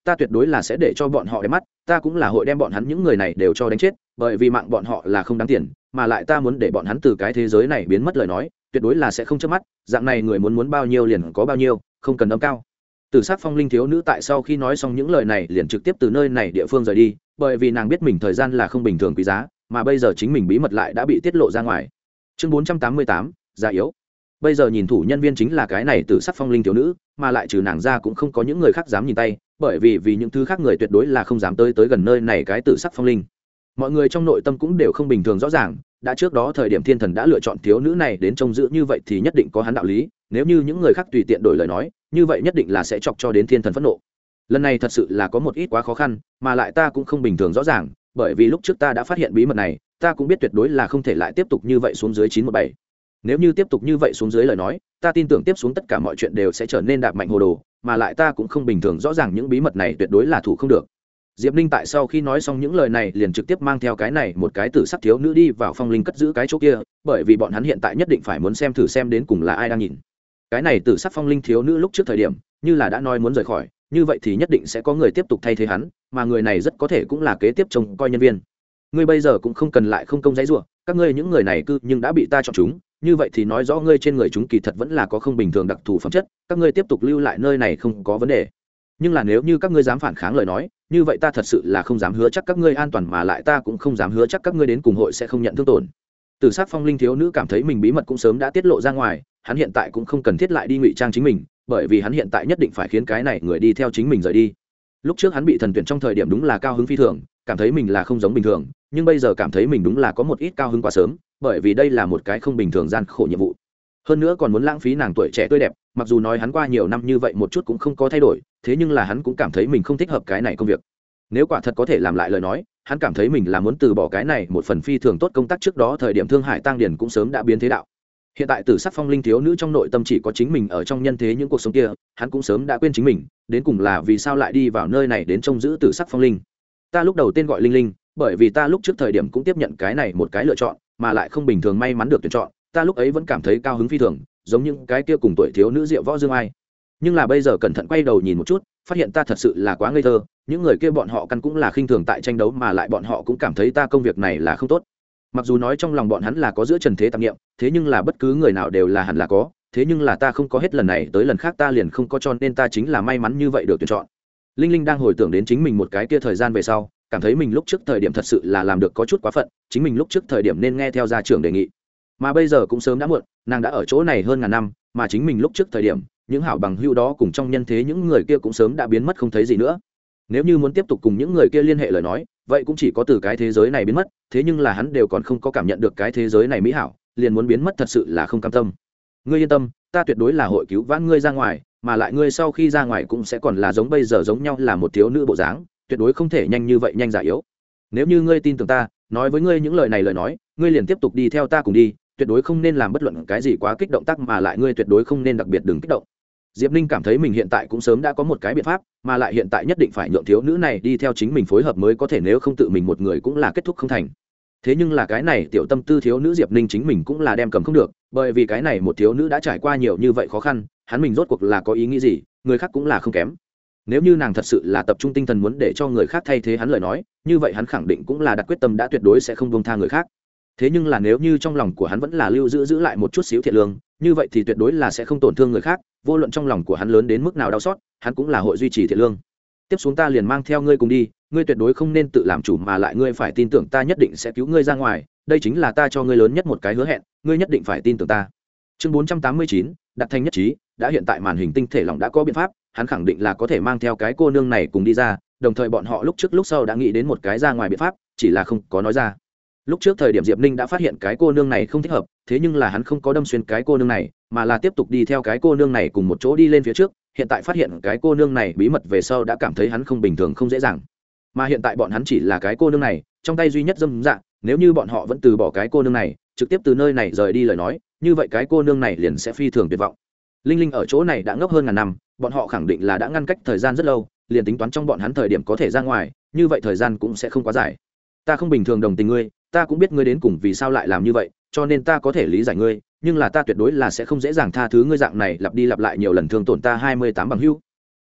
ta tuyệt đối là sẽ để cho bọn họ đẹp mắt, ta cũng là hội đem bọn hắn những người này đều cho đánh chết, bởi vì mạng bọn họ là không đáng tiền, mà lại ta muốn để bọn hắn từ cái thế giới này biến mất lời nói tuyệt đối là sẽ không chớp mắt, dạng này người muốn bao nhiêu liền có bao nhiêu, không cần âm cao. Tử sắc phong linh thiếu nữ tại sau khi nói xong những lời này liền trực tiếp từ nơi này địa phương rời đi, bởi vì nàng biết mình thời gian là không bình thường quý giá, mà bây giờ chính mình bí mật lại đã bị tiết lộ ra ngoài. Chương 488, già yếu. Bây giờ nhìn thủ nhân viên chính là cái này Tử sắc phong linh thiếu nữ, mà lại trừ nàng ra cũng không có những người khác dám nhìn tay, bởi vì những thứ khác người tuyệt đối là không dám tới gần nơi này cái Tử sắc phong linh. Mọi người trong nội tâm cũng đều không bình thường rõ ràng, đã trước đó thời điểm thiên thần đã lựa chọn thiếu nữ này đến trông giữ như vậy thì nhất định có hắn đạo lý, nếu như những người khác tùy tiện đổi lời nói như vậy nhất định là sẽ chọc cho đến thiên thần phẫn nộ. Lần này thật sự là có một ít quá khó khăn, mà lại ta cũng không bình thường rõ ràng, bởi vì lúc trước ta đã phát hiện bí mật này, ta cũng biết tuyệt đối là không thể lại tiếp tục như vậy xuống dưới 917. Nếu như tiếp tục như vậy xuống dưới lời nói, ta tin tưởng tiếp xuống tất cả mọi chuyện đều sẽ trở nên đạp mạnh hồ đồ, mà lại ta cũng không bình thường rõ ràng những bí mật này tuyệt đối là thủ không được. Diệp Ninh tại sau khi nói xong những lời này liền trực tiếp mang theo cái này một cái tử sắc thiếu nữ đi vào phong linh cất giữ cái chỗ kia, bởi vì bọn hắn hiện tại nhất định phải muốn xem thử xem đến cùng là ai đang nhìn. Cái này tử sắc phong linh thiếu nữ lúc trước thời điểm, như là đã nói muốn rời khỏi, như vậy thì nhất định sẽ có người tiếp tục thay thế hắn, mà người này rất có thể cũng là kế tiếp trông coi nhân viên. Ngươi bây giờ cũng không cần lại không công dãy rủa, các ngươi những người này nhưng đã bị ta chọn chúng, như vậy thì nói rõ ngươi trên người chúng kỳ thật vẫn là có không bình thường đặc thù phẩm chất, các ngươi tiếp tục lưu lại nơi này không có vấn đề. Nhưng là nếu như các ngươi dám phản kháng lời nói, như vậy ta thật sự là không dám hứa chắc các ngươi an toàn, mà lại ta cũng không dám hứa chắc các ngươi đến cùng hội sẽ không nhận thương tổn. Tử sắc phong linh thiếu nữ cảm thấy mình bí mật cũng sớm đã tiết lộ ra ngoài, hắn hiện tại cũng không cần thiết lại đi ngụy trang chính mình, bởi vì hắn hiện tại nhất định phải khiến cái này người đi theo chính mình rời đi. Lúc trước hắn bị thần tuyển trong thời điểm đúng là cao hứng phi thường, cảm thấy mình là không giống bình thường, nhưng bây giờ cảm thấy mình đúng là có một ít cao hứng quá sớm, bởi vì đây là một cái không bình thường gian khổ nhiệm vụ. Hơn nữa còn muốn lãng phí nàng tuổi trẻ tươi đẹp, mặc dù nói hắn qua nhiều năm như vậy một chút cũng không có thay đổi, thế nhưng là hắn cũng cảm thấy mình không thích hợp cái này công việc. Nếu quả thật có thể làm lại lời nói, hắn cảm thấy mình là muốn từ bỏ cái này một phần phi thường tốt công tác trước đó thời điểm Thương Hải Tăng Điền cũng sớm đã biến thế đạo. Hiện tại Tử sắc phong linh thiếu nữ trong nội tâm chỉ có chính mình ở trong nhân thế những cuộc sống kia, hắn cũng sớm đã quên chính mình, đến cùng là vì sao lại đi vào nơi này đến trông giữ Tử sắc phong linh. Ta lúc đầu tên gọi Linh Linh, bởi vì ta lúc trước thời điểm cũng tiếp nhận cái này một cái lựa chọn, mà lại không bình thường may mắn được tuyển chọn, ta lúc ấy vẫn cảm thấy cao hứng phi thường, giống những cái kia cùng tuổi thiếu nữ Diệu Võ Dương Ai. Nhưng là bây giờ cẩn thận quay đầu nhìn một chút, phát hiện ta thật sự là quá ngây thơ, những người kia bọn họ căn cũng là khinh thường tại tranh đấu, mà lại bọn họ cũng cảm thấy ta công việc này là không tốt. Mặc dù nói trong lòng bọn hắn là có giữa trần thế tạp niệm, thế nhưng là bất cứ người nào đều là hẳn là có, thế nhưng là ta không có, hết lần này tới lần khác ta liền không có, cho nên ta chính là may mắn như vậy được tuyển chọn. Linh Linh đang hồi tưởng đến chính mình một cái kia thời gian về sau, cảm thấy mình lúc trước thời điểm thật sự là làm được có chút quá phận, chính mình lúc trước thời điểm nên nghe theo gia trưởng đề nghị, mà bây giờ cũng sớm đã muộn, nàng đã ở chỗ này hơn ngàn năm, mà chính mình lúc trước thời điểm những hảo bằng hữu đó cùng trong nhân thế những người kia cũng sớm đã biến mất không thấy gì nữa. Nếu như muốn tiếp tục cùng những người kia liên hệ lời nói, vậy cũng chỉ có từ cái thế giới này biến mất, thế nhưng là hắn đều còn không có cảm nhận được cái thế giới này mỹ hảo, liền muốn biến mất thật sự là không cam tâm. Ngươi yên tâm, ta tuyệt đối là hội cứu vãn ngươi ra ngoài, mà lại ngươi sau khi ra ngoài cũng sẽ còn là giống bây giờ giống nhau là một thiếu nữ bộ dáng, tuyệt đối không thể nhanh như vậy nhanh già yếu. Nếu như ngươi tin tưởng ta, nói với ngươi những lời này lời nói, ngươi liền tiếp tục đi theo ta cùng đi, tuyệt đối không nên làm bất luận cái gì quá kích động tác, mà lại ngươi tuyệt đối không nên đặc biệt đừng kích động. Diệp Ninh cảm thấy mình hiện tại cũng sớm đã có một cái biện pháp, mà lại hiện tại nhất định phải nhượng thiếu nữ này đi theo chính mình phối hợp mới có thể, nếu không tự mình một người cũng là kết thúc không thành. Thế nhưng là cái này tiểu tâm tư thiếu nữ Diệp Ninh chính mình cũng là đem cầm không được, bởi vì cái này một thiếu nữ đã trải qua nhiều như vậy khó khăn, hắn mình rốt cuộc là có ý nghĩ gì, người khác cũng là không kém. Nếu như nàng thật sự là tập trung tinh thần muốn để cho người khác thay thế hắn lời nói, như vậy hắn khẳng định cũng là đặt quyết tâm đã tuyệt đối sẽ không buông tha người khác. Thế nhưng là nếu như trong lòng của hắn vẫn là lưu giữ lại một chút xíu thiện lương, như vậy thì tuyệt đối là sẽ không tổn thương người khác, vô luận trong lòng của hắn lớn đến mức nào đau xót, hắn cũng là hội duy trì thiện lương. Tiếp xuống ta liền mang theo ngươi cùng đi, ngươi tuyệt đối không nên tự làm chủ, mà lại ngươi phải tin tưởng ta nhất định sẽ cứu ngươi ra ngoài, đây chính là ta cho ngươi lớn nhất một cái hứa hẹn, ngươi nhất định phải tin tưởng ta. Chương 489, đặt thành nhất trí, đã hiện tại màn hình tinh thể lỏng đã có biện pháp, hắn khẳng định là có thể mang theo cái cô nương này cùng đi ra, đồng thời bọn họ lúc trước lúc sau đã nghĩ đến một cái ra ngoài biện pháp, chỉ là không có nói ra. Lúc trước thời điểm Diệp Ninh đã phát hiện cái cô nương này không thích hợp, thế nhưng là hắn không có đâm xuyên cái cô nương này, mà là tiếp tục đi theo cái cô nương này cùng một chỗ đi lên phía trước. Hiện tại phát hiện cái cô nương này bí mật về sau đã cảm thấy hắn không bình thường, không dễ dàng. Mà hiện tại bọn hắn chỉ là cái cô nương này trong tay duy nhất dâm dạ, nếu như bọn họ vẫn từ bỏ cái cô nương này, trực tiếp từ nơi này rời đi lời nói, như vậy cái cô nương này liền sẽ phi thường tuyệt vọng. Linh Linh ở chỗ này đã ngốc hơn ngàn năm, bọn họ khẳng định là đã ngăn cách thời gian rất lâu, liền tính toán trong bọn hắn thời điểm có thể ra ngoài, như vậy thời gian cũng sẽ không quá dài. Ta không bình thường đồng tình ngươi, ta cũng biết ngươi đến cùng vì sao lại làm như vậy, cho nên ta có thể lý giải ngươi, nhưng là ta tuyệt đối là sẽ không dễ dàng tha thứ ngươi dạng này lặp đi lặp lại nhiều lần thương tổn ta 28 bằng hữu.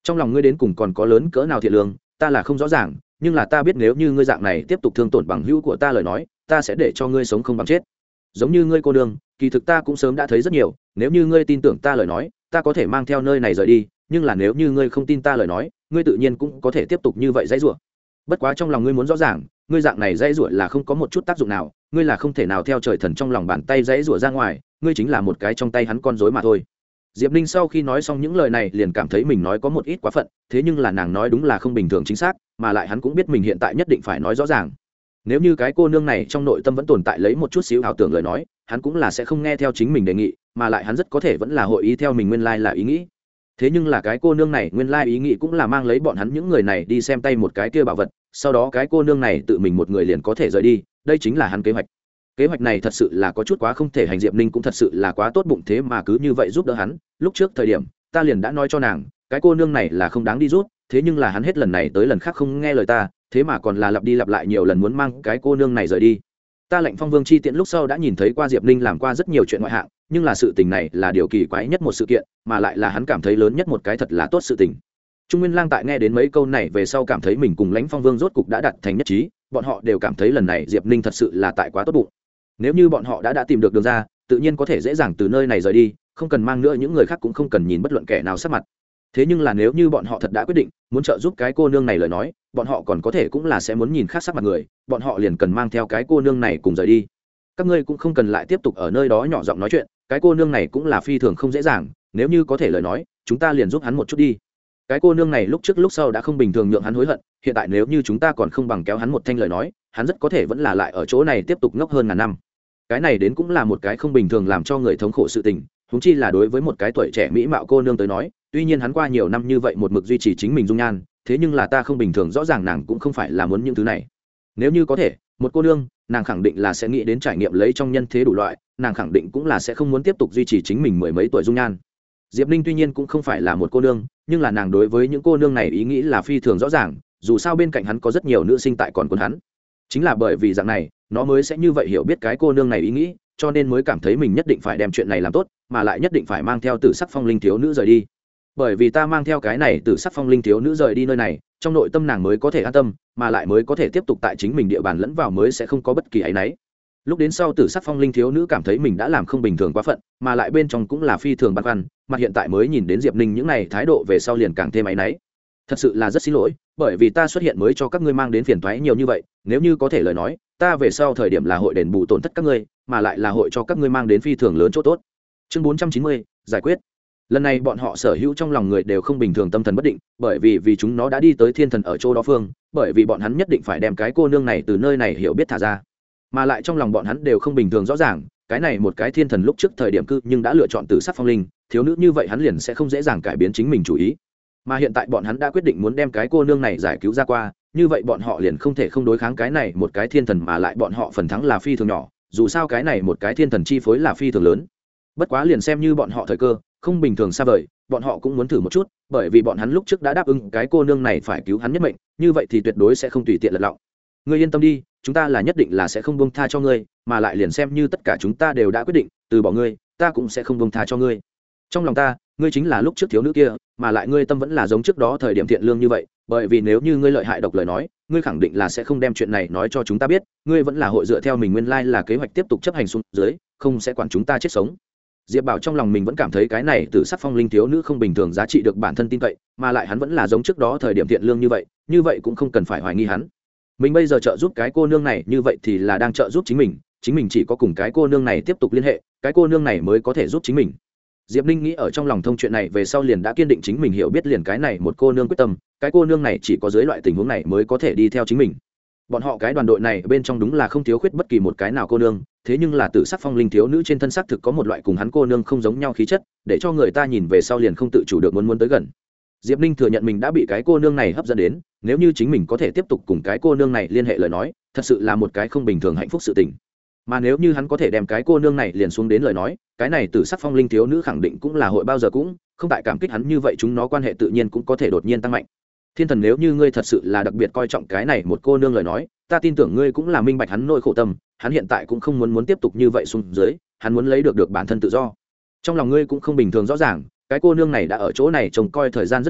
trong lòng ngươi đến cùng còn có lớn cỡ nào thiện lương ta là không rõ ràng, nhưng là ta biết nếu như ngươi dạng này tiếp tục thương tổn bằng hữu của ta lời nói, ta sẽ để cho ngươi sống không bằng chết. Giống như ngươi cô đương, kỳ thực ta cũng sớm đã thấy rất nhiều, nếu như ngươi tin tưởng ta lời nói, ta có thể mang theo nơi này rời đi, nhưng là nếu như ngươi không tin ta lời nói, ngươi tự nhiên cũng có thể tiếp tục như vậy dãy rủa. Bất quá trong lòng ngươi muốn rõ ràng, ngươi dạng này dãy rủa là không có một chút tác dụng nào, ngươi là không thể nào theo trời thần trong lòng bàn tay dãy rủa ra ngoài, ngươi chính là một cái trong tay hắn con rối mà thôi. Diệp Ninh sau khi nói xong những lời này liền cảm thấy mình nói có một ít quá phận, thế nhưng là nàng nói đúng là không bình thường chính xác, mà lại hắn cũng biết mình hiện tại nhất định phải nói rõ ràng. Nếu như cái cô nương này trong nội tâm vẫn tồn tại lấy một chút xíu ảo tưởng lời nói, hắn cũng là sẽ không nghe theo chính mình đề nghị, mà lại hắn rất có thể vẫn là hội ý theo mình nguyên lai là ý nghĩ. Thế nhưng là cái cô nương này nguyên lai ý nghĩ cũng là mang lấy bọn hắn những người này đi xem tay một cái kia bảo vật, sau đó cái cô nương này tự mình một người liền có thể rời đi, đây chính là hắn kế hoạch. Kế hoạch này thật sự là có chút quá không thể hành. Diệp Ninh cũng thật sự là quá tốt bụng thế mà cứ như vậy giúp đỡ hắn. Lúc trước thời điểm ta liền đã nói cho nàng cái cô nương này là không đáng đi rút, thế nhưng là hắn hết lần này tới lần khác không nghe lời ta, thế mà còn là lặp đi lặp lại nhiều lần muốn mang cái cô nương này rời đi. Ta Lệnh Phong Vương chi tiện lúc sau đã nhìn thấy qua Diệp Ninh làm qua rất nhiều chuyện ngoại hạng, nhưng là sự tình này là điều kỳ quái nhất một sự kiện, mà lại là hắn cảm thấy lớn nhất một cái thật là tốt sự tình. Trung Nguyên Lang tại nghe đến mấy câu này về sau cảm thấy mình cùng Lãnh Phong Vương rốt cục đã đạt thành nhất trí, bọn họ đều cảm thấy lần này Diệp Ninh thật sự là tại quá tốt bụng. Nếu như bọn họ đã tìm được đường ra, tự nhiên có thể dễ dàng từ nơi này rời đi, không cần mang nữa những người khác cũng không cần nhìn bất luận kẻ nào sắc mặt. Thế nhưng là nếu như bọn họ thật đã quyết định muốn trợ giúp cái cô nương này lời nói, bọn họ còn có thể cũng là sẽ muốn nhìn khác sắc mặt người, bọn họ liền cần mang theo cái cô nương này cùng rời đi. Các ngươi cũng không cần lại tiếp tục ở nơi đó nhỏ giọng nói chuyện, cái cô nương này cũng là phi thường không dễ dàng, nếu như có thể lời nói, chúng ta liền giúp hắn một chút đi. Cái cô nương này lúc trước lúc sau đã không bình thường nhượng hắn hối hận, hiện tại nếu như chúng ta còn không bằng kéo hắn một thanh lời nói, hắn rất có thể vẫn là lại ở chỗ này tiếp tục ngốc hơn ngàn năm. Cái này đến cũng là một cái không bình thường làm cho người thống khổ sự tình, huống chi là đối với một cái tuổi trẻ mỹ mạo cô nương tới nói, tuy nhiên hắn qua nhiều năm như vậy một mực duy trì chính mình dung nhan, thế nhưng là ta không bình thường rõ ràng nàng cũng không phải là muốn những thứ này. Nếu như có thể, một cô nương, nàng khẳng định là sẽ nghĩ đến trải nghiệm lấy trong nhân thế đủ loại, nàng khẳng định cũng là sẽ không muốn tiếp tục duy trì chính mình mười mấy tuổi dung nhan. Diệp Ninh tuy nhiên cũng không phải là một cô nương, nhưng là nàng đối với những cô nương này ý nghĩ là phi thường rõ ràng, dù sao bên cạnh hắn có rất nhiều nữ sinh tại còn quân hắn. Chính là bởi vì dạng này, nó mới sẽ như vậy hiểu biết cái cô nương này ý nghĩ, cho nên mới cảm thấy mình nhất định phải đem chuyện này làm tốt, mà lại nhất định phải mang theo Tử Sắc Phong Linh thiếu nữ rời đi. Bởi vì ta mang theo cái này Tử Sắc Phong Linh thiếu nữ rời đi nơi này, trong nội tâm nàng mới có thể an tâm, mà lại mới có thể tiếp tục tại chính mình địa bàn lẫn vào, mới sẽ không có bất kỳ áy náy. Lúc đến sau Tử Sắc Phong Linh thiếu nữ cảm thấy mình đã làm không bình thường quá phận, mà lại bên trong cũng là phi thường băn khoăn, mà hiện tại mới nhìn đến Diệp Ninh những này thái độ về sau liền càng thêm áy náy. Thật sự là rất xin lỗi, bởi vì ta xuất hiện mới cho các ngươi mang đến phiền toái nhiều như vậy, nếu như có thể lời nói, ta về sau thời điểm là hội đền bù tổn thất các ngươi, mà lại là hội cho các ngươi mang đến phi thường lớn chỗ tốt. Chương 490, giải quyết. Lần này bọn họ sở hữu trong lòng người đều không bình thường, tâm thần bất định, bởi vì chúng nó đã đi tới thiên thần ở chỗ đó phương, bởi vì bọn hắn nhất định phải đem cái cô nương này từ nơi này hiểu biết thả ra. Mà lại trong lòng bọn hắn đều không bình thường rõ ràng, cái này một cái thiên thần lúc trước thời điểm cư nhưng đã lựa chọn Tử Sắc Phong Linh, thiếu nữ như vậy hắn liền sẽ không dễ dàng cải biến chính mình chủ ý. Mà hiện tại bọn hắn đã quyết định muốn đem cái cô nương này giải cứu ra qua, như vậy bọn họ liền không thể không đối kháng cái này một cái thiên thần, mà lại bọn họ phần thắng là phi thường nhỏ, dù sao cái này một cái thiên thần chi phối là phi thường lớn. Bất quá liền xem như bọn họ thời cơ không bình thường xa vời, bọn họ cũng muốn thử một chút, bởi vì bọn hắn lúc trước đã đáp ứng cái cô nương này phải cứu hắn nhất mệnh, như vậy thì tuyệt đối sẽ không tùy tiện lật lọng. Ngươi yên tâm đi, chúng ta là nhất định là sẽ không buông tha cho ngươi, mà lại liền xem như tất cả chúng ta đều đã quyết định từ bỏ ngươi, ta cũng sẽ không buông tha cho ngươi. Trong lòng ta, ngươi chính là lúc trước thiếu nữ kia, mà lại ngươi tâm vẫn là giống trước đó thời điểm thiện lương như vậy, bởi vì nếu như ngươi lợi hại độc lời nói, ngươi khẳng định là sẽ không đem chuyện này nói cho chúng ta biết, ngươi vẫn là hội dựa theo mình nguyên lai là kế hoạch tiếp tục chấp hành xuống dưới, không sẽ quản chúng ta chết sống. Diệp Bảo trong lòng mình vẫn cảm thấy cái này Tử Sắc Phong Linh thiếu nữ không bình thường giá trị được bản thân tin cậy, mà lại hắn vẫn là giống trước đó thời điểm thiện lương như vậy cũng không cần phải hoài nghi hắn. Mình bây giờ trợ giúp cái cô nương này như vậy thì là đang trợ giúp chính mình chỉ có cùng cái cô nương này tiếp tục liên hệ, cái cô nương này mới có thể giúp chính mình. Diệp Ninh nghĩ ở trong lòng thông chuyện này về sau liền đã kiên định chính mình hiểu biết liền cái này một cô nương quyết tâm, cái cô nương này chỉ có dưới loại tình huống này mới có thể đi theo chính mình. Bọn họ cái đoàn đội này bên trong đúng là không thiếu khuyết bất kỳ một cái nào cô nương, thế nhưng là Tử Sắc Phong Linh thiếu nữ trên thân xác thực có một loại cùng hắn cô nương không giống nhau khí chất, để cho người ta nhìn về sau liền không tự chủ được muốn tới gần. Diệp Ninh thừa nhận mình đã bị cái cô nương này hấp dẫn đến, nếu như chính mình có thể tiếp tục cùng cái cô nương này liên hệ lời nói, thật sự là một cái không bình thường hạnh phúc sự tình. Mà nếu như hắn có thể đem cái cô nương này liền xuống đến lời nói, cái này Tử Sắc Phong Linh thiếu nữ khẳng định cũng là hội bao giờ cũng không tại cảm kích hắn, như vậy chúng nó quan hệ tự nhiên cũng có thể đột nhiên tăng mạnh. Thiên thần, nếu như ngươi thật sự là đặc biệt coi trọng cái này một cô nương lời nói, ta tin tưởng ngươi cũng là minh bạch hắn nỗi khổ tâm, hắn hiện tại cũng không muốn tiếp tục như vậy xuống dưới, hắn muốn lấy được bản thân tự do. Trong lòng ngươi cũng không bình thường rõ ràng, cái cô nương này đã ở chỗ này trông coi thời gian rất lâu,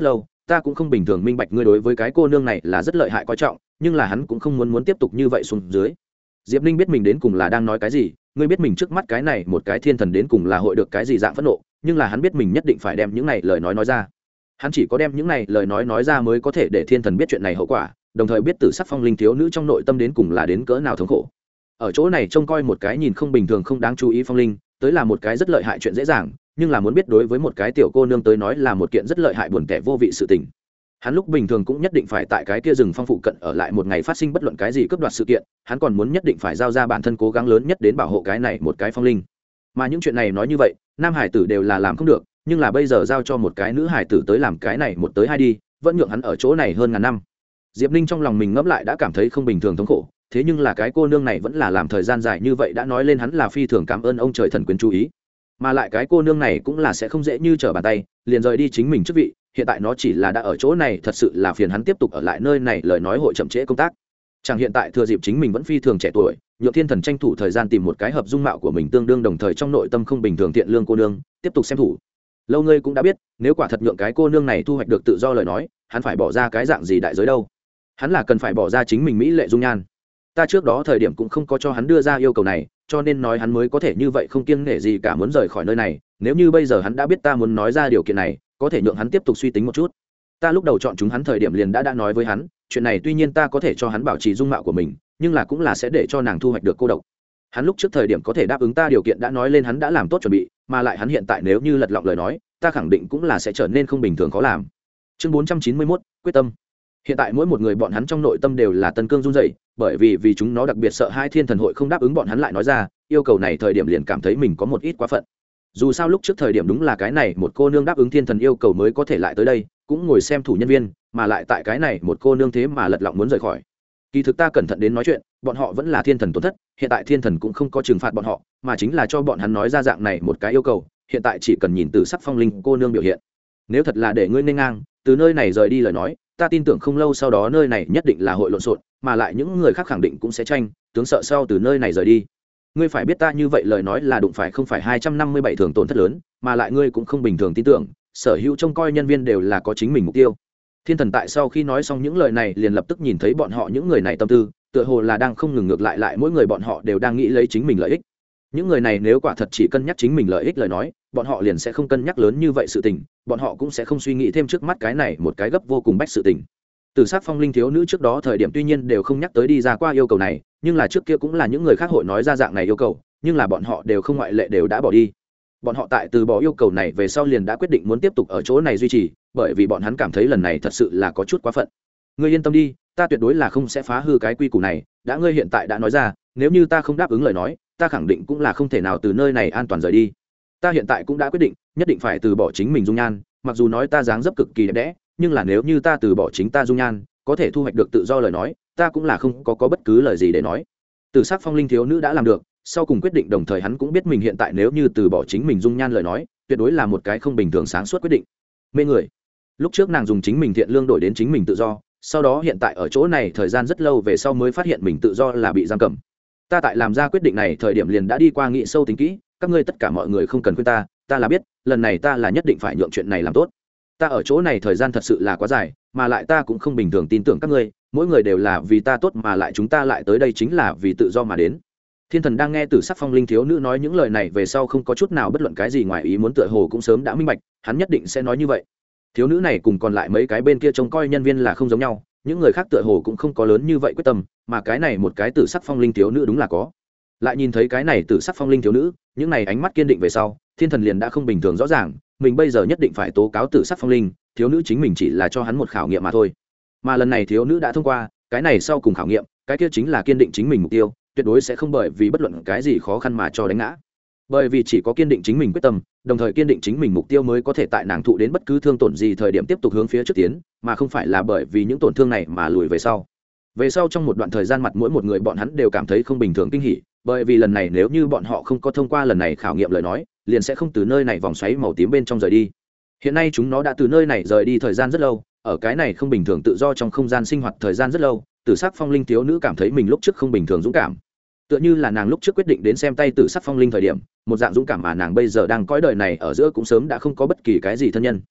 ta cũng không bình thường minh bạch ngươi đối với cái cô nương này là rất lợi hại coi trọng, nhưng là hắn cũng không muốn tiếp tục như vậy xuống dưới. Diệp Ninh biết mình đến cùng là đang nói cái gì, ngươi biết mình trước mắt cái này một cái thiên thần đến cùng là hội được cái gì dạng phẫn nộ, nhưng là hắn biết mình nhất định phải đem những này lời nói ra. Hắn chỉ có đem những này lời nói ra mới có thể để thiên thần biết chuyện này hậu quả, đồng thời biết Tử Sắc Phong Linh thiếu nữ trong nội tâm đến cùng là đến cỡ nào thống khổ. Ở chỗ này trông coi một cái nhìn không bình thường không đáng chú ý phong linh, tới là một cái rất lợi hại chuyện dễ dàng, nhưng là muốn biết đối với một cái tiểu cô nương tới nói là một kiện rất lợi hại buồn tẻ vô vị sự tình. Hắn lúc bình thường cũng nhất định phải tại cái kia rừng phong phụ cận ở lại một ngày phát sinh bất luận cái gì cướp đoạt sự kiện, hắn còn muốn nhất định phải giao ra bản thân cố gắng lớn nhất đến bảo hộ cái này một cái phong linh. Mà những chuyện này nói như vậy, nam hải tử đều là làm không được, nhưng là bây giờ giao cho một cái nữ hải tử tới làm cái này một tới hai đi, vẫn nhượng hắn ở chỗ này hơn ngàn năm. Diệp Ninh trong lòng mình ngẫm lại đã cảm thấy không bình thường thống khổ, thế nhưng là cái cô nương này vẫn là làm thời gian dài như vậy đã nói lên hắn là phi thường cảm ơn ông trời thần quyến chú ý, mà lại cái cô nương này cũng là sẽ không dễ như trở bàn tay liền rời đi chính mình chức vị. Hiện tại nó chỉ là đã ở chỗ này, thật sự là phiền hắn tiếp tục ở lại nơi này, lời nói hội chậm trễ công tác. Chẳng hiện tại thừa dịp chính mình vẫn phi thường trẻ tuổi, nhượng thiên thần tranh thủ thời gian tìm một cái hợp dung mạo của mình tương đương đồng thời trong nội tâm không bình thường thiện lương cô nương tiếp tục xem thủ. Lâu ngươi cũng đã biết, nếu quả thật nhượng cái cô nương này thu hoạch được tự do lời nói, hắn phải bỏ ra cái dạng gì đại giới đâu. Hắn là cần phải bỏ ra chính mình mỹ lệ dung nhan. Ta trước đó thời điểm cũng không có cho hắn đưa ra yêu cầu này, cho nên nói hắn mới có thể như vậy không kiêng nể gì cả muốn rời khỏi nơi này. Nếu như bây giờ hắn đã biết ta muốn nói ra điều kiện này, có thể nhượng hắn tiếp tục suy tính một chút. Ta lúc đầu chọn chúng hắn thời điểm liền đã nói với hắn, chuyện này tuy nhiên ta có thể cho hắn bảo trì dung mạo của mình, nhưng là cũng là sẽ để cho nàng thu hoạch được cô độc. Hắn lúc trước thời điểm có thể đáp ứng ta điều kiện đã nói lên hắn đã làm tốt chuẩn bị, mà lại hắn hiện tại nếu như lật lọng lời nói, ta khẳng định cũng là sẽ trở nên không bình thường khó làm. Chương 491, quyết tâm. Hiện tại mỗi một người bọn hắn trong nội tâm đều là tân cương run rẩy, bởi vì chúng nó đặc biệt sợ hai thiên thần hội không đáp ứng bọn hắn lại nói ra yêu cầu này thời điểm liền cảm thấy mình có một ít quá phận. Dù sao lúc trước thời điểm đúng là cái này một cô nương đáp ứng thiên thần yêu cầu mới có thể lại tới đây, cũng ngồi xem thủ nhân viên, mà lại tại cái này một cô nương thế mà lật lọng muốn rời khỏi. Kỳ thực ta cẩn thận đến nói chuyện, bọn họ vẫn là thiên thần tổn thất, hiện tại thiên thần cũng không có trừng phạt bọn họ, mà chính là cho bọn hắn nói ra dạng này một cái yêu cầu, hiện tại chỉ cần nhìn Tử Sắc Phong Linh cô nương biểu hiện. Nếu thật là để ngươi nên ngang, từ nơi này rời đi lời nói, ta tin tưởng không lâu sau đó nơi này nhất định là hội lộn xộn, mà lại những người khác khẳng định cũng sẽ tranh, tướng sợ sau từ nơi này rời đi. Ngươi phải biết ta như vậy lời nói là đụng phải không phải 257 thường tổn thất lớn, mà lại ngươi cũng không bình thường tin tưởng, sở hữu trông coi nhân viên đều là có chính mình mục tiêu. Thiên thần tại sau khi nói xong những lời này liền lập tức nhìn thấy bọn họ những người này tâm tư, tựa hồ là đang không ngừng ngược lại mỗi người bọn họ đều đang nghĩ lấy chính mình lợi ích. Những người này nếu quả thật chỉ cân nhắc chính mình lợi ích lời nói, bọn họ liền sẽ không cân nhắc lớn như vậy sự tình, bọn họ cũng sẽ không suy nghĩ thêm trước mắt cái này một cái gấp vô cùng bách sự tình. Tử Sắc Phong Linh thiếu nữ trước đó thời điểm tuy nhiên đều không nhắc tới đi ra qua yêu cầu này, nhưng là trước kia cũng là những người khác hội nói ra dạng này yêu cầu, nhưng là bọn họ đều không ngoại lệ đều đã bỏ đi. Bọn họ tại từ bỏ yêu cầu này về sau liền đã quyết định muốn tiếp tục ở chỗ này duy trì, bởi vì bọn hắn cảm thấy lần này thật sự là có chút quá phận. Ngươi yên tâm đi, ta tuyệt đối là không sẽ phá hư cái quy củ này, đã ngươi hiện tại đã nói ra, nếu như ta không đáp ứng lời nói, ta khẳng định cũng là không thể nào từ nơi này an toàn rời đi. Ta hiện tại cũng đã quyết định, nhất định phải từ bỏ chính mình dung nhan, mặc dù nói ta dáng dấp cực kỳ đẹp đẽ, nhưng là nếu như ta từ bỏ chính ta dung nhan, có thể thu hoạch được tự do lời nói, ta cũng là không có bất cứ lời gì để nói. Tử Sắc Phong Linh thiếu nữ đã làm được, sau cùng quyết định, đồng thời hắn cũng biết mình hiện tại nếu như từ bỏ chính mình dung nhan lời nói, tuyệt đối là một cái không bình thường sáng suốt quyết định. Mê người. Lúc trước nàng dùng chính mình thiện lương đổi đến chính mình tự do, sau đó hiện tại ở chỗ này thời gian rất lâu về sau mới phát hiện mình tự do là bị giam cầm. Ta tại làm ra quyết định này thời điểm liền đã đi qua nghĩ sâu tính kỹ, các ngươi tất cả mọi người không cần khuyên ta, ta là biết, lần này ta là nhất định phải nhượng chuyện này làm tốt. Ta ở chỗ này thời gian thật sự là quá dài, mà lại ta cũng không bình thường tin tưởng các ngươi, mỗi người đều là vì ta tốt, mà lại chúng ta lại tới đây chính là vì tự do mà đến. Thiên thần đang nghe Tử Sắc Phong Linh thiếu nữ nói những lời này về sau không có chút nào bất luận cái gì ngoài ý muốn, tựa hồ cũng sớm đã minh bạch, hắn nhất định sẽ nói như vậy. Thiếu nữ này cùng còn lại mấy cái bên kia trông coi nhân viên là không giống nhau, những người khác tựa hồ cũng không có lớn như vậy quyết tâm, mà cái này một cái Tử Sắc Phong Linh thiếu nữ đúng là có. Lại nhìn thấy cái này Tử Sắc Phong Linh thiếu nữ, những này ánh mắt kiên định về sau, thiên thần liền đã không bình thường rõ ràng, mình bây giờ nhất định phải tố cáo Tử Sắc Phong Linh thiếu nữ chính mình chỉ là cho hắn một khảo nghiệm mà thôi, mà lần này thiếu nữ đã thông qua cái này, sau cùng khảo nghiệm cái kia chính là kiên định chính mình mục tiêu, tuyệt đối sẽ không bởi vì bất luận cái gì khó khăn mà cho đánh ngã, bởi vì chỉ có kiên định chính mình quyết tâm, đồng thời kiên định chính mình mục tiêu mới có thể tại nàng thụ đến bất cứ thương tổn gì thời điểm tiếp tục hướng phía trước tiến, mà không phải là bởi vì những tổn thương này mà lùi về sau. Về sau trong một đoạn thời gian mặt mỗi một người bọn hắn đều cảm thấy không bình thường kinh hỉ, bởi vì lần này nếu như bọn họ không có thông qua lần này khảo nghiệm lời nói, liền sẽ không từ nơi này vòng xoáy màu tím bên trong rời đi. Hiện nay chúng nó đã từ nơi này rời đi thời gian rất lâu, ở cái này không bình thường tự do trong không gian sinh hoạt thời gian rất lâu, Tử Sắc Phong Linh thiếu nữ cảm thấy mình lúc trước không bình thường dũng cảm, tựa như là nàng lúc trước quyết định đến xem tay Tử Sắc Phong Linh thời điểm, một dạng dũng cảm mà nàng bây giờ đang cõi đời này ở giữa cũng sớm đã không có bất kỳ cái gì thân nhân.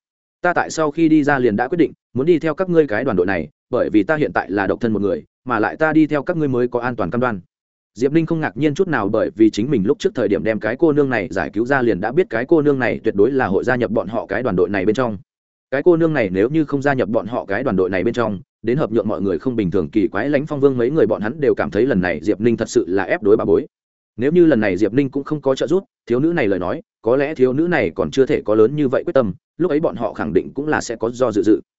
ta tại sau khi đi ra liền đã quyết định muốn đi theo các ngươi cái đoàn đội này, bởi vì ta hiện tại là độc thân một người, mà lại ta đi theo các ngươi mới có an toàn cam đoan. Diệp Ninh không ngạc nhiên chút nào, bởi vì chính mình lúc trước thời điểm đem cái cô nương này giải cứu ra liền đã biết cái cô nương này tuyệt đối là hội gia nhập bọn họ cái đoàn đội này bên trong. Cái cô nương này nếu như không gia nhập bọn họ cái đoàn đội này bên trong, đến hợp nhượng mọi người không bình thường kỳ quái Lãnh Phong Vương mấy người bọn hắn đều cảm thấy lần này Diệp Ninh thật sự là ép đối bà bối. Nếu như lần này Diệp Ninh cũng không có trợ giúp thiếu nữ này lời nói, có lẽ thiếu nữ này còn chưa thể có lớn như vậy quyết tâm, lúc ấy bọn họ khẳng định cũng là sẽ có do dự.